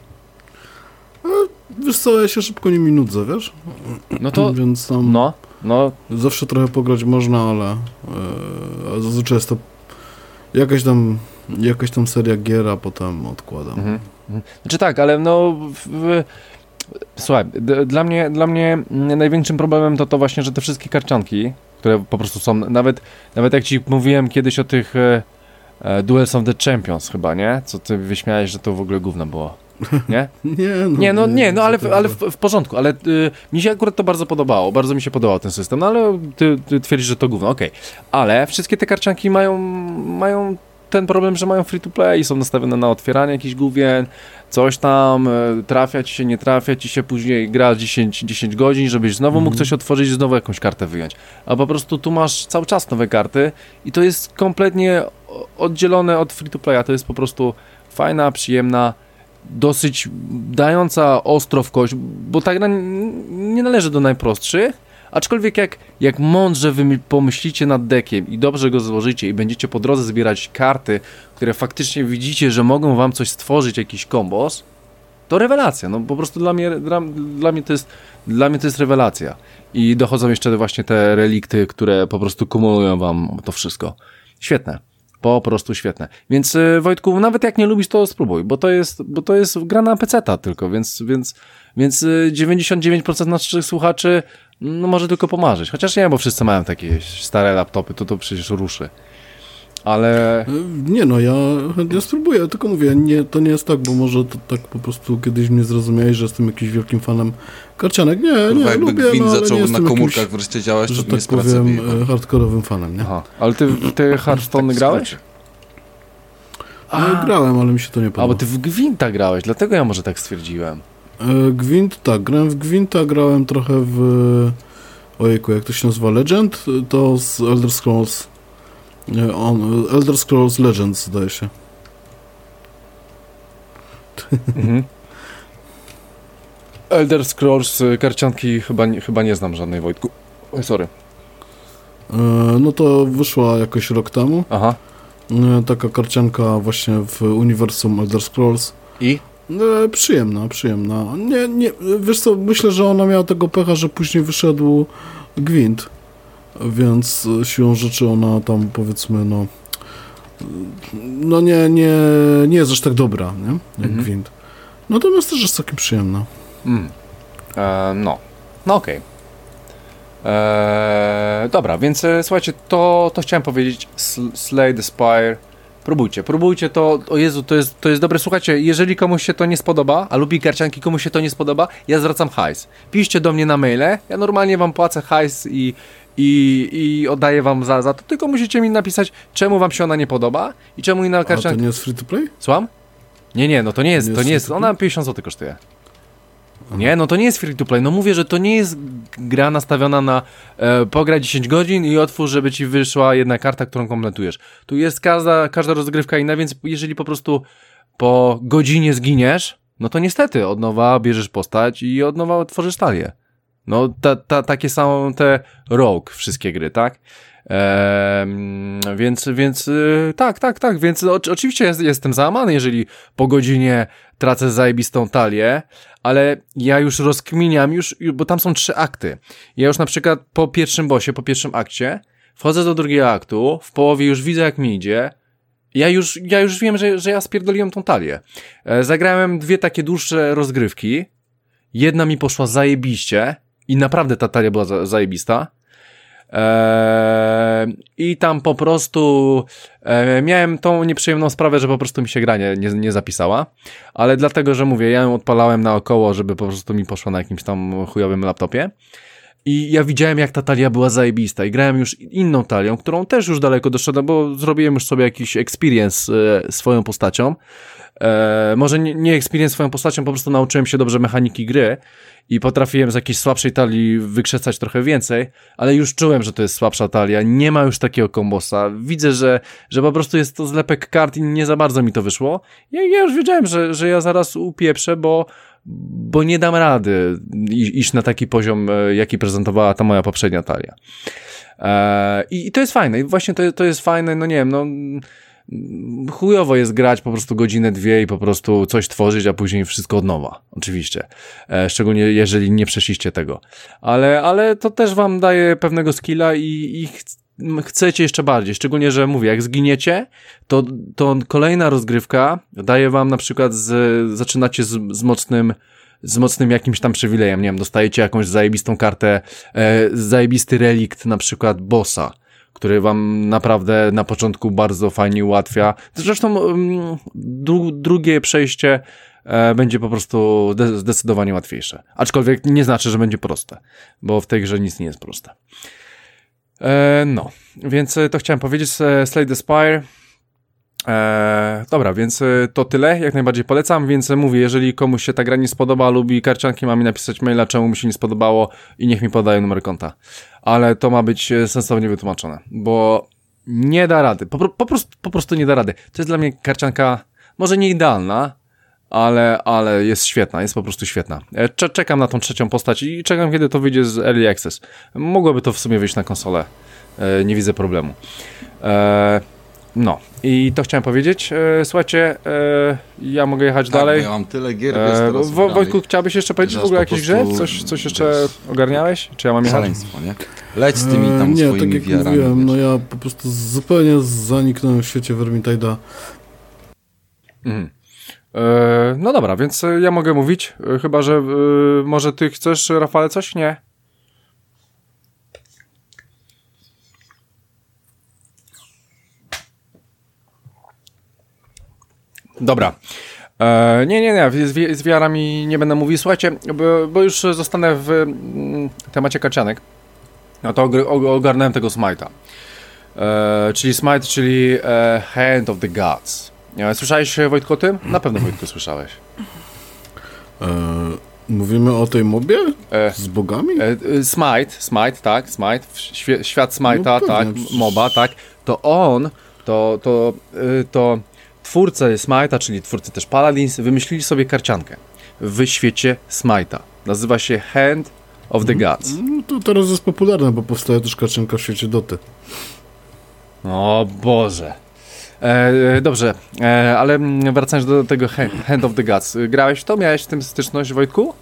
Wiesz co, ja się szybko nimi nudzę, wiesz? No to, Więc tam no, no. zawsze trochę pograć można, ale e, zazwyczaj jest to jakaś tam, jakaś tam seria gier, a potem odkładam. Mhm. Znaczy tak, ale no... W, w, Słuchaj, d- dla mnie, dla mnie największym problemem to to właśnie, że te wszystkie karcianki, które po prostu są, nawet, nawet jak ci mówiłem kiedyś o tych e, e, Duels of the Champions chyba, nie? Co ty wyśmiałeś, że to w ogóle gówno było, nie? Nie, no, nie, no nie, no ale, w, tak ale w, w porządku, ale y, mi się akurat to bardzo podobało, bardzo mi się podobał ten system, no ale ty, ty twierdzisz, że to gówno, okej. Okay. Ale wszystkie te karcianki mają, mają ten problem, że mają free to play i są nastawione na otwieranie jakichś główien, coś tam, y, trafia ci się, nie trafia ci się, później gra dziesięć, dziesięć godzin, żebyś znowu mógł coś otworzyć i znowu jakąś kartę wyjąć. A po prostu tu masz cały czas nowe karty i to jest kompletnie oddzielone od free to playa, to jest po prostu fajna, przyjemna, dosyć dająca ostro w kość, bo ta gra nie należy do najprostszych, aczkolwiek jak, jak mądrze wy pomyślicie nad deckiem i dobrze go złożycie i będziecie po drodze zbierać karty, które faktycznie widzicie, że mogą wam coś stworzyć, jakiś kombos, to rewelacja, no po prostu dla mnie, dla, dla mnie to jest, dla mnie to jest rewelacja. I dochodzą jeszcze właśnie te relikty, które po prostu kumulują wam to wszystko. Świetne. Po prostu świetne. Więc Wojtku, nawet jak nie lubisz, to spróbuj, bo to jest, bo to jest gra na peceta tylko, więc, więc, więc dziewięćdziesiąt dziewięć procent naszych słuchaczy no może tylko pomarzyć. Chociaż nie, bo wszyscy mają takie stare laptopy, to to przecież ruszy. Ale... Nie no, ja chętnie spróbuję, tylko mówię, nie, to nie jest tak, bo może to tak po prostu kiedyś mnie zrozumiałeś, że jestem jakimś wielkim fanem karcianek. Nie, Kurwa, nie, jakby lubię, Gwint no, ale zaczął nie na jestem komórkach jakimś, wreszcie działać, to że mnie tak z pracy powiem, wyjebał. hardkorowym fanem, nie? Aha, ale ty, ty Hearthstone Tak, grałeś? A, grałem, ale mi się to nie A, podoba. bo ty w Gwinta grałeś, dlatego ja może tak stwierdziłem. E, Gwint, tak, grałem w Gwinta, grałem trochę w... Ojejku, jak to się nazywa? Legend? To z Elder Scrolls... Nie, on, Elder Scrolls Legends, zdaje się. Mhm. Elder Scrolls karcianki chyba nie, chyba nie znam żadnej, Wojtku. Oj, sorry. E, no to wyszła jakoś rok temu. Aha. E, taka karcianka właśnie w uniwersum Elder Scrolls. I? E, przyjemna, przyjemna. Nie, nie, wiesz co, myślę, że ona miała tego pecha, że później wyszedł Gwint, więc siłą rzeczy ona tam, powiedzmy, no no nie, nie, nie jest aż tak dobra, nie? Jak Mhm. Gwint. Natomiast też jest całkiem przyjemna. Mm. E, no. No okej. Okay. Dobra, więc e, słuchajcie, to, to chciałem powiedzieć. Sl- Slay the Spire. Próbujcie, próbujcie to. O Jezu, to jest, to jest dobre. Słuchajcie, jeżeli komuś się to nie spodoba, a lubi karcianki, komuś się to nie spodoba, ja zwracam hajs. Piszcie do mnie na maile, ja normalnie wam płacę hajs i, i, i oddaję wam za, za to, tylko musicie mi napisać, czemu wam się ona nie podoba i czemu inna A to karcianka... nie jest free to play? Słucham? Nie, nie, no to nie jest, nie to jest nie jest, free to play? ona pięćdziesiąt złotych kosztuje. Nie, no to nie jest free to play, no mówię, że to nie jest gra nastawiona na e, pogra dziesięć godzin i otwórz, żeby ci wyszła jedna karta, którą kompletujesz. Tu jest każda, każda rozgrywka inna, więc jeżeli po prostu po godzinie zginiesz, no to niestety od nowa bierzesz postać i od nowa tworzysz talię. No ta, ta, takie są te rogue wszystkie gry, tak? Eee, więc, więc yy, tak, tak, tak, więc o, oczywiście jest, jestem załamany, jeżeli po godzinie tracę zajebistą talię, ale ja już rozkminiam, już, bo tam są trzy akty. Ja już na przykład po pierwszym bossie, po pierwszym akcie, wchodzę do drugiego aktu, w połowie już widzę jak mi idzie, ja już, ja już wiem, że, że ja spierdoliłem tą talię. E, zagrałem dwie takie dłuższe rozgrywki, jedna mi poszła zajebiście i naprawdę ta talia była za, zajebista. Eee, I tam po prostu e, miałem tą nieprzyjemną sprawę, że po prostu mi się gra nie, nie, nie zapisała, ale dlatego, że mówię, ja ją odpalałem naokoło, żeby po prostu mi poszła na jakimś tam chujowym laptopie. I ja widziałem, jak ta talia była zajebista i grałem już inną talią, którą też już daleko doszedłem, bo zrobiłem już sobie jakiś experience e, swoją postacią. E, może nie, nie experience swoją postacią, po prostu nauczyłem się dobrze mechaniki gry i potrafiłem z jakiejś słabszej talii wykrzesać trochę więcej, ale już czułem, że to jest słabsza talia, nie ma już takiego kombosa. Widzę, że, że po prostu jest to zlepek kart i nie za bardzo mi to wyszło. Ja, ja już wiedziałem, że, że ja zaraz upieprzę, bo bo nie dam rady iść na taki poziom, jaki prezentowała ta moja poprzednia talia. Eee, I to jest fajne. I właśnie to, to jest fajne, no nie wiem, no chujowo jest grać po prostu godzinę, dwie i po prostu coś tworzyć, a później wszystko od nowa. Oczywiście. Eee, szczególnie jeżeli nie przeszliście tego. Ale, ale to też wam daje pewnego skilla i, i chcecie jeszcze bardziej, szczególnie, że mówię, jak zginiecie, to, to kolejna rozgrywka daje wam na przykład, z, zaczynacie z, z mocnym, z mocnym jakimś tam przywilejem, nie wiem, dostajecie jakąś zajebistą kartę, e, zajebisty relikt, na przykład bossa, który wam naprawdę na początku bardzo fajnie ułatwia. Zresztą mm, dru, drugie przejście e, będzie po prostu de, zdecydowanie łatwiejsze. Aczkolwiek nie znaczy, że będzie proste, bo w tej grze nic nie jest proste. E, no, więc to chciałem powiedzieć. Slay the Spire. E, dobra, więc to tyle. Jak najbardziej polecam, więc mówię, jeżeli komuś się ta gra nie spodoba, lubi karcianki, ma mi napisać maila, czemu mu się nie spodobało i niech mi podaje numer konta. Ale to ma być sensownie wytłumaczone, bo nie da rady. Po, po, prostu, po prostu nie da rady. To jest dla mnie karcianka może nie idealna, ale, ale jest świetna, jest po prostu świetna. Cze- czekam na tą trzecią postać i czekam, kiedy to wyjdzie z Early Access. Mogłoby to w sumie wyjść na konsolę. E, nie widzę problemu. E, no, i to chciałem powiedzieć. E, słuchajcie, e, ja mogę jechać tak, dalej. Ja mam tyle gier, e, wiesz, teraz Wo- Wojtku, chciałbyś jeszcze powiedzieć w ogóle o jakiejś grze? Coś, coś jeszcze wiesz, ogarniałeś? Czy ja mam jechać? Szaleństwo, nie? Leć z tymi tam e, nie, swoimi tak jak wiarami. mówiłem, no ja po prostu zupełnie zaniknąłem w świecie Vermintide'a. Mhm. E, no dobra, więc ja mogę mówić, e, chyba że e, może ty chcesz, Rafale, coś? Nie? Dobra. E, nie, nie, nie, z, z wiarami nie będę mówił. Słuchajcie, bo, bo już zostanę w mm, temacie karcianek, no to ogarnąłem tego Smite'a. E, czyli Smite, czyli e, Hand of the Gods. Słyszałeś, Wojtku, o tym? Na pewno, Wojtku, słyszałeś. E, mówimy o tej mobie? E, Z bogami? E, Smite, Smite, tak, Smite, świe, świat Smite'a, No, tak, przecież. moba, tak. To on, to, to, y, to twórcy Smite'a, czyli twórcy też Paladins, wymyślili sobie karciankę w świecie Smite'a. Nazywa się Hand of the Gods. No to teraz jest popularne, bo powstaje też karcianka w świecie Doty. O Boże. E, dobrze, e, ale wracając do tego Hand of the Gods. Grałeś w to? Miałeś w tym styczność, Wojtku?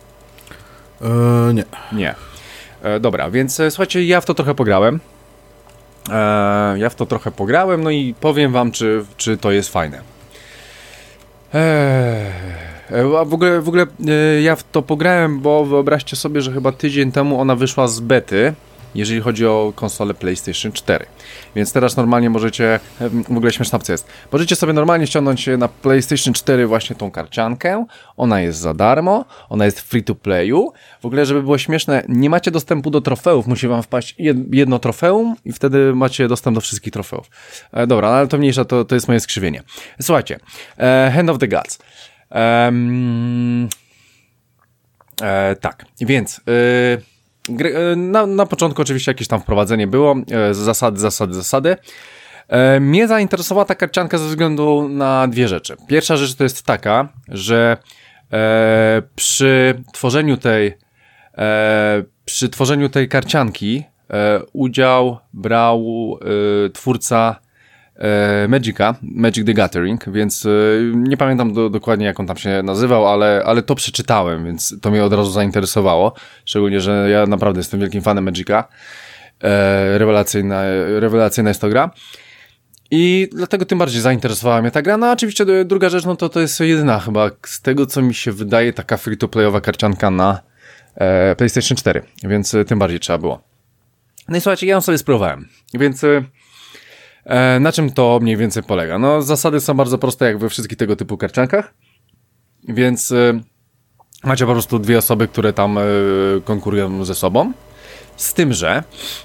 E, nie. Nie. E, dobra, więc e, słuchajcie, ja w to trochę pograłem. E, ja w to trochę pograłem, no i powiem wam, czy, czy to jest fajne. E, a w ogóle, w ogóle e, ja w to pograłem, bo wyobraźcie sobie, że chyba tydzień temu ona wyszła z bety, jeżeli chodzi o konsolę PlayStation cztery. Więc teraz normalnie możecie, w ogóle śmieszna opcja jest, możecie sobie normalnie ściągnąć na PlayStation cztery właśnie tą karciankę, ona jest za darmo, ona jest free to playu. W ogóle, żeby było śmieszne, nie macie dostępu do trofeów, musi wam wpaść jedno trofeum i wtedy macie dostęp do wszystkich trofeów. E, dobra, ale to mniejsza, to, to jest moje skrzywienie. Słuchajcie, e, Hand of the Gods. Um, e, tak, więc... E, Na, na początku oczywiście jakieś tam wprowadzenie było, e, zasady, zasady, zasady. E, mnie zainteresowała ta karcianka ze względu na dwie rzeczy. Pierwsza rzecz to jest taka, że e, przy tworzeniu tej e, przy tworzeniu tej karcianki e, udział brał e, twórca e, Magica, Magic the Gathering, więc e, nie pamiętam do, dokładnie jak on tam się nazywał, ale, ale to przeczytałem, więc to mnie od razu zainteresowało, szczególnie, że ja naprawdę jestem wielkim fanem Magica. E, rewelacyjna, rewelacyjna jest to gra. I dlatego tym bardziej zainteresowała mnie ta gra. No a oczywiście druga rzecz, no to to jest jedyna chyba z tego, co mi się wydaje, taka free-to-playowa karcianka na e, PlayStation cztery, więc tym bardziej trzeba było. No i słuchajcie, ja ją sobie spróbowałem, więc e, na czym to mniej więcej polega? No zasady są bardzo proste jak we wszystkich tego typu karciankach, więc e, macie po prostu dwie osoby, które tam e, konkurują ze sobą, z tym, że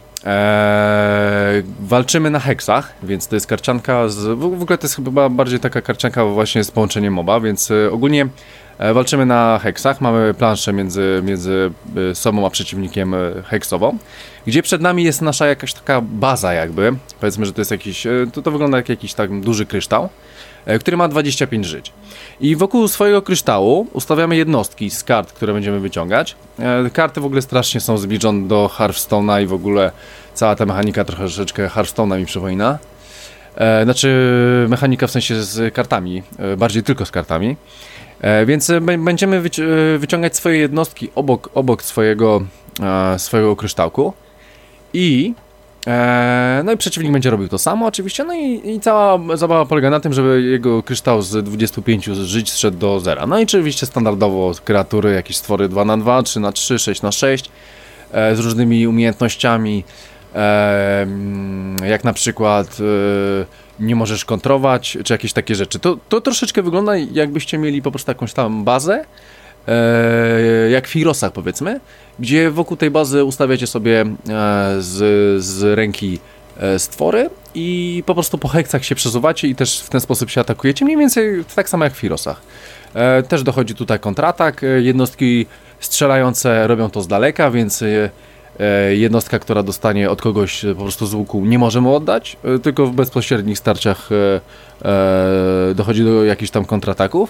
e, walczymy na heksach, więc to jest karcianka, z, w ogóle to jest chyba bardziej taka karcianka właśnie z połączeniem moba, więc e, ogólnie e, walczymy na heksach, mamy planszę między, między sobą a przeciwnikiem heksową, gdzie przed nami jest nasza jakaś taka baza jakby, powiedzmy, że to jest jakiś, to, to wygląda jak jakiś tak duży kryształ, który ma dwadzieścia pięć żyć. I wokół swojego kryształu ustawiamy jednostki z kart, które będziemy wyciągać. Karty w ogóle strasznie są zbliżone do Hearthstone'a i w ogóle cała ta mechanika troszeczkę Hearthstone'a mi przypomina. Znaczy mechanika w sensie z kartami, bardziej tylko z kartami. Więc będziemy wyciągać swoje jednostki obok, obok swojego, swojego kryształku i no i przeciwnik będzie robił to samo oczywiście, no i, i cała zabawa polega na tym, żeby jego kryształ z dwudziestu pięciu żyć zszedł do zera. No i oczywiście standardowo kreatury, jakieś stwory dwa na dwa, trzy na trzy, sześć na sześć e, z różnymi umiejętnościami, e, jak na przykład e, nie możesz kontrować, czy jakieś takie rzeczy. To, to troszeczkę wygląda jakbyście mieli po prostu jakąś tam bazę, E, jak w Heroesach powiedzmy, gdzie wokół tej bazy ustawiacie sobie e, z, z ręki e, stwory i po prostu po heksach się przesuwacie i też w ten sposób się atakujecie, mniej więcej tak samo jak w Heroesach. E, też dochodzi tutaj kontratak, e, jednostki strzelające robią to z daleka, więc e, e, jednostka, która dostanie od kogoś po prostu z łuku, nie może mu oddać, e, tylko w bezpośrednich starciach e, e, dochodzi do jakichś tam kontrataków.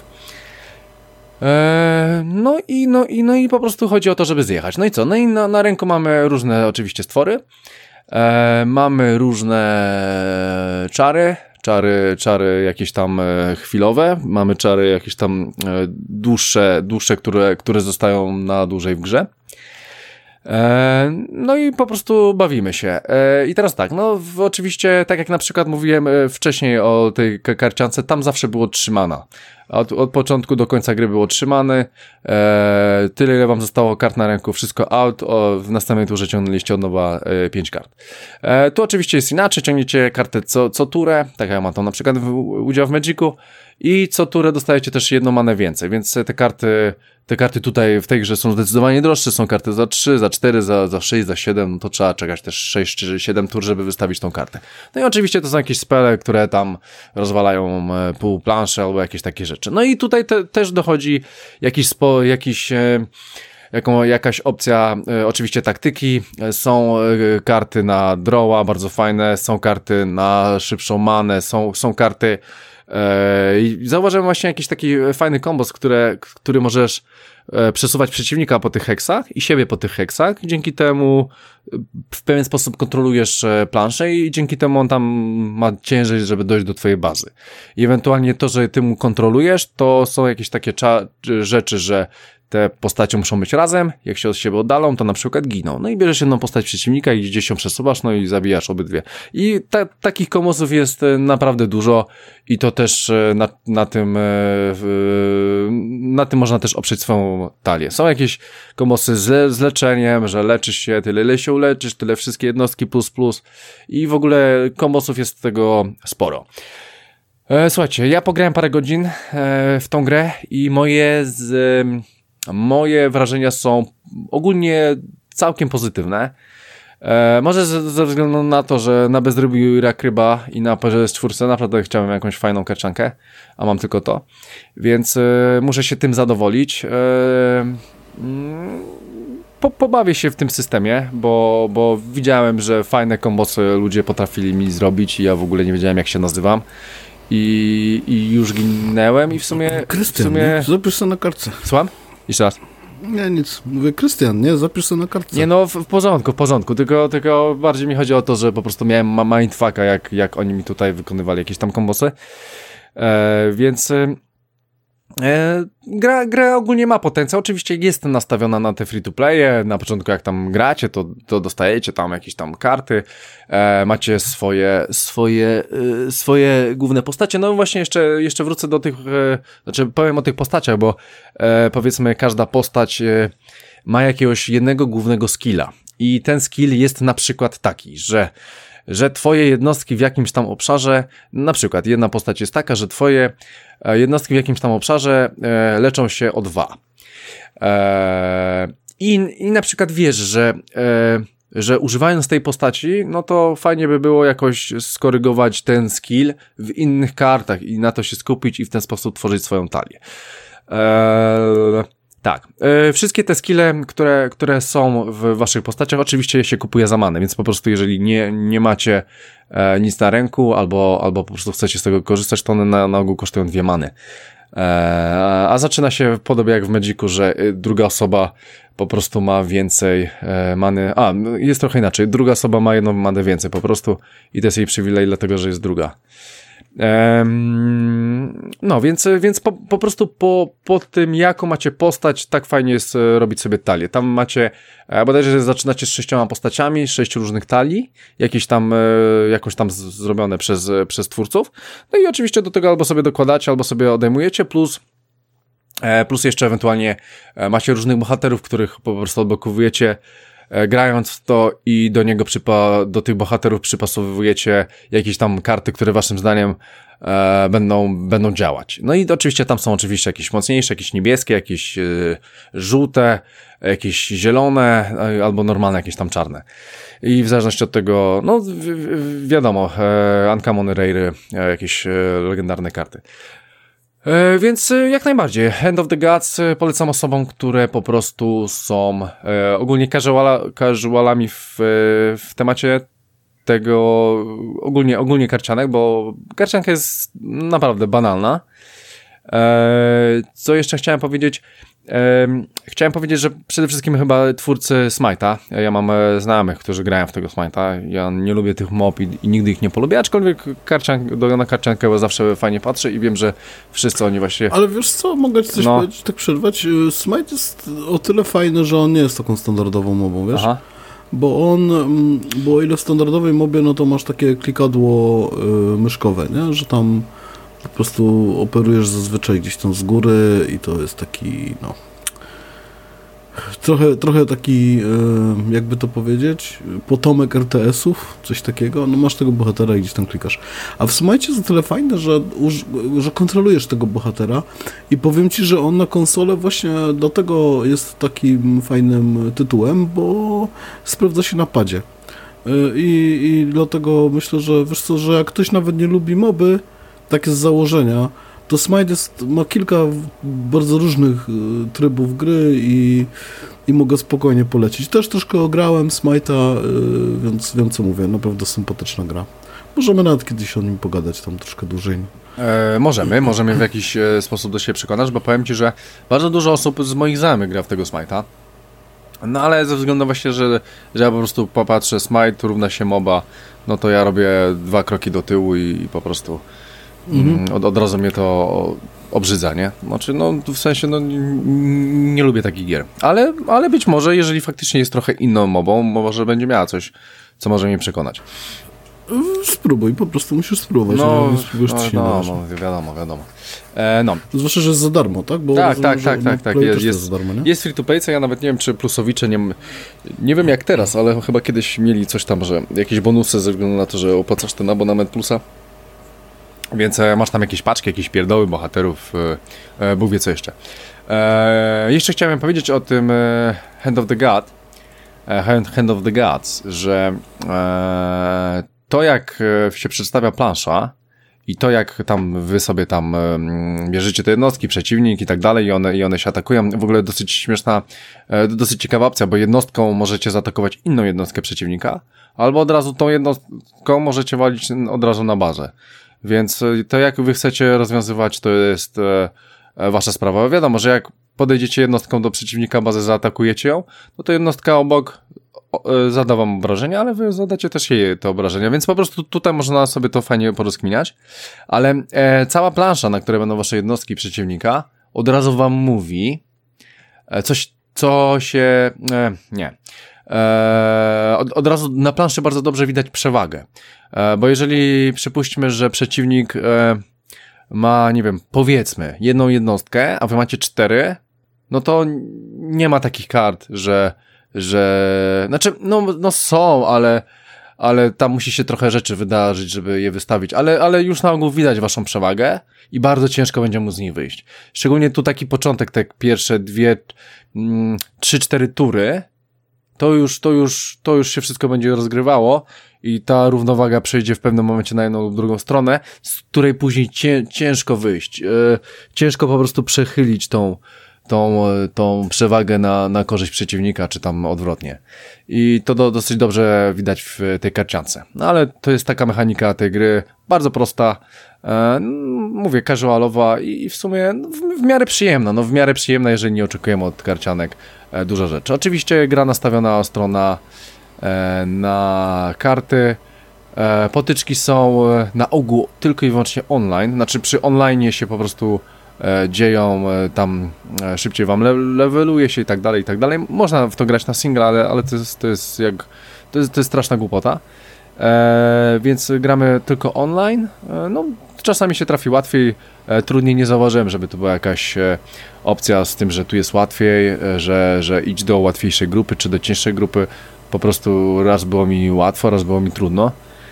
Eee, no i no i no i po prostu chodzi o to, żeby zjechać. No i co? No i na, na ręku mamy różne oczywiście stwory. Eee, mamy różne czary, czary, czary jakieś tam e, chwilowe, mamy czary jakieś tam e, dłuższe, dłuższe, które, które zostają na dłużej w grze. No i po prostu bawimy się. I teraz tak, no w, oczywiście, tak jak na przykład mówiłem wcześniej o tej karciance, tam zawsze było trzymana. Od, od początku do końca gry było trzymany. E, tyle, ile wam zostało kart na ręku, wszystko out. O, w następnej turze ciągnęliście od nowa e, pięć kart. E, tu oczywiście jest inaczej, ciągniecie kartę co, co turę, tak jak ma to na przykład w, udział w Magicu. I co turę dostajecie też jedną manę więcej, więc te karty, te karty tutaj w tej grze są zdecydowanie droższe, są karty za trzy, za cztery, za, za sześć, za siedem, no to trzeba czekać też sześć czy siedem tur, żeby wystawić tą kartę. No i oczywiście to są jakieś spele, które tam rozwalają pół planszy albo jakieś takie rzeczy. No i tutaj te, też dochodzi jakiś, spo, jakiś e, jaką, jakaś opcja e, oczywiście taktyki, są e, karty na drawa, bardzo fajne, są karty na szybszą manę, są, są karty i zauważyłem właśnie jakiś taki fajny kombos, które, który możesz przesuwać przeciwnika po tych heksach i siebie po tych heksach. Dzięki temu w pewien sposób kontrolujesz planszę i dzięki temu on tam ma ciężej, żeby dojść do twojej bazy. I ewentualnie to, że ty mu kontrolujesz, to są jakieś takie cza- rzeczy, że te postacie muszą być razem, jak się od siebie oddalą, to na przykład giną. No i bierzesz jedną postać przeciwnika i gdzieś się przesuwasz, no i zabijasz obydwie. I ta, takich kombosów jest naprawdę dużo i to też na, na tym na tym można też oprzeć swoją talię. Są jakieś kombosy z, z leczeniem, że leczysz się, tyle ile się uleczysz, tyle wszystkie jednostki plus plus i w ogóle kombosów jest tego sporo. Słuchajcie, ja pograłem parę godzin w tą grę i moje z... Moje wrażenia są ogólnie całkiem pozytywne. E, może ze, ze względu na to, że na bezrobiu Rak Ryba i na P S cztery naprawdę chciałem jakąś fajną karciankę, a mam tylko to. Więc e, muszę się tym zadowolić. E, mm, po, pobawię się w tym systemie, bo, bo widziałem, że fajne kombosy ludzie potrafili mi zrobić i ja w ogóle nie wiedziałem, jak się nazywam. I, i już ginęłem i w sumie... Krystian, w sumie... zapisz sobie na kartce. Słucham? Jeszcze raz. Nie, nic. Mówię, Krystian, nie? Zapisz sobie na kartce. Nie, no w, w porządku, w porządku, tylko, tylko bardziej mi chodzi o to, że po prostu miałem mindfucka, jak, jak oni mi tutaj wykonywali jakieś tam kombosy. E, więc... E, gra, gra ogólnie ma potencjał, oczywiście jest nastawiona na te free-to-playe, na początku jak tam gracie, to, to dostajecie tam jakieś tam karty, e, macie swoje, swoje, e, swoje główne postacie, no właśnie jeszcze, jeszcze wrócę do tych, e, znaczy powiem o tych postaciach, bo e, powiedzmy każda postać e, ma jakiegoś jednego głównego skilla i ten skill jest na przykład taki, że że twoje jednostki w jakimś tam obszarze, na przykład jedna postać jest taka, że twoje jednostki w jakimś tam obszarze e, leczą się o dwa. E, i, I na przykład wiesz, że, e, że używając tej postaci, no to fajnie by było jakoś skorygować ten skill w innych kartach i na to się skupić i w ten sposób tworzyć swoją talię. E, Tak, yy, wszystkie te skille, które, które są w waszych postaciach, oczywiście się kupuje za manę, więc po prostu jeżeli nie, nie macie e, nic na ręku albo, albo po prostu chcecie z tego korzystać, to one na, na ogół kosztują dwie many. E, a zaczyna się podobnie jak w Magicu, że druga osoba po prostu ma więcej e, many. A, jest trochę inaczej, druga osoba ma jedną manę więcej po prostu i to jest jej przywilej, dlatego że jest druga. Um, no, więc, więc po, po prostu po, po tym, jaką macie postać, tak fajnie jest e, robić sobie talię. Tam macie, e, bodajże zaczynacie z sześcioma postaciami, sześć różnych talii, jakieś tam, e, jakoś tam z, zrobione przez, e, przez twórców. No i oczywiście do tego albo sobie dokładacie, albo sobie odejmujecie, plus e, plus jeszcze ewentualnie e, macie różnych bohaterów, których po prostu odblokowujecie grając w to i do niego przypa- do tych bohaterów przypasowujecie jakieś tam karty, które waszym zdaniem e, będą, będą działać. No i oczywiście tam są oczywiście jakieś mocniejsze, jakieś niebieskie, jakieś e, żółte, jakieś zielone, e, albo normalne, jakieś tam czarne. I w zależności od tego, no wi- wi- wiadomo, e, uncommon rare, e, jakieś e, legendarne karty. E, więc e, jak najbardziej, Hand of the Gods e, polecam osobom, które po prostu są e, ogólnie casuala, casualami w, e, w temacie tego ogólnie, ogólnie karcianek, bo karcianka jest naprawdę banalna. E, co jeszcze chciałem powiedzieć? E, chciałem powiedzieć, że przede wszystkim chyba twórcy Smite'a, ja mam e, znajomych, którzy grają w tego Smite'a, ja nie lubię tych mob i, i nigdy ich nie polubię, aczkolwiek karcian, do, na karciankę zawsze fajnie patrzę i wiem, że wszyscy oni właśnie... Ale wiesz co, mogę ci coś No. powiedzieć, tak przerwać? Smite jest o tyle fajny, że on nie jest taką standardową mobą, wiesz? Aha. Bo on, mm, bo o ile w standardowej mobie, no to masz takie klikadło y, myszkowe, nie? Że tam po prostu operujesz zazwyczaj gdzieś tam z góry i to jest taki, no... Trochę, trochę taki, y, jakby to powiedzieć, potomek R T S-ów, coś takiego. No masz tego bohatera i gdzieś tam klikasz. A w Smite jest o tyle fajne, że, uż, że kontrolujesz tego bohatera i powiem ci, że on na konsolę właśnie dlatego jest takim fajnym tytułem, bo sprawdza się na padzie. Y, I, i dlatego myślę, że wiesz co, że jak ktoś nawet nie lubi moby, tak z założenia, to Smite jest, ma kilka bardzo różnych y, trybów gry i, i mogę spokojnie polecić. Też troszkę ograłem Smite'a, y, więc wiem co mówię, naprawdę sympatyczna gra. Możemy nawet kiedyś o nim pogadać tam troszkę dłużej. E, możemy, możemy w jakiś e, sposób do siebie przekonać, bo powiem ci, że bardzo dużo osób z moich znajomych gra w tego Smite'a. No ale ze względu właśnie, że, że ja po prostu popatrzę, Smite równa się MOBA, no to ja robię dwa kroki do tyłu i, i po prostu mhm. od, od razu mnie to obrzydza, nie? Znaczy, no w sensie, no nie, nie lubię takich gier. Ale, ale być może, jeżeli faktycznie jest trochę inną mobą, może będzie miała coś, co może mnie przekonać. Spróbuj, po prostu musisz spróbować. No, nie spróbujesz, no, to się no, nie no wiadomo, wiadomo. E, no. Zwłaszcza, że jest za darmo, tak? Bo Tak, rozumiem, tak, tak, że tak, tak. Play Jest, też jest, za darmo, nie? jest free to play, co ja nawet nie wiem, czy plusowicze nie... Nie wiem jak teraz, ale chyba kiedyś mieli coś tam, że jakieś bonusy ze względu na to, że opłacasz ten abonament plusa. Więc e, masz tam jakieś paczki, jakieś pierdoły bohaterów, e, e, Bóg wie co jeszcze. E, jeszcze chciałem powiedzieć o tym e, Hand of the God, e, Hand, Hand of the Gods, że e, to jak się przedstawia plansza i to jak tam wy sobie tam e, bierzecie te jednostki, przeciwnik i tak dalej i one, i one się atakują, w ogóle dosyć śmieszna, e, dosyć ciekawa opcja, bo jednostką możecie zaatakować inną jednostkę przeciwnika, albo od razu tą jednostką możecie walić od razu na bazę. Więc to jak wy chcecie rozwiązywać, to jest e, wasza sprawa. Wiadomo, że jak podejdziecie jednostką do przeciwnika, bazę zaatakujecie ją, no to jednostka obok o, e, zada wam obrażenia, ale wy zadacie też jej te obrażenia, więc po prostu tutaj można sobie to fajnie porozkminiać. Ale e, cała plansza, na której będą wasze jednostki przeciwnika, od razu wam mówi e, coś, co się... E, nie... Eee, od, od razu na planszy bardzo dobrze widać przewagę, eee, bo jeżeli przypuśćmy, że przeciwnik e, ma, nie wiem, powiedzmy jedną jednostkę, a wy macie cztery, no to nie ma takich kart, że że... Znaczy, no, no są, ale, ale tam musi się trochę rzeczy wydarzyć, żeby je wystawić, ale, ale już na ogół widać waszą przewagę i bardzo ciężko będzie mu z niej wyjść. Szczególnie tu taki początek, te pierwsze dwie, mm, trzy, cztery tury, to już, to już, to już się wszystko będzie rozgrywało i ta równowaga przejdzie w pewnym momencie na jedną lub drugą stronę, z której później cię, ciężko wyjść. Yy, ciężko po prostu przechylić tą, tą, tą przewagę na, na korzyść przeciwnika, czy tam odwrotnie. I to do, dosyć dobrze widać w tej karciance. No ale to jest taka mechanika tej gry, bardzo prosta, e, mówię, casualowa i w sumie w, w miarę przyjemna, no w miarę przyjemna, jeżeli nie oczekujemy od karcianek e, dużo rzeczy. Oczywiście gra nastawiona ostro na, e, na karty, e, potyczki są na ogół tylko i wyłącznie online, znaczy przy online się po prostu e, dzieją, e, tam e, szybciej wam le leveluje się i tak dalej, i tak dalej. Można w to grać na single, ale, ale to jest, to jest jak, to jest, to jest straszna głupota. E, więc gramy tylko online. E, no, czasami się trafi łatwiej, e, trudniej nie zauważyłem, żeby to była jakaś e, opcja z tym, że tu jest łatwiej, e, że, że idź do łatwiejszej grupy, czy do cięższej grupy. Po prostu raz było mi łatwo, raz było mi trudno.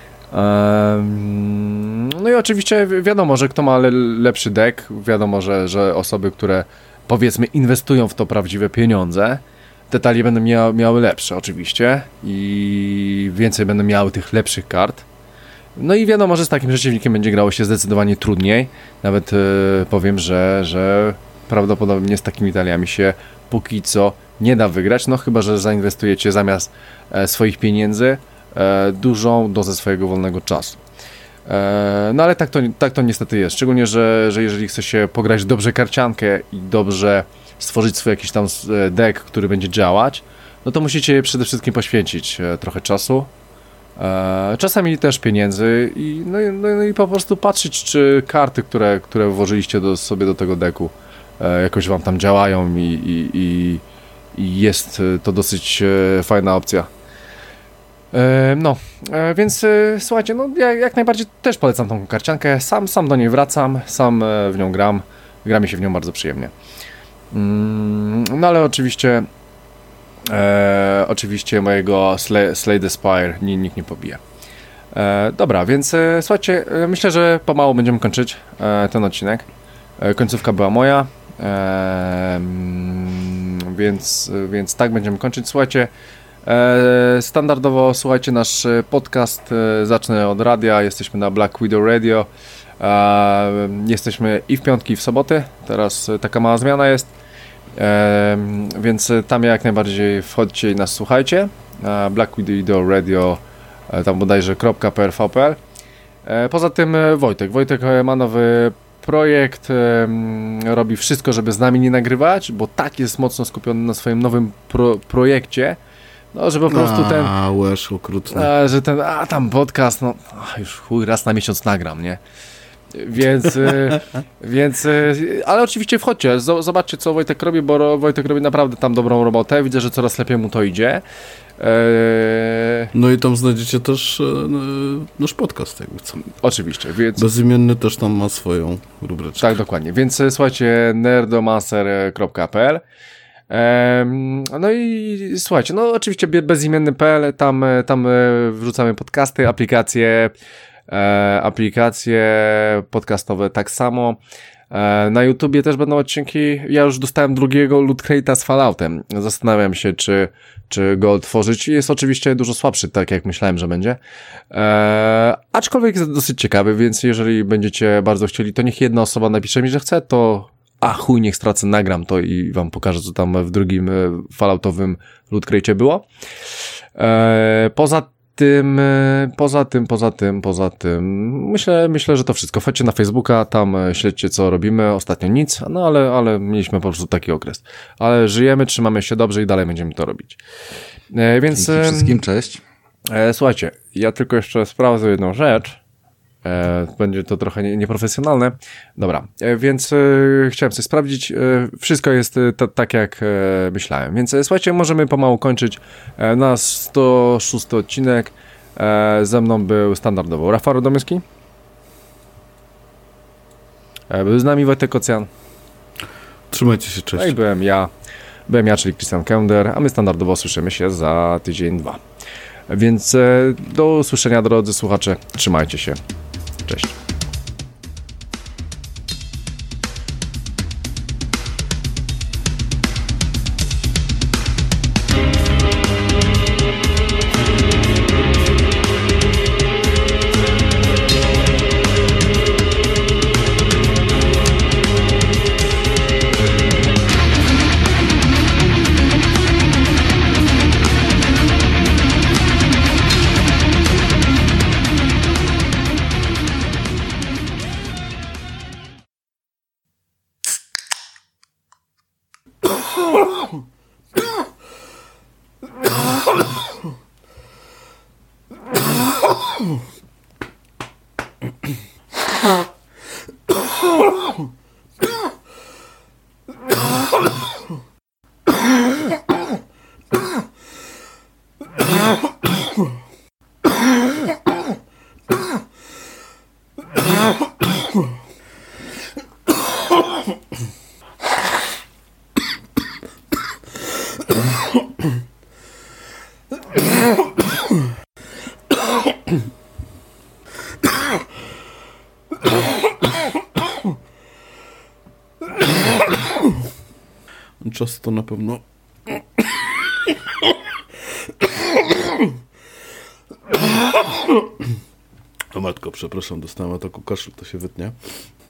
E, no i oczywiście wi wiadomo, że kto ma le lepszy deck, wiadomo, że, że osoby, które powiedzmy inwestują w to prawdziwe pieniądze, te talie będą mia miały lepsze oczywiście i więcej będą miały tych lepszych kart. No i wiadomo, że z takim przeciwnikiem będzie grało się zdecydowanie trudniej. Nawet yy, powiem, że, że prawdopodobnie z takimi taliami się póki co nie da wygrać, no chyba, że zainwestujecie zamiast e, swoich pieniędzy e, dużą dozę swojego wolnego czasu. E, no ale tak to, tak to niestety jest, szczególnie, że, że jeżeli chce się pograć dobrze karciankę i dobrze stworzyć swój jakiś tam deck, który będzie działać, no to musicie przede wszystkim poświęcić e, trochę czasu, e, czasami też pieniędzy i, no, i, no, no i po prostu patrzeć, czy karty, które, które włożyliście do, sobie do tego decku e, jakoś wam tam działają i, i, i, i jest to dosyć e, fajna opcja. E, no, e, więc e, słuchajcie, no ja jak najbardziej też polecam tą karciankę, sam, sam do niej wracam, sam e, w nią gram, gra mi się w nią bardzo przyjemnie. No ale oczywiście e, oczywiście mojego Slay, Slay the Spire nikt nie pobije. E, dobra, więc e, słuchajcie, e, myślę, że pomału będziemy kończyć e, ten odcinek. E, końcówka była moja, e, więc, więc tak będziemy kończyć. Słuchajcie, e, standardowo słuchajcie nasz podcast, e, zacznę od radia, jesteśmy na Black Widow Radio. E, jesteśmy i w piątki, i w soboty. Teraz taka mała zmiana jest, e, więc tam jak najbardziej wchodźcie i nas słuchajcie. e, Black Widow Radio, e, tam bodajże .prvpl. e, Poza tym Wojtek Wojtek ma nowy projekt, e, robi wszystko, żeby z nami nie nagrywać, bo tak jest mocno skupiony na swoim nowym pro, projekcie, no, że po prostu ten... A, łeż okrutny. A, że ten, a tam podcast, no już chuj, raz na miesiąc nagram, nie? Więc, więc, ale oczywiście wchodźcie, zobaczcie, co Wojtek robi, bo Wojtek robi naprawdę tam dobrą robotę, widzę, że coraz lepiej mu to idzie. Eee... No i tam znajdziecie też e, nasz podcast, jakby co. Oczywiście, więc... Bezimienny też tam ma swoją rubryczkę. Tak, dokładnie, więc słuchajcie, nerdomaster kropka p l. Ehm, no i słuchajcie, no oczywiście bezimienny kropka p l, tam, tam wrzucamy podcasty, aplikacje, e, aplikacje podcastowe tak samo. E, na YouTubie też będą odcinki. Ja już dostałem drugiego Loot Crate'a z Falloutem. Zastanawiam się, czy, czy go otworzyć. Jest oczywiście dużo słabszy, tak jak myślałem, że będzie. E, aczkolwiek jest dosyć ciekawy, więc jeżeli będziecie bardzo chcieli, to niech jedna osoba napisze mi, że chce, to a chuj, niech stracę, nagram to i wam pokażę, co tam w drugim Falloutowym Loot Crate'cie było. E, poza tym, poza tym, poza tym, poza tym, myślę, myślę, że to wszystko. Wchodźcie na Facebooka, tam śledźcie, co robimy. Ostatnio nic, no ale, ale mieliśmy po prostu taki okres. Ale żyjemy, trzymamy się dobrze i dalej będziemy to robić. E, więc... Dzięki wszystkim, cześć. E, słuchajcie, ja tylko jeszcze sprawdzę jedną rzecz. E, będzie to trochę nie, nieprofesjonalne. Dobra, e, więc e, chciałem coś sprawdzić. E, wszystko jest e, t- tak, jak e, myślałem. Więc e, słuchajcie, możemy pomału kończyć e, nasz sto szósty odcinek. E, ze mną był standardowo Rafał Radomyski. E, był z nami Wojtek Kocjan. Trzymajcie się, cześć. No i byłem ja, Byłem ja, czyli Christian Kender, a my standardowo słyszymy się za tydzień, dwa. Więc e, do usłyszenia, drodzy słuchacze. Trzymajcie się. Cześć. Czas to na pewno. O matko, przepraszam, dostałem ataku kaszlu, to się wytnie.